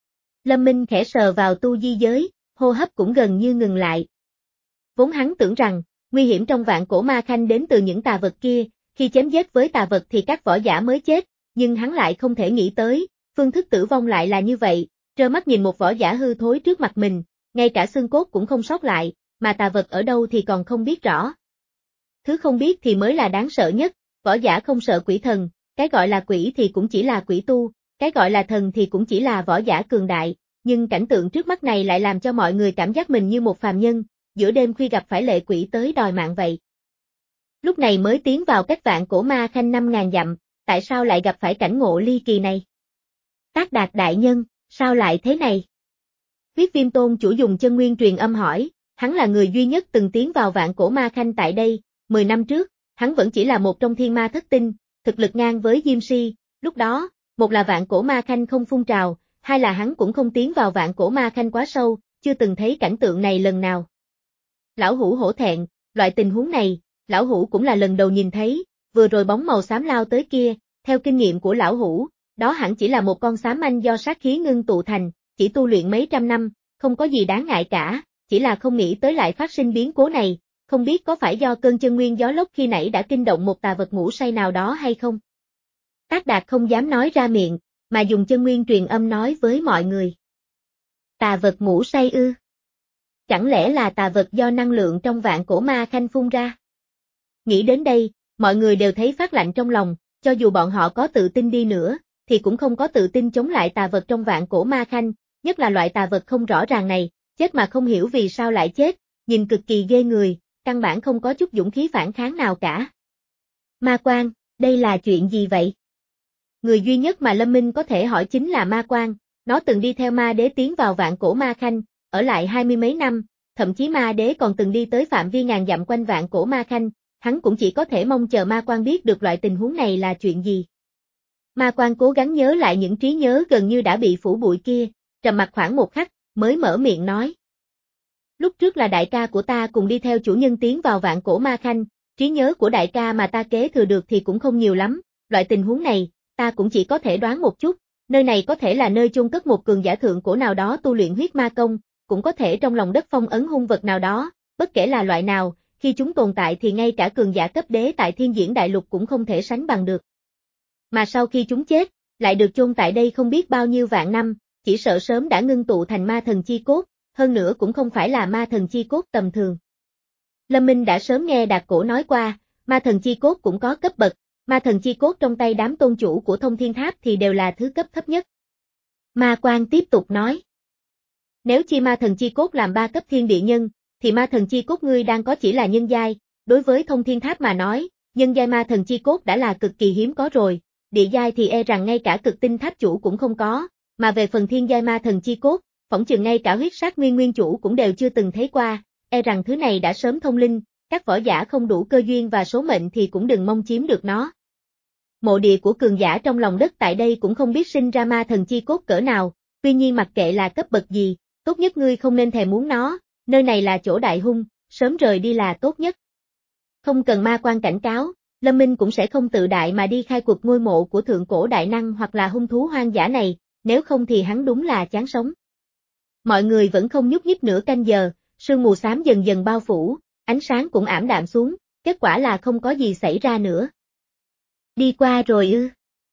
Lâm Minh khẽ sờ vào tu di giới, hô hấp cũng gần như ngừng lại. Vốn hắn tưởng rằng, nguy hiểm trong Vạn Cổ Ma Khanh đến từ những tà vật kia, khi chém giết với tà vật thì các võ giả mới chết, nhưng hắn lại không thể nghĩ tới, phương thức tử vong lại là như vậy, trơ mắt nhìn một võ giả hư thối trước mặt mình, ngay cả xương cốt cũng không sót lại, mà tà vật ở đâu thì còn không biết rõ. Thứ không biết thì mới là đáng sợ nhất, võ giả không sợ quỷ thần, cái gọi là quỷ thì cũng chỉ là quỷ tu, cái gọi là thần thì cũng chỉ là võ giả cường đại, nhưng cảnh tượng trước mắt này lại làm cho mọi người cảm giác mình như một phàm nhân, giữa đêm khuya gặp phải lệ quỷ tới đòi mạng vậy. Lúc này mới tiến vào cách Vạn Cổ Ma Khanh năm ngàn dặm, tại sao lại gặp phải cảnh ngộ ly kỳ này? Tác Đạt đại nhân, sao lại thế này? Huyết Viêm Tôn chủ dùng chân nguyên truyền âm hỏi, hắn là người duy nhất từng tiến vào Vạn Cổ Ma Khanh tại đây, mười năm trước, hắn vẫn chỉ là một trong thiên ma thất tinh, thực lực ngang với Diêm Si, lúc đó, một là Vạn Cổ Ma Khanh không phun trào, hai là hắn cũng không tiến vào Vạn Cổ Ma Khanh quá sâu, chưa từng thấy cảnh tượng này lần nào. Lão Hủ hổ thẹn, loại tình huống này, Lão Hủ cũng là lần đầu nhìn thấy, vừa rồi bóng màu xám lao tới kia, theo kinh nghiệm của Lão Hủ, đó hẳn chỉ là một con xám anh do sát khí ngưng tụ thành, chỉ tu luyện mấy trăm năm, không có gì đáng ngại cả, chỉ là không nghĩ tới lại phát sinh biến cố này, không biết có phải do cơn chân nguyên gió lốc khi nãy đã kinh động một tà vật ngủ say nào đó hay không? Tác Đạt không dám nói ra miệng, mà dùng chân nguyên truyền âm nói với mọi người. Tà vật ngủ say ư? Chẳng lẽ là tà vật do năng lượng trong vạn cổ ma khanh phun ra? Nghĩ đến đây, mọi người đều thấy phát lạnh trong lòng, cho dù bọn họ có tự tin đi nữa, thì cũng không có tự tin chống lại tà vật trong vạn cổ ma khanh, nhất là loại tà vật không rõ ràng này, chết mà không hiểu vì sao lại chết, nhìn cực kỳ ghê người, căn bản không có chút dũng khí phản kháng nào cả. Ma Quan, đây là chuyện gì vậy? Người duy nhất mà Lâm Minh có thể hỏi chính là Ma Quan, nó từng đi theo ma đế tiến vào vạn cổ ma khanh, ở lại hai mươi mấy năm, thậm chí ma đế còn từng đi tới phạm vi ngàn dặm quanh vạn cổ ma khanh, hắn cũng chỉ có thể mong chờ Ma Quan biết được loại tình huống này là chuyện gì. Ma Quan cố gắng nhớ lại những trí nhớ gần như đã bị phủ bụi kia, trầm mặc khoảng một khắc, mới mở miệng nói. Lúc trước là đại ca của ta cùng đi theo chủ nhân tiến vào vạn cổ ma khanh, trí nhớ của đại ca mà ta kế thừa được thì cũng không nhiều lắm, loại tình huống này, ta cũng chỉ có thể đoán một chút, nơi này có thể là nơi chôn cất một cường giả thượng cổ nào đó tu luyện huyết ma công, cũng có thể trong lòng đất phong ấn hung vật nào đó, bất kể là loại nào, khi chúng tồn tại thì ngay cả cường giả cấp đế tại Thiên Diễn Đại Lục cũng không thể sánh bằng được. Mà sau khi chúng chết, lại được chôn tại đây không biết bao nhiêu vạn năm, chỉ sợ sớm đã ngưng tụ thành ma thần chi cốt, hơn nữa cũng không phải là ma thần chi cốt tầm thường. Lâm Minh đã sớm nghe Đạt Cổ nói qua, ma thần chi cốt cũng có cấp bậc, ma thần chi cốt trong tay đám tôn chủ của Thông Thiên Tháp thì đều là thứ cấp thấp nhất. Ma Quan tiếp tục nói. Nếu chi ma thần chi cốt làm ba cấp thiên địa nhân, thì ma thần chi cốt ngươi đang có chỉ là nhân giai, đối với Thông Thiên Tháp mà nói, nhân giai ma thần chi cốt đã là cực kỳ hiếm có rồi, địa giai thì e rằng ngay cả cực tinh tháp chủ cũng không có, mà về phần thiên giai ma thần chi cốt, phỏng chừng ngay cả huyết sát nguyên nguyên chủ cũng đều chưa từng thấy qua, e rằng thứ này đã sớm thông linh, các võ giả không đủ cơ duyên và số mệnh thì cũng đừng mong chiếm được nó. Mộ địa của cường giả trong lòng đất tại đây cũng không biết sinh ra ma thần chi cốt cỡ nào, tuy nhiên mặc kệ là cấp bậc gì, tốt nhất ngươi không nên thèm muốn nó, nơi này là chỗ đại hung, sớm rời đi là tốt nhất. Không cần Ma Quan cảnh cáo, Lâm Minh cũng sẽ không tự đại mà đi khai quật ngôi mộ của thượng cổ đại năng hoặc là hung thú hoang dã này, nếu không thì hắn đúng là chán sống. Mọi người vẫn không nhúc nhích nửa canh giờ, sương mù xám dần dần bao phủ, ánh sáng cũng ảm đạm xuống, kết quả là không có gì xảy ra nữa. Đi qua rồi ư?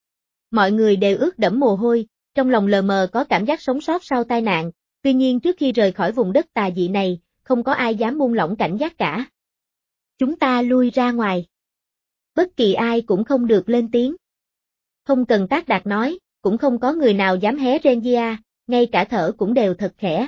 Mọi người đều ướt đẫm mồ hôi, trong lòng lờ mờ có cảm giác sống sót sau tai nạn, tuy nhiên trước khi rời khỏi vùng đất tà dị này, không có ai dám buông lỏng cảnh giác cả. Chúng ta lui ra ngoài. Bất kỳ ai cũng không được lên tiếng. Không cần Tác Đạt nói, cũng không có người nào dám hé rên gia, ngay cả thở cũng đều thật khẽ.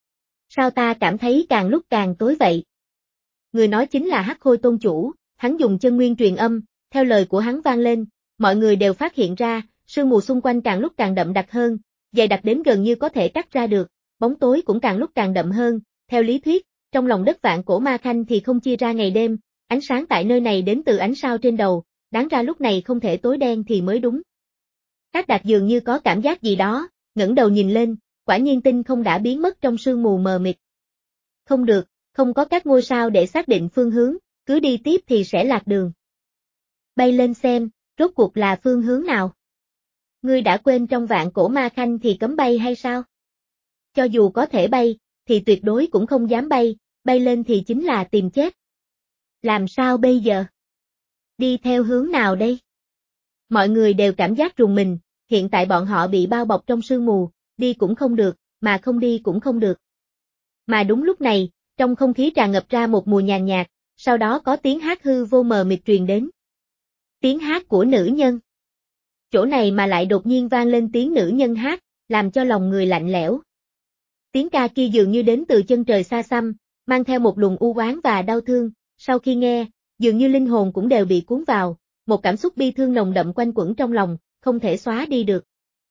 Sao ta cảm thấy càng lúc càng tối vậy? Người nói chính là Hắc Khôi tôn chủ, hắn dùng chân nguyên truyền âm, theo lời của hắn vang lên, mọi người đều phát hiện ra, sương mù xung quanh càng lúc càng đậm đặc hơn, dày đặc đến gần như có thể cắt ra được, bóng tối cũng càng lúc càng đậm hơn, theo lý thuyết, trong lòng đất vạn cổ ma khanh thì không chia ra ngày đêm, ánh sáng tại nơi này đến từ ánh sao trên đầu, đáng ra lúc này không thể tối đen thì mới đúng. Tác Đạt dường như có cảm giác gì đó, ngẩng đầu nhìn lên, quả nhiên tinh không đã biến mất trong sương mù mờ mịt. Không được, không có các ngôi sao để xác định phương hướng, cứ đi tiếp thì sẽ lạc đường. Bay lên xem, rốt cuộc là phương hướng nào? Ngươi đã quên trong vạn cổ ma khanh thì cấm bay hay sao? Cho dù có thể bay, thì tuyệt đối cũng không dám bay, bay lên thì chính là tìm chết. Làm sao bây giờ? Đi theo hướng nào đây? Mọi người đều cảm giác rùng mình, hiện tại bọn họ bị bao bọc trong sương mù, đi cũng không được, mà không đi cũng không được. Mà đúng lúc này, trong không khí tràn ngập ra một mùi nhàn nhạt, sau đó có tiếng hát hư vô mờ mịt truyền đến. Tiếng hát của nữ nhân. Chỗ này mà lại đột nhiên vang lên tiếng nữ nhân hát, làm cho lòng người lạnh lẽo. Tiếng ca kia dường như đến từ chân trời xa xăm, mang theo một luồng u oán và đau thương, sau khi nghe, dường như linh hồn cũng đều bị cuốn vào, một cảm xúc bi thương nồng đậm quanh quẩn trong lòng, không thể xóa đi được.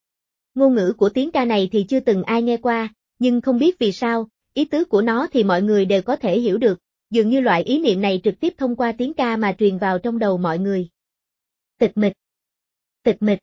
Ngôn ngữ của tiếng ca này thì chưa từng ai nghe qua, nhưng không biết vì sao, ý tứ của nó thì mọi người đều có thể hiểu được, dường như loại ý niệm này trực tiếp thông qua tiếng ca mà truyền vào trong đầu mọi người. Tịch mịch. Tịch mịch.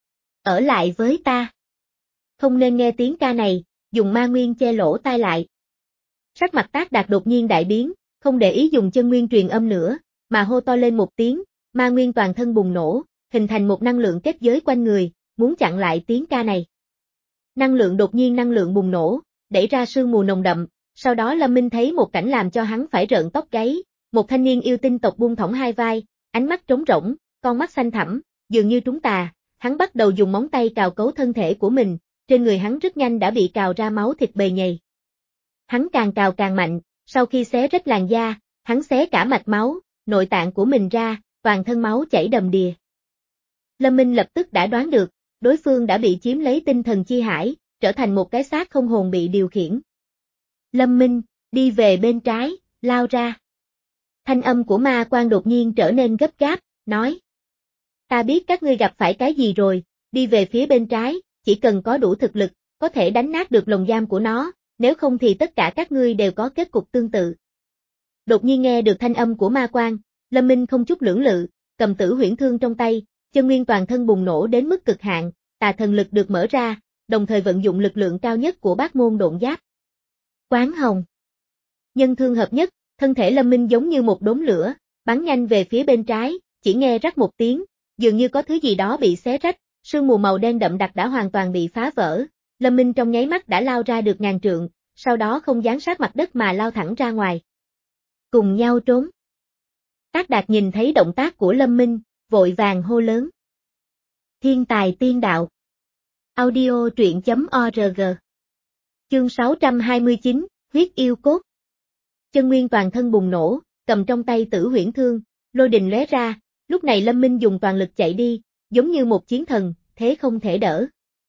Ở lại với ta. Không nên nghe tiếng ca này, dùng ma nguyên che lỗ tai lại. Sắc mặt Tác Đạt đột nhiên đại biến, không để ý dùng chân nguyên truyền âm nữa, mà hô to lên một tiếng, ma nguyên toàn thân bùng nổ, hình thành một năng lượng kết giới quanh người, muốn chặn lại tiếng ca này. Năng lượng đột nhiên năng lượng bùng nổ, đẩy ra sương mù nồng đậm, sau đó Lâm Minh thấy một cảnh làm cho hắn phải rợn tóc gáy, Một thanh niên yêu tinh tộc buông thõng hai vai, ánh mắt trống rỗng, con mắt xanh thẳm, dường như trúng tà, hắn bắt đầu dùng móng tay cào cấu thân thể của mình, trên người hắn rất nhanh đã bị cào ra máu thịt bầy nhầy. Hắn càng cào càng mạnh, sau khi xé rách làn da, hắn xé cả mạch máu, nội tạng của mình ra, toàn thân máu chảy đầm đìa. Lâm Minh lập tức đã đoán được, đối phương đã bị chiếm lấy tinh thần chi hải, trở thành một cái xác không hồn bị điều khiển. Lâm Minh, đi về bên trái, lao ra. Thanh âm của ma quan đột nhiên trở nên gấp gáp, nói. Ta biết các ngươi gặp phải cái gì rồi, đi về phía bên trái, chỉ cần có đủ thực lực, có thể đánh nát được lồng giam của nó, nếu không thì tất cả các ngươi đều có kết cục tương tự. Đột nhiên nghe được thanh âm của ma quan, Lâm Minh không chút lưỡng lự, cầm tử huyễn thương trong tay, chân nguyên toàn thân bùng nổ đến mức cực hạn, tà thần lực được mở ra, đồng thời vận dụng lực lượng cao nhất của bát môn độn giáp. Quán hồng. Nhân thương hợp nhất, thân thể Lâm Minh giống như một đốm lửa, bắn nhanh về phía bên trái, chỉ nghe rắc một tiếng, dường như có thứ gì đó bị xé rách, sương mù màu đen đậm đặc đã hoàn toàn bị phá vỡ. Lâm Minh trong nháy mắt đã lao ra được ngàn trượng, sau đó không dán sát mặt đất mà lao thẳng ra ngoài. Cùng nhau trốn. Tác Đạt nhìn thấy động tác của Lâm Minh, vội vàng hô lớn. Thiên tài tiên đạo. Audio truyện chấm org. Chương sáu trăm hai mươi chín, huyết yêu cốt. Chân nguyên toàn thân bùng nổ, cầm trong tay tử huyễn thương, lôi đình lóe ra, lúc này Lâm Minh dùng toàn lực chạy đi, giống như một chiến thần, thế không thể đỡ.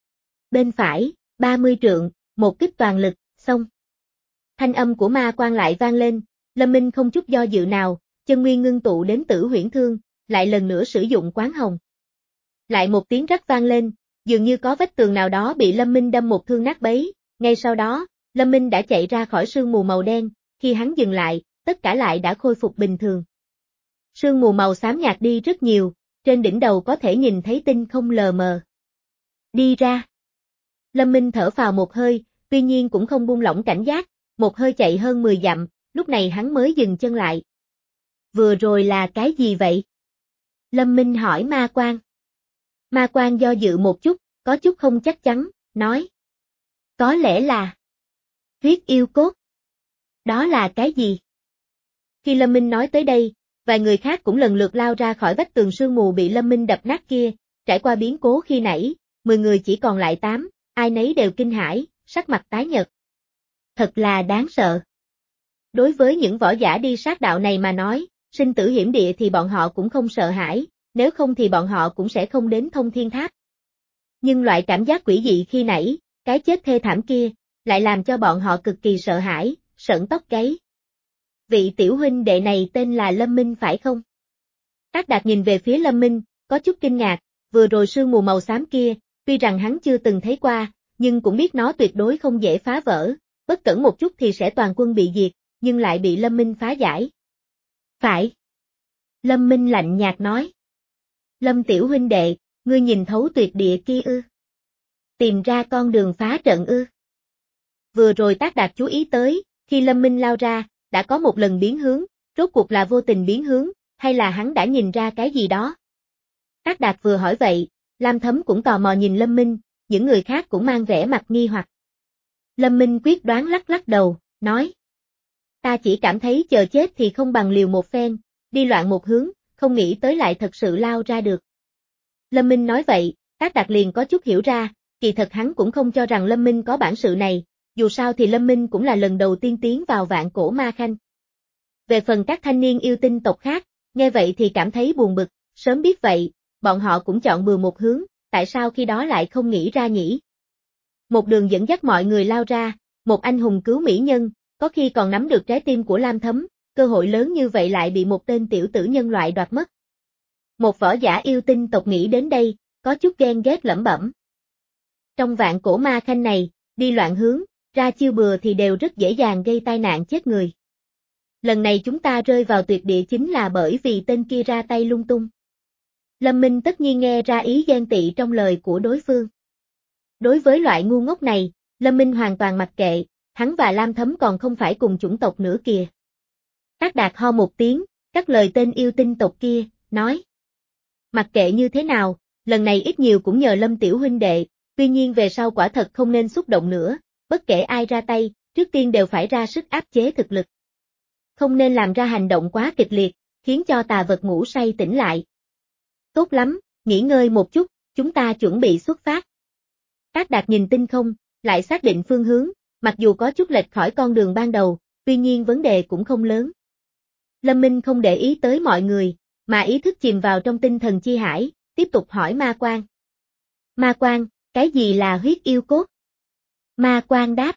Bên phải, ba mươi trượng, một kích toàn lực, xong. Thanh âm của ma quan lại vang lên, Lâm Minh không chút do dự nào, chân nguyên ngưng tụ đến tử huyễn thương, lại lần nữa sử dụng quán hồng. Lại một tiếng rắc vang lên, dường như có vách tường nào đó bị Lâm Minh đâm một thương nát bấy, ngay sau đó, Lâm Minh đã chạy ra khỏi sương mù màu đen, khi hắn dừng lại, tất cả lại đã khôi phục bình thường. Sương mù màu xám nhạt đi rất nhiều, trên đỉnh đầu có thể nhìn thấy tinh không lờ mờ. Đi ra. Lâm Minh thở phào một hơi, tuy nhiên cũng không buông lỏng cảnh giác, một hơi chạy hơn mười dặm, lúc này hắn mới dừng chân lại. Vừa rồi là cái gì vậy? Lâm Minh hỏi ma quan. Ma quan do dự một chút, có chút không chắc chắn, nói. Có lẽ là huyết yêu cốt. Đó là cái gì? Khi Lâm Minh nói tới đây, vài người khác cũng lần lượt lao ra khỏi vách tường sương mù bị Lâm Minh đập nát kia, trải qua biến cố khi nãy, mười người chỉ còn lại tám, ai nấy đều kinh hãi, sắc mặt tái nhợt. Thật là đáng sợ. Đối với những võ giả đi sát đạo này mà nói, sinh tử hiểm địa thì bọn họ cũng không sợ hãi, nếu không thì bọn họ cũng sẽ không đến Thông Thiên Tháp. Nhưng loại cảm giác quỷ dị khi nãy, cái chết thê thảm kia, lại làm cho bọn họ cực kỳ sợ hãi, sởn tóc gáy. Vị tiểu huynh đệ này tên là Lâm Minh phải không? Tác Đạt nhìn về phía Lâm Minh, có chút kinh ngạc, vừa rồi sương mù màu xám kia, tuy rằng hắn chưa từng thấy qua, nhưng cũng biết nó tuyệt đối không dễ phá vỡ, bất cẩn một chút thì sẽ toàn quân bị diệt, nhưng lại bị Lâm Minh phá giải. Phải. Lâm Minh lạnh nhạt nói. Lâm tiểu huynh đệ, ngươi nhìn thấu tuyệt địa kia ư? Tìm ra con đường phá trận ư? Vừa rồi Tác Đạt chú ý tới, khi Lâm Minh lao ra, đã có một lần biến hướng, rốt cuộc là vô tình biến hướng, hay là hắn đã nhìn ra cái gì đó? Tác Đạt vừa hỏi vậy, Lam Thấm cũng tò mò nhìn Lâm Minh, những người khác cũng mang vẻ mặt nghi hoặc. Lâm Minh quyết đoán lắc lắc đầu, nói. Ta chỉ cảm thấy chờ chết thì không bằng liều một phen, đi loạn một hướng, không nghĩ tới lại thật sự lao ra được. Lâm Minh nói vậy, Tác Đạt liền có chút hiểu ra, kỳ thật hắn cũng không cho rằng Lâm Minh có bản sự này, dù sao thì Lâm Minh cũng là lần đầu tiên tiến vào Vạn Cổ Ma Khanh. Về phần các thanh niên yêu tinh tộc khác, nghe vậy thì cảm thấy buồn bực, sớm biết vậy, bọn họ cũng chọn bừa một hướng, tại sao khi đó lại không nghĩ ra nhỉ? Một đường dẫn dắt mọi người lao ra, một anh hùng cứu mỹ nhân, có khi còn nắm được trái tim của Lam Thấm, cơ hội lớn như vậy lại bị một tên tiểu tử nhân loại đoạt mất. Một võ giả yêu tinh tộc nghĩ đến đây, có chút ghen ghét lẩm bẩm. Trong Vạn Cổ Ma Khanh này, đi loạn hướng, ra chiêu bừa thì đều rất dễ dàng gây tai nạn chết người. Lần này chúng ta rơi vào tuyệt địa chính là bởi vì tên kia ra tay lung tung. Lâm Minh tất nhiên nghe ra ý ghen tị trong lời của đối phương. Đối với loại ngu ngốc này, Lâm Minh hoàn toàn mặc kệ, hắn và Lam Thấm còn không phải cùng chủng tộc nữa kìa. Tác Đạt ho một tiếng, cắt lời tên yêu tinh tộc kia, nói. Mặc kệ như thế nào, lần này ít nhiều cũng nhờ Lâm tiểu huynh đệ, tuy nhiên về sau quả thật không nên xúc động nữa, bất kể ai ra tay, trước tiên đều phải ra sức áp chế thực lực. không nên làm ra hành động quá kịch liệt, khiến cho tà vật ngủ say tỉnh lại. Tốt lắm, nghỉ ngơi một chút, chúng ta chuẩn bị xuất phát. Trác Đạt nhìn tinh không, lại xác định phương hướng, mặc dù có chút lệch khỏi con đường ban đầu, tuy nhiên vấn đề cũng không lớn. Lâm Minh không để ý tới mọi người, mà ý thức chìm vào trong tinh thần chi hải, tiếp tục hỏi Ma Quan. Ma Quan, cái gì là huyết yêu cốt? Ma Quan đáp.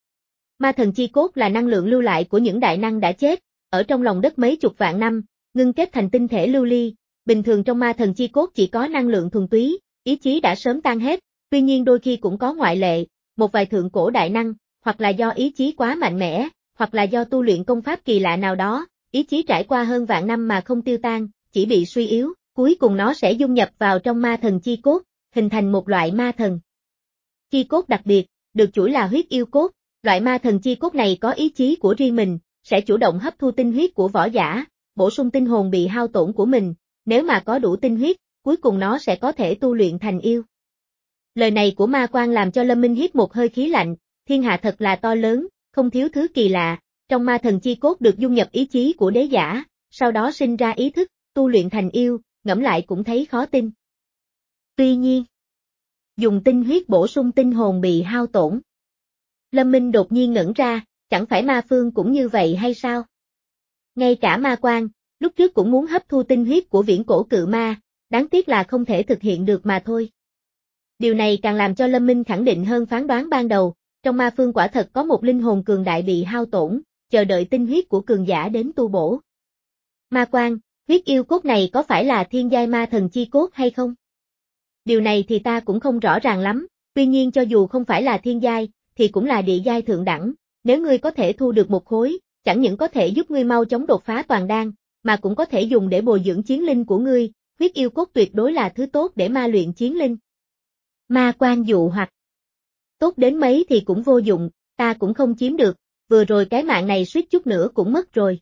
Ma thần chi cốt là năng lượng lưu lại của những đại năng đã chết, ở trong lòng đất mấy chục vạn năm, ngưng kết thành tinh thể lưu ly, bình thường trong ma thần chi cốt chỉ có năng lượng thuần túy, ý chí đã sớm tan hết, tuy nhiên đôi khi cũng có ngoại lệ, một vài thượng cổ đại năng, hoặc là do ý chí quá mạnh mẽ, hoặc là do tu luyện công pháp kỳ lạ nào đó, ý chí trải qua hơn vạn năm mà không tiêu tan, chỉ bị suy yếu, cuối cùng nó sẽ dung nhập vào trong ma thần chi cốt, hình thành một loại ma thần chi cốt đặc biệt, được chủi là huyết yêu cốt. Loại ma thần chi cốt này có ý chí của riêng mình, sẽ chủ động hấp thu tinh huyết của võ giả, bổ sung tinh hồn bị hao tổn của mình, nếu mà có đủ tinh huyết, cuối cùng nó sẽ có thể tu luyện thành yêu. Lời này của Ma Quan làm cho Lâm Minh hít một hơi khí lạnh, thiên hạ thật là to lớn, không thiếu thứ kỳ lạ, trong ma thần chi cốt được dung nhập ý chí của đế giả, sau đó sinh ra ý thức, tu luyện thành yêu, ngẫm lại cũng thấy khó tin. Tuy nhiên, dùng tinh huyết bổ sung tinh hồn bị hao tổn. Lâm Minh đột nhiên ngẩn ra, chẳng phải ma phương cũng như vậy hay sao? Ngay cả Ma Quan, lúc trước cũng muốn hấp thu tinh huyết của viễn cổ cự ma, đáng tiếc là không thể thực hiện được mà thôi. Điều này càng làm cho Lâm Minh khẳng định hơn phán đoán ban đầu, trong ma phương quả thật có một linh hồn cường đại bị hao tổn, chờ đợi tinh huyết của cường giả đến tu bổ. Ma Quan, huyết yêu cốt này có phải là thiên giai ma thần chi cốt hay không? Điều này thì ta cũng không rõ ràng lắm, tuy nhiên cho dù không phải là thiên giai, thì cũng là địa giai thượng đẳng, nếu ngươi có thể thu được một khối, chẳng những có thể giúp ngươi mau chóng đột phá toàn đan, mà cũng có thể dùng để bồi dưỡng chiến linh của ngươi, huyết yêu cốt tuyệt đối là thứ tốt để ma luyện chiến linh. Ma Quan dụ hoặc tốt đến mấy thì cũng vô dụng, ta cũng không chiếm được, vừa rồi cái mạng này suýt chút nữa cũng mất rồi.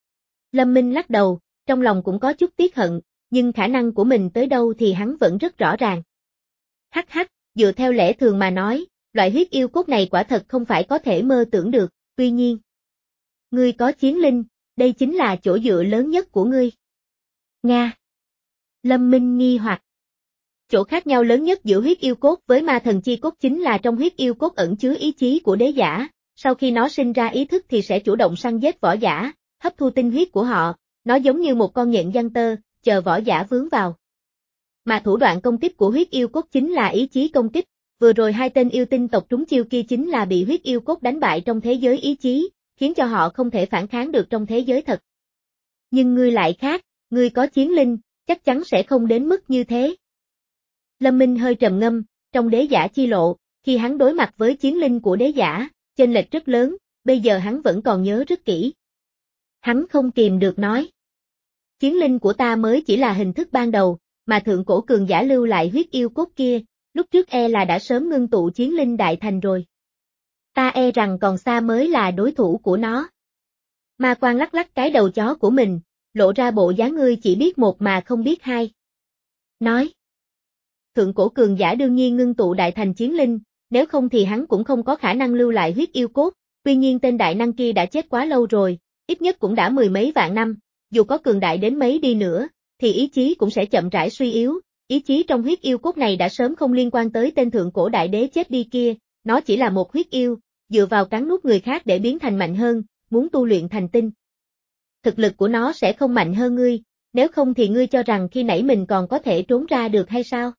Lâm Minh lắc đầu, trong lòng cũng có chút tiếc hận, nhưng khả năng của mình tới đâu thì hắn vẫn rất rõ ràng. Hắc hắc, dựa theo lẽ thường mà nói, loại huyết yêu cốt này quả thật không phải có thể mơ tưởng được, tuy nhiên. Ngươi có chiến linh, đây chính là chỗ dựa lớn nhất của ngươi. Nga. Lâm Minh nghi hoặc. Chỗ khác nhau lớn nhất giữa huyết yêu cốt với ma thần chi cốt chính là trong huyết yêu cốt ẩn chứa ý chí của đế giả, sau khi nó sinh ra ý thức thì sẽ chủ động săn giết võ giả, hấp thu tinh huyết của họ, nó giống như một con nhện giăng tơ, chờ võ giả vướng vào. Mà thủ đoạn công kích của huyết yêu cốt chính là ý chí công kích. Vừa rồi hai tên yêu tinh tộc trúng chiêu kia chính là bị huyết yêu cốt đánh bại trong thế giới ý chí, khiến cho họ không thể phản kháng được trong thế giới thật. Nhưng ngươi lại khác, ngươi có chiến linh, chắc chắn sẽ không đến mức như thế. Lâm Minh hơi trầm ngâm, trong đế giả chi lộ, khi hắn đối mặt với chiến linh của đế giả, chênh lệch rất lớn, bây giờ hắn vẫn còn nhớ rất kỹ. Hắn không kìm được nói. Chiến linh của ta mới chỉ là hình thức ban đầu, mà thượng cổ cường giả lưu lại huyết yêu cốt kia, lúc trước e là đã sớm ngưng tụ chiến linh đại thành rồi. Ta e rằng còn xa mới là đối thủ của nó. Ma Quan lắc lắc cái đầu chó của mình, lộ ra bộ dáng ngươi chỉ biết một mà không biết hai. Nói. Thượng cổ cường giả đương nhiên ngưng tụ đại thành chiến linh, nếu không thì hắn cũng không có khả năng lưu lại huyết yêu cốt, tuy nhiên tên đại năng kia đã chết quá lâu rồi, ít nhất cũng đã mười mấy vạn năm, dù có cường đại đến mấy đi nữa, thì ý chí cũng sẽ chậm rãi suy yếu. Ý chí trong huyết yêu cốt này đã sớm không liên quan tới tên thượng cổ đại đế chết đi kia, nó chỉ là một huyết yêu, dựa vào cắn nuốt người khác để biến thành mạnh hơn, muốn tu luyện thành tinh. Thực lực của nó sẽ không mạnh hơn ngươi, nếu không thì ngươi cho rằng khi nãy mình còn có thể trốn ra được hay sao?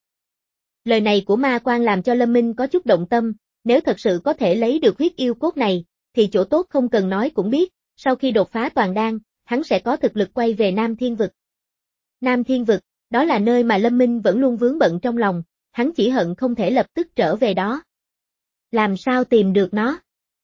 Lời này của Ma Quan làm cho Lâm Minh có chút động tâm, nếu thật sự có thể lấy được huyết yêu cốt này, thì chỗ tốt không cần nói cũng biết, sau khi đột phá toàn đan, hắn sẽ có thực lực quay về Nam Thiên Vực. Nam Thiên Vực, đó là nơi mà Lâm Minh vẫn luôn vướng bận trong lòng, hắn chỉ hận không thể lập tức trở về đó. Làm sao tìm được nó?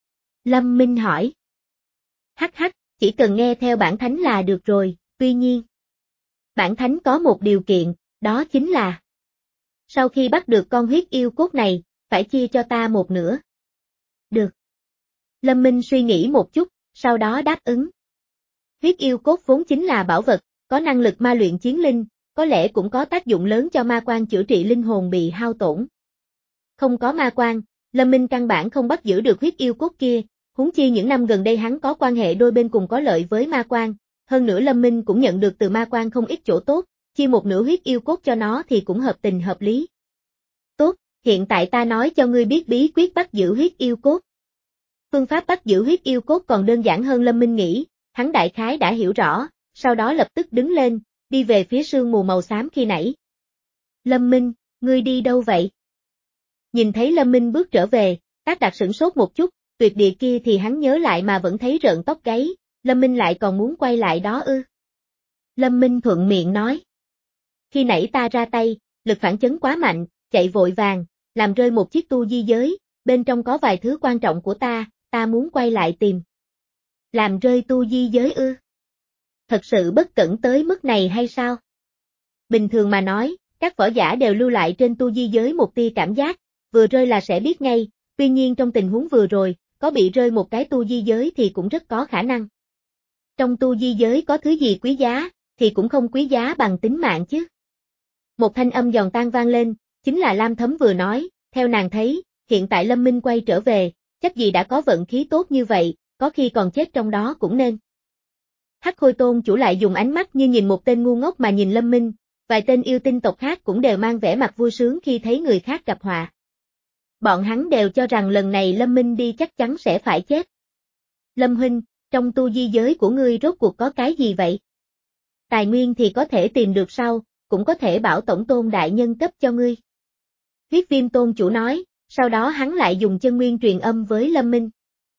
Lâm Minh hỏi. Hắc hắc, chỉ cần nghe theo bản thánh là được rồi, tuy nhiên. Bản thánh có một điều kiện, đó chính là. Sau khi bắt được con huyết yêu cốt này, phải chia cho ta một nửa. Được. Lâm Minh suy nghĩ một chút, sau đó đáp ứng. Huyết yêu cốt vốn chính là bảo vật, có năng lực ma luyện chiến linh, có lẽ cũng có tác dụng lớn cho Ma Quan chữa trị linh hồn bị hao tổn. Không có Ma Quan, Lâm Minh căn bản không bắt giữ được huyết yêu cốt kia, Huống chi những năm gần đây hắn có quan hệ đôi bên cùng có lợi với ma quan, hơn nữa Lâm Minh cũng nhận được từ ma quan không ít chỗ tốt, chia một nửa huyết yêu cốt cho nó thì cũng hợp tình hợp lý. Tốt, hiện tại ta nói cho ngươi biết bí quyết bắt giữ huyết yêu cốt. Phương pháp bắt giữ huyết yêu cốt còn đơn giản hơn Lâm Minh nghĩ, hắn đại khái đã hiểu rõ, sau đó lập tức đứng lên, đi về phía sương mù màu xám khi nãy. Lâm Minh, ngươi đi đâu vậy? Nhìn thấy Lâm Minh bước trở về, Tác Đạt sửng sốt một chút, tuyệt địa kia thì hắn nhớ lại mà vẫn thấy rợn tóc gáy, Lâm Minh lại còn muốn quay lại đó ư. Lâm Minh thuận miệng nói. Khi nãy ta ra tay, lực phản chấn quá mạnh, chạy vội vàng, làm rơi một chiếc tu di giới, bên trong có vài thứ quan trọng của ta, ta muốn quay lại tìm. Làm rơi tu di giới ư? Thật sự bất cẩn tới mức này hay sao? Bình thường mà nói, các võ giả đều lưu lại trên tu di giới một tia cảm giác, vừa rơi là sẽ biết ngay, tuy nhiên trong tình huống vừa rồi, có bị rơi một cái tu di giới thì cũng rất có khả năng. Trong tu di giới có thứ gì quý giá, thì cũng không quý giá bằng tính mạng chứ. Một thanh âm giòn tan vang lên, chính là Lam Thấm vừa nói, theo nàng thấy, hiện tại Lâm Minh quay trở về, chắc gì đã có vận khí tốt như vậy, có khi còn chết trong đó cũng nên. Hắc Khôi Tôn chủ lại dùng ánh mắt như nhìn một tên ngu ngốc mà nhìn Lâm Minh, vài tên yêu tinh tộc khác cũng đều mang vẻ mặt vui sướng khi thấy người khác gặp họa. Bọn hắn đều cho rằng lần này Lâm Minh đi chắc chắn sẽ phải chết. Lâm huynh, trong tu di giới của ngươi rốt cuộc có cái gì vậy? Tài nguyên thì có thể tìm được sau, cũng có thể bảo tổng tôn đại nhân cấp cho ngươi. Huyết Viêm Tôn chủ nói, sau đó hắn lại dùng chân nguyên truyền âm với Lâm Minh.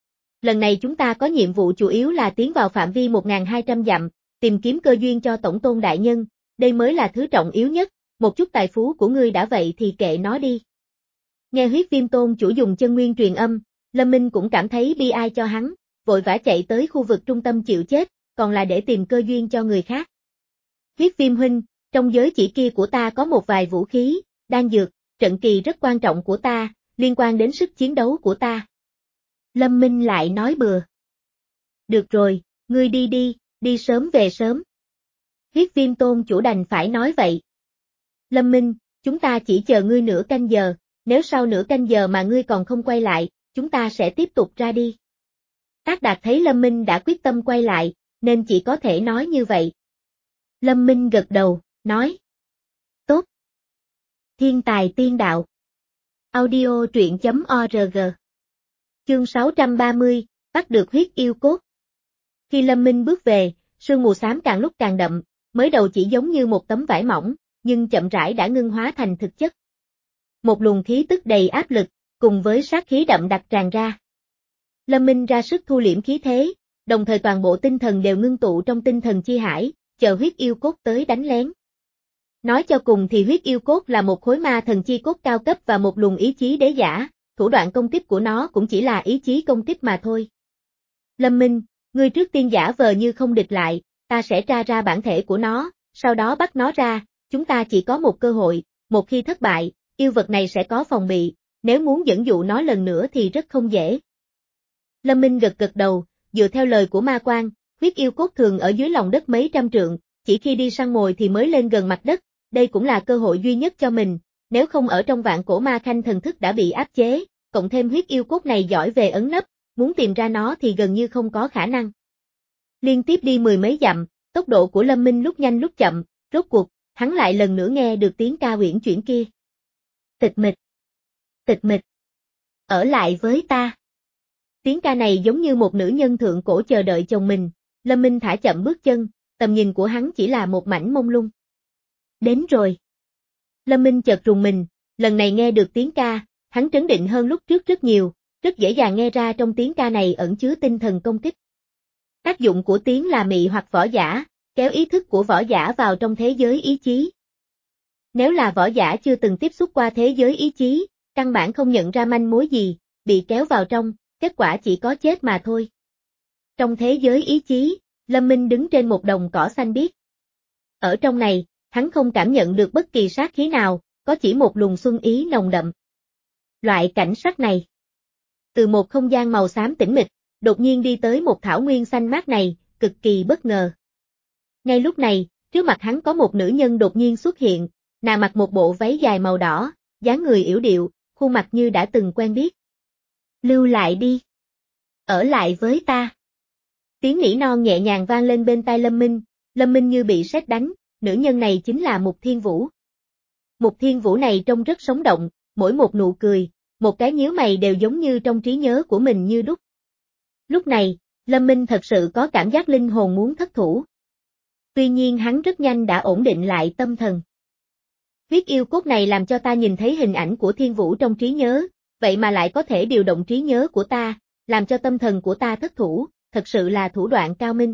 Lần này chúng ta có nhiệm vụ chủ yếu là tiến vào phạm vi một nghìn hai trăm dặm, tìm kiếm cơ duyên cho tổng tôn đại nhân, đây mới là thứ trọng yếu nhất, một chút tài phú của ngươi đã vậy thì kệ nó đi. Nghe Huyết Viêm Tôn chủ dùng chân nguyên truyền âm, Lâm Minh cũng cảm thấy bi ai cho hắn, vội vã chạy tới khu vực trung tâm chịu chết, còn là để tìm cơ duyên cho người khác. Huyết Viêm huynh, trong giới chỉ kia của ta có một vài vũ khí, đan dược, trận kỳ rất quan trọng của ta, liên quan đến sức chiến đấu của ta. Lâm Minh lại nói bừa. Được rồi, ngươi đi đi, đi sớm về sớm. Huyết Viêm Tôn chủ đành phải nói vậy. Lâm Minh, chúng ta chỉ chờ ngươi nửa canh giờ, nếu sau nửa canh giờ mà ngươi còn không quay lại, chúng ta sẽ tiếp tục ra đi. Tác Đạt thấy Lâm Minh đã quyết tâm quay lại, nên chỉ có thể nói như vậy. Lâm Minh gật đầu, nói. Tốt. Thiên tài tiên đạo. Audio truyện chấm org. Chương sáu trăm ba mươi, bắt được huyết yêu cốt. Khi Lâm Minh bước về, sương mù xám càng lúc càng đậm, mới đầu chỉ giống như một tấm vải mỏng, nhưng chậm rãi đã ngưng hóa thành thực chất. Một luồng khí tức đầy áp lực, cùng với sát khí đậm đặc tràn ra. Lâm Minh ra sức thu liễm khí thế, đồng thời toàn bộ tinh thần đều ngưng tụ trong tinh thần chi hải, chờ huyết yêu cốt tới đánh lén. Nói cho cùng thì huyết yêu cốt là một khối ma thần chi cốt cao cấp và một luồng ý chí đế giả, thủ đoạn công kích của nó cũng chỉ là ý chí công kích mà thôi. Lâm Minh, ngươi trước tiên giả vờ như không địch lại, ta sẽ tra ra bản thể của nó, sau đó bắt nó ra, chúng ta chỉ có một cơ hội, một khi thất bại, yêu vật này sẽ có phòng bị, nếu muốn dẫn dụ nó lần nữa thì rất không dễ. Lâm Minh gật gật đầu, dựa theo lời của ma quan, huyết yêu cốt thường ở dưới lòng đất mấy trăm trượng, chỉ khi đi săn mồi thì mới lên gần mặt đất, đây cũng là cơ hội duy nhất cho mình, nếu không ở trong vạn cổ ma khanh thần thức đã bị áp chế, cộng thêm huyết yêu cốt này giỏi về ẩn nấp, muốn tìm ra nó thì gần như không có khả năng. Liên tiếp đi mười mấy dặm, tốc độ của Lâm Minh lúc nhanh lúc chậm, rốt cuộc, hắn lại lần nữa nghe được tiếng ca uyển chuyển kia. Tịch mịch. Tịch mịch. Ở lại với ta. Tiếng ca này giống như một nữ nhân thượng cổ chờ đợi chồng mình, Lâm Minh thả chậm bước chân, tầm nhìn của hắn chỉ là một mảnh mông lung. Đến rồi. Lâm Minh chợt rùng mình, lần này nghe được tiếng ca, hắn trấn định hơn lúc trước rất nhiều, rất dễ dàng nghe ra trong tiếng ca này ẩn chứa tinh thần công kích. Tác dụng của tiếng là mị hoặc võ giả, kéo ý thức của võ giả vào trong thế giới ý chí. Nếu là võ giả chưa từng tiếp xúc qua thế giới ý chí, căn bản không nhận ra manh mối gì, bị kéo vào trong, kết quả chỉ có chết mà thôi. Trong thế giới ý chí, Lâm Minh đứng trên một đồng cỏ xanh biếc. Ở trong này, hắn không cảm nhận được bất kỳ sát khí nào, có chỉ một luồng xuân ý nồng đậm. Loại cảnh sắc này. Từ một không gian màu xám tĩnh mịch, đột nhiên đi tới một thảo nguyên xanh mát này, cực kỳ bất ngờ. Ngay lúc này, trước mặt hắn có một nữ nhân đột nhiên xuất hiện, nàng mặc một bộ váy dài màu đỏ, dáng người yểu điệu, khuôn mặt như đã từng quen biết. Lưu lại đi. Ở lại với ta. Tiếng nỉ non nhẹ nhàng vang lên bên tai Lâm Minh, Lâm Minh như bị sét đánh, nữ nhân này chính là Mục Thiên Vũ. Mục Thiên Vũ này trông rất sống động, mỗi một nụ cười, một cái nhíu mày đều giống như trong trí nhớ của mình như đúc. Lúc này, Lâm Minh thật sự có cảm giác linh hồn muốn thất thủ. Tuy nhiên hắn rất nhanh đã ổn định lại tâm thần. Huyết yêu cốt này làm cho ta nhìn thấy hình ảnh của Thiên Vũ trong trí nhớ, vậy mà lại có thể điều động trí nhớ của ta, làm cho tâm thần của ta thất thủ, thật sự là thủ đoạn cao minh.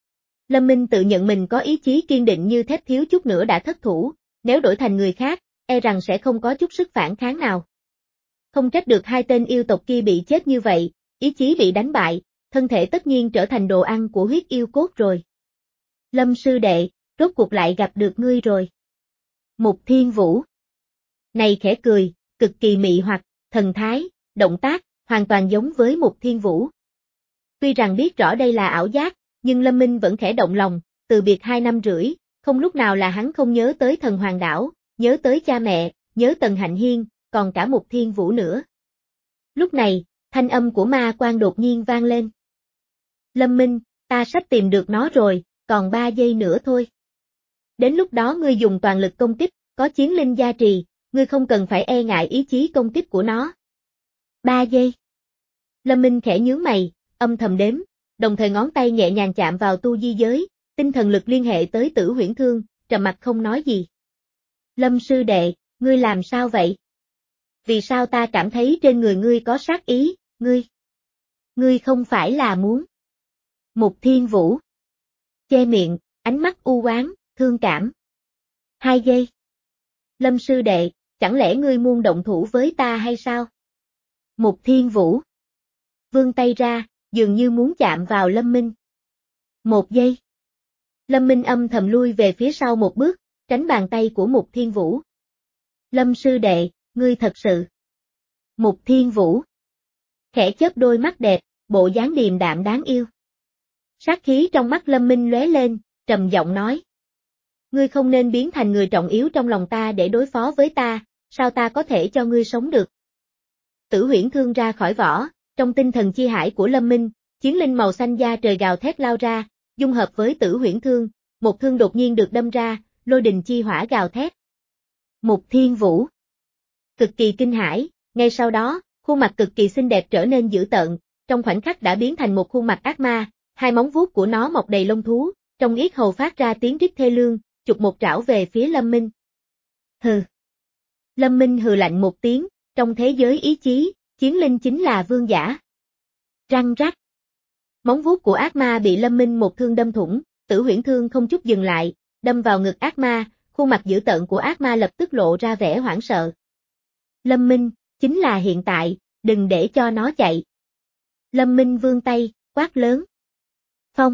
Lâm Minh tự nhận mình có ý chí kiên định như thép thiếu chút nữa đã thất thủ, nếu đổi thành người khác, e rằng sẽ không có chút sức phản kháng nào. Không trách được hai tên yêu tộc kia bị chết như vậy, ý chí bị đánh bại, thân thể tất nhiên trở thành đồ ăn của huyết yêu cốt rồi. Lâm sư đệ, rốt cuộc lại gặp được ngươi rồi. Mục Thiên Vũ này khẽ cười, cực kỳ mị hoặc, thần thái, động tác, hoàn toàn giống với Mục Thiên Vũ. Tuy rằng biết rõ đây là ảo giác, nhưng Lâm Minh vẫn khẽ động lòng, từ biệt hai năm rưỡi, không lúc nào là hắn không nhớ tới thần hoàng đảo, nhớ tới cha mẹ, nhớ Tần Hạnh Hiên, còn cả Mục Thiên Vũ nữa. Lúc này, thanh âm của ma quan đột nhiên vang lên. Lâm Minh, ta sắp tìm được nó rồi, còn ba giây nữa thôi. Đến lúc đó ngươi dùng toàn lực công kích, có chiến linh gia trì, ngươi không cần phải e ngại ý chí công kích của nó. Ba giây. Lâm Minh khẽ nhướng mày, âm thầm đếm, đồng thời ngón tay nhẹ nhàng chạm vào tu di giới, tinh thần lực liên hệ tới Tử Huyễn Thương, trầm mặc không nói gì. Lâm sư đệ, ngươi làm sao vậy? Vì sao ta cảm thấy trên người ngươi có sát ý, ngươi? Ngươi không phải là muốn. Mục Thiên Vũ che miệng, ánh mắt u oán, thương cảm. Hai giây. Lâm sư đệ, chẳng lẽ ngươi muốn động thủ với ta hay sao? Mục Thiên Vũ vươn tay ra, dường như muốn chạm vào Lâm Minh. Một giây. Lâm Minh âm thầm lui về phía sau một bước, tránh bàn tay của Mục Thiên Vũ. Lâm sư đệ, ngươi thật sự. Mục Thiên Vũ khẽ chớp đôi mắt đẹp, bộ dáng điềm đạm đáng yêu. Sát khí trong mắt Lâm Minh lóe lên, trầm giọng nói. Ngươi không nên biến thành người trọng yếu trong lòng ta để đối phó với ta, sao ta có thể cho ngươi sống được? Tử Huyễn Thương ra khỏi vỏ, trong tinh thần chi hải của Lâm Minh, chiến linh màu xanh da trời gào thét lao ra, dung hợp với Tử Huyễn Thương, một thương đột nhiên được đâm ra, lôi đình chi hỏa gào thét. Mục Thiên Vũ cực kỳ kinh hãi, ngay sau đó, khuôn mặt cực kỳ xinh đẹp trở nên dữ tợn, trong khoảnh khắc đã biến thành một khuôn mặt ác ma, hai móng vuốt của nó mọc đầy lông thú, trong yết hầu phát ra tiếng rít thê lương, chụp một trảo về phía Lâm Minh. Hừ. Lâm Minh hừ lạnh một tiếng, trong thế giới ý chí, chiến linh chính là vương giả. Răng rắc. Móng vuốt của ác ma bị Lâm Minh một thương đâm thủng, Tử Huyễn Thương không chút dừng lại, đâm vào ngực ác ma, khuôn mặt dữ tợn của ác ma lập tức lộ ra vẻ hoảng sợ. Lâm Minh, chính là hiện tại, đừng để cho nó chạy. Lâm Minh vươn tay, quát lớn. Phong.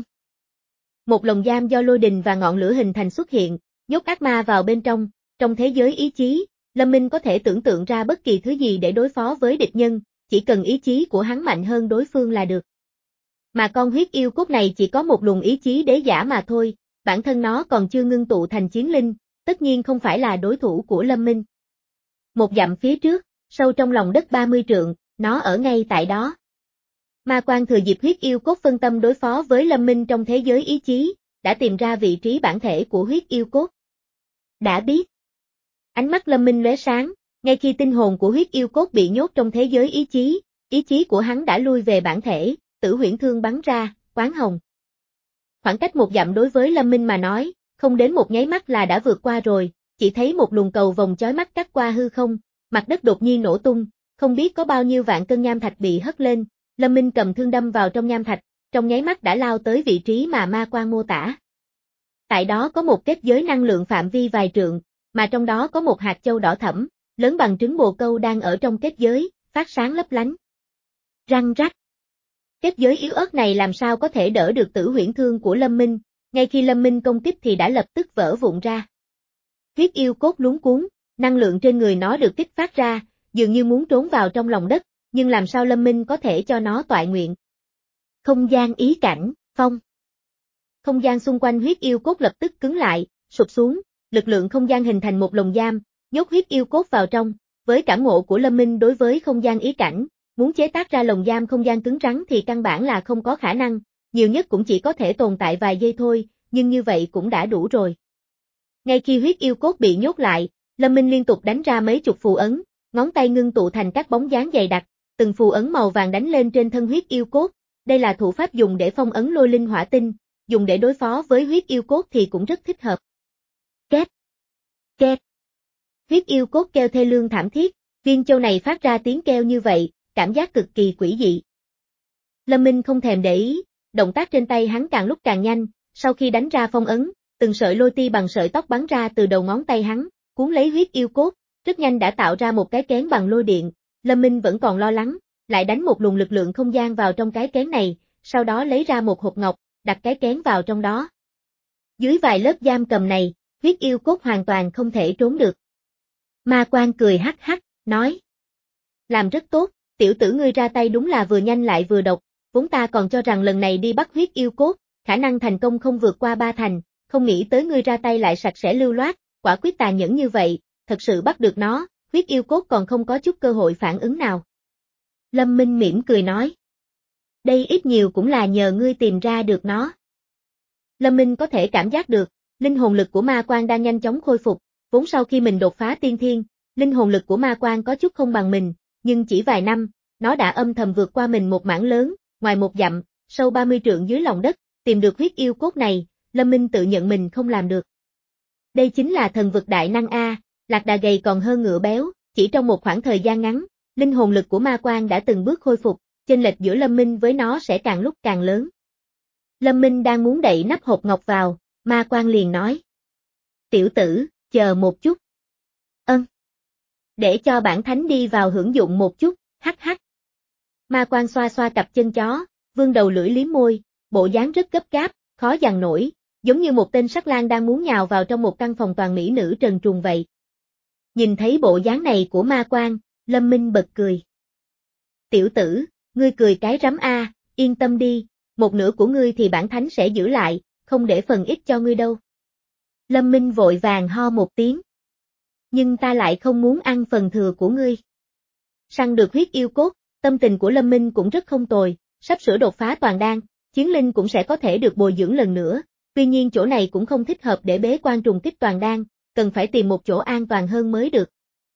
Một lồng giam do lôi đình và ngọn lửa hình thành xuất hiện, nhốt ác ma vào bên trong, trong thế giới ý chí, Lâm Minh có thể tưởng tượng ra bất kỳ thứ gì để đối phó với địch nhân, chỉ cần ý chí của hắn mạnh hơn đối phương là được. Mà con huyết yêu cốt này chỉ có một luồng ý chí đế giả mà thôi, bản thân nó còn chưa ngưng tụ thành chiến linh, tất nhiên không phải là đối thủ của Lâm Minh. Một dặm phía trước, sâu trong lòng đất ba mươi trượng, nó ở ngay tại đó. Ma Quan thừa dịp huyết yêu cốt phân tâm đối phó với Lâm Minh trong thế giới ý chí, đã tìm ra vị trí bản thể của huyết yêu cốt. Đã biết. Ánh mắt Lâm Minh lóe sáng, ngay khi tinh hồn của huyết yêu cốt bị nhốt trong thế giới ý chí, ý chí của hắn đã lui về bản thể, Tử Huyễn Thương bắn ra, quán hồng. Khoảng cách một dặm đối với Lâm Minh mà nói, không đến một nháy mắt là đã vượt qua rồi, chỉ thấy một luồng cầu vồng chói mắt cắt qua hư không, mặt đất đột nhiên nổ tung, không biết có bao nhiêu vạn cân nham thạch bị hất lên, Lâm Minh cầm thương đâm vào trong nham thạch, trong nháy mắt đã lao tới vị trí mà ma quan mô tả. Tại đó có một kết giới năng lượng phạm vi vài trượng, mà trong đó có một hạt châu đỏ thẫm, lớn bằng trứng bồ câu đang ở trong kết giới, phát sáng lấp lánh. Răng rắc. Kết giới yếu ớt này làm sao có thể đỡ được Tử Huyễn Thương của Lâm Minh, ngay khi Lâm Minh công kích thì đã lập tức vỡ vụn ra. Huyết yêu cốt luống cuống, năng lượng trên người nó được kích phát ra, dường như muốn trốn vào trong lòng đất, nhưng làm sao Lâm Minh có thể cho nó toại nguyện. Không gian ý cảnh, phong. Không gian xung quanh huyết yêu cốt lập tức cứng lại, sụp xuống, lực lượng không gian hình thành một lồng giam, nhốt huyết yêu cốt vào trong, với cảm ngộ của Lâm Minh đối với không gian ý cảnh, muốn chế tác ra lồng giam không gian cứng rắn thì căn bản là không có khả năng, nhiều nhất cũng chỉ có thể tồn tại vài giây thôi, nhưng như vậy cũng đã đủ rồi. Ngay khi huyết yêu cốt bị nhốt lại, Lâm Minh liên tục đánh ra mấy chục phù ấn, ngón tay ngưng tụ thành các bóng dáng dày đặc, từng phù ấn màu vàng đánh lên trên thân huyết yêu cốt, đây là thủ pháp dùng để phong ấn lôi linh hỏa tinh, dùng để đối phó với huyết yêu cốt thì cũng rất thích hợp. Két, két. Huyết yêu cốt kêu thê lương thảm thiết, viên châu này phát ra tiếng kêu như vậy, cảm giác cực kỳ quỷ dị. Lâm Minh không thèm để ý, động tác trên tay hắn càng lúc càng nhanh, sau khi đánh ra phong ấn, từng sợi lôi ti bằng sợi tóc bắn ra từ đầu ngón tay hắn, cuốn lấy huyết yêu cốt, rất nhanh đã tạo ra một cái kén bằng lôi điện. Lâm Minh vẫn còn lo lắng, lại đánh một luồng lực lượng không gian vào trong cái kén này, sau đó lấy ra một hộp ngọc, đặt cái kén vào trong đó. Dưới vài lớp giam cầm này, huyết yêu cốt hoàn toàn không thể trốn được. Ma Quan cười hắc hắc, nói. Làm rất tốt, tiểu tử ngươi ra tay đúng là vừa nhanh lại vừa độc, vốn ta còn cho rằng lần này đi bắt huyết yêu cốt, khả năng thành công không vượt qua ba thành, không nghĩ tới ngươi ra tay lại sạch sẽ lưu loát, quả quyết tàn nhẫn như vậy, thật sự bắt được nó, huyết yêu cốt còn không có chút cơ hội phản ứng nào. Lâm Minh mỉm cười nói. Đây ít nhiều cũng là nhờ ngươi tìm ra được nó. Lâm Minh có thể cảm giác được, linh hồn lực của Ma Quan đang nhanh chóng khôi phục, vốn sau khi mình đột phá tiên thiên, linh hồn lực của Ma Quan có chút không bằng mình, nhưng chỉ vài năm, nó đã âm thầm vượt qua mình một mảng lớn, ngoài một dặm, sâu ba mươi trượng dưới lòng đất, tìm được huyết yêu cốt này, Lâm Minh tự nhận mình không làm được. Đây chính là thần vực đại năng A, lạc đà gầy còn hơn ngựa béo, chỉ trong một khoảng thời gian ngắn, linh hồn lực của Ma Quan đã từng bước khôi phục, chênh lệch giữa Lâm Minh với nó sẽ càng lúc càng lớn. Lâm Minh đang muốn đậy nắp hộp ngọc vào, Ma Quan liền nói. Tiểu tử, chờ một chút. Ân. Để cho bản thánh đi vào hưởng dụng một chút, hắc hắc. Ma Quan xoa xoa cặp chân chó, vươn đầu lưỡi liếm môi, bộ dáng rất gấp gáp, khó dằn nổi, giống như một tên sắc lang đang muốn nhào vào trong một căn phòng toàn mỹ nữ trần truồng vậy. Nhìn thấy bộ dáng này của Ma Quan, Lâm Minh bật cười. Tiểu tử, ngươi cười cái rắm a, yên tâm đi, một nửa của ngươi thì bản thánh sẽ giữ lại, không để phần ít cho ngươi đâu. Lâm Minh vội vàng ho một tiếng. Nhưng ta lại không muốn ăn phần thừa của ngươi. Săn được huyết yêu cốt, tâm tình của Lâm Minh cũng rất không tồi, sắp sửa đột phá toàn đan, chiến linh cũng sẽ có thể được bồi dưỡng lần nữa, tuy nhiên chỗ này cũng không thích hợp để bế quan trùng kích toàn đan, cần phải tìm một chỗ an toàn hơn mới được.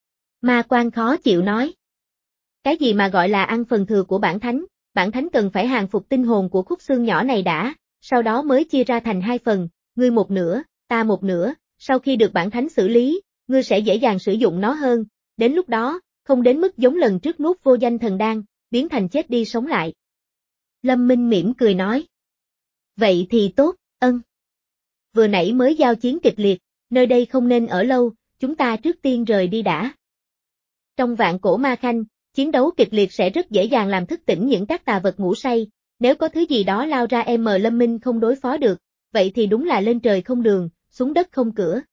Ma Quan khó chịu nói. Cái gì mà gọi là ăn phần thừa của bản thánh, bản thánh cần phải hàng phục tinh hồn của khúc xương nhỏ này đã, sau đó mới chia ra thành hai phần, ngươi một nửa, ta một nửa, sau khi được bản thánh xử lý, ngươi sẽ dễ dàng sử dụng nó hơn, đến lúc đó, không đến mức giống lần trước nuốt vô danh thần đan, biến thành chết đi sống lại. Lâm Minh mỉm cười nói. Vậy thì tốt, ân. Vừa nãy mới giao chiến kịch liệt, nơi đây không nên ở lâu, chúng ta trước tiên rời đi đã. Trong vạn cổ ma khanh, chiến đấu kịch liệt sẽ rất dễ dàng làm thức tỉnh những các tà vật ngủ say, nếu có thứ gì đó lao ra em Lâm Minh không đối phó được, vậy thì đúng là lên trời không đường, xuống đất không cửa.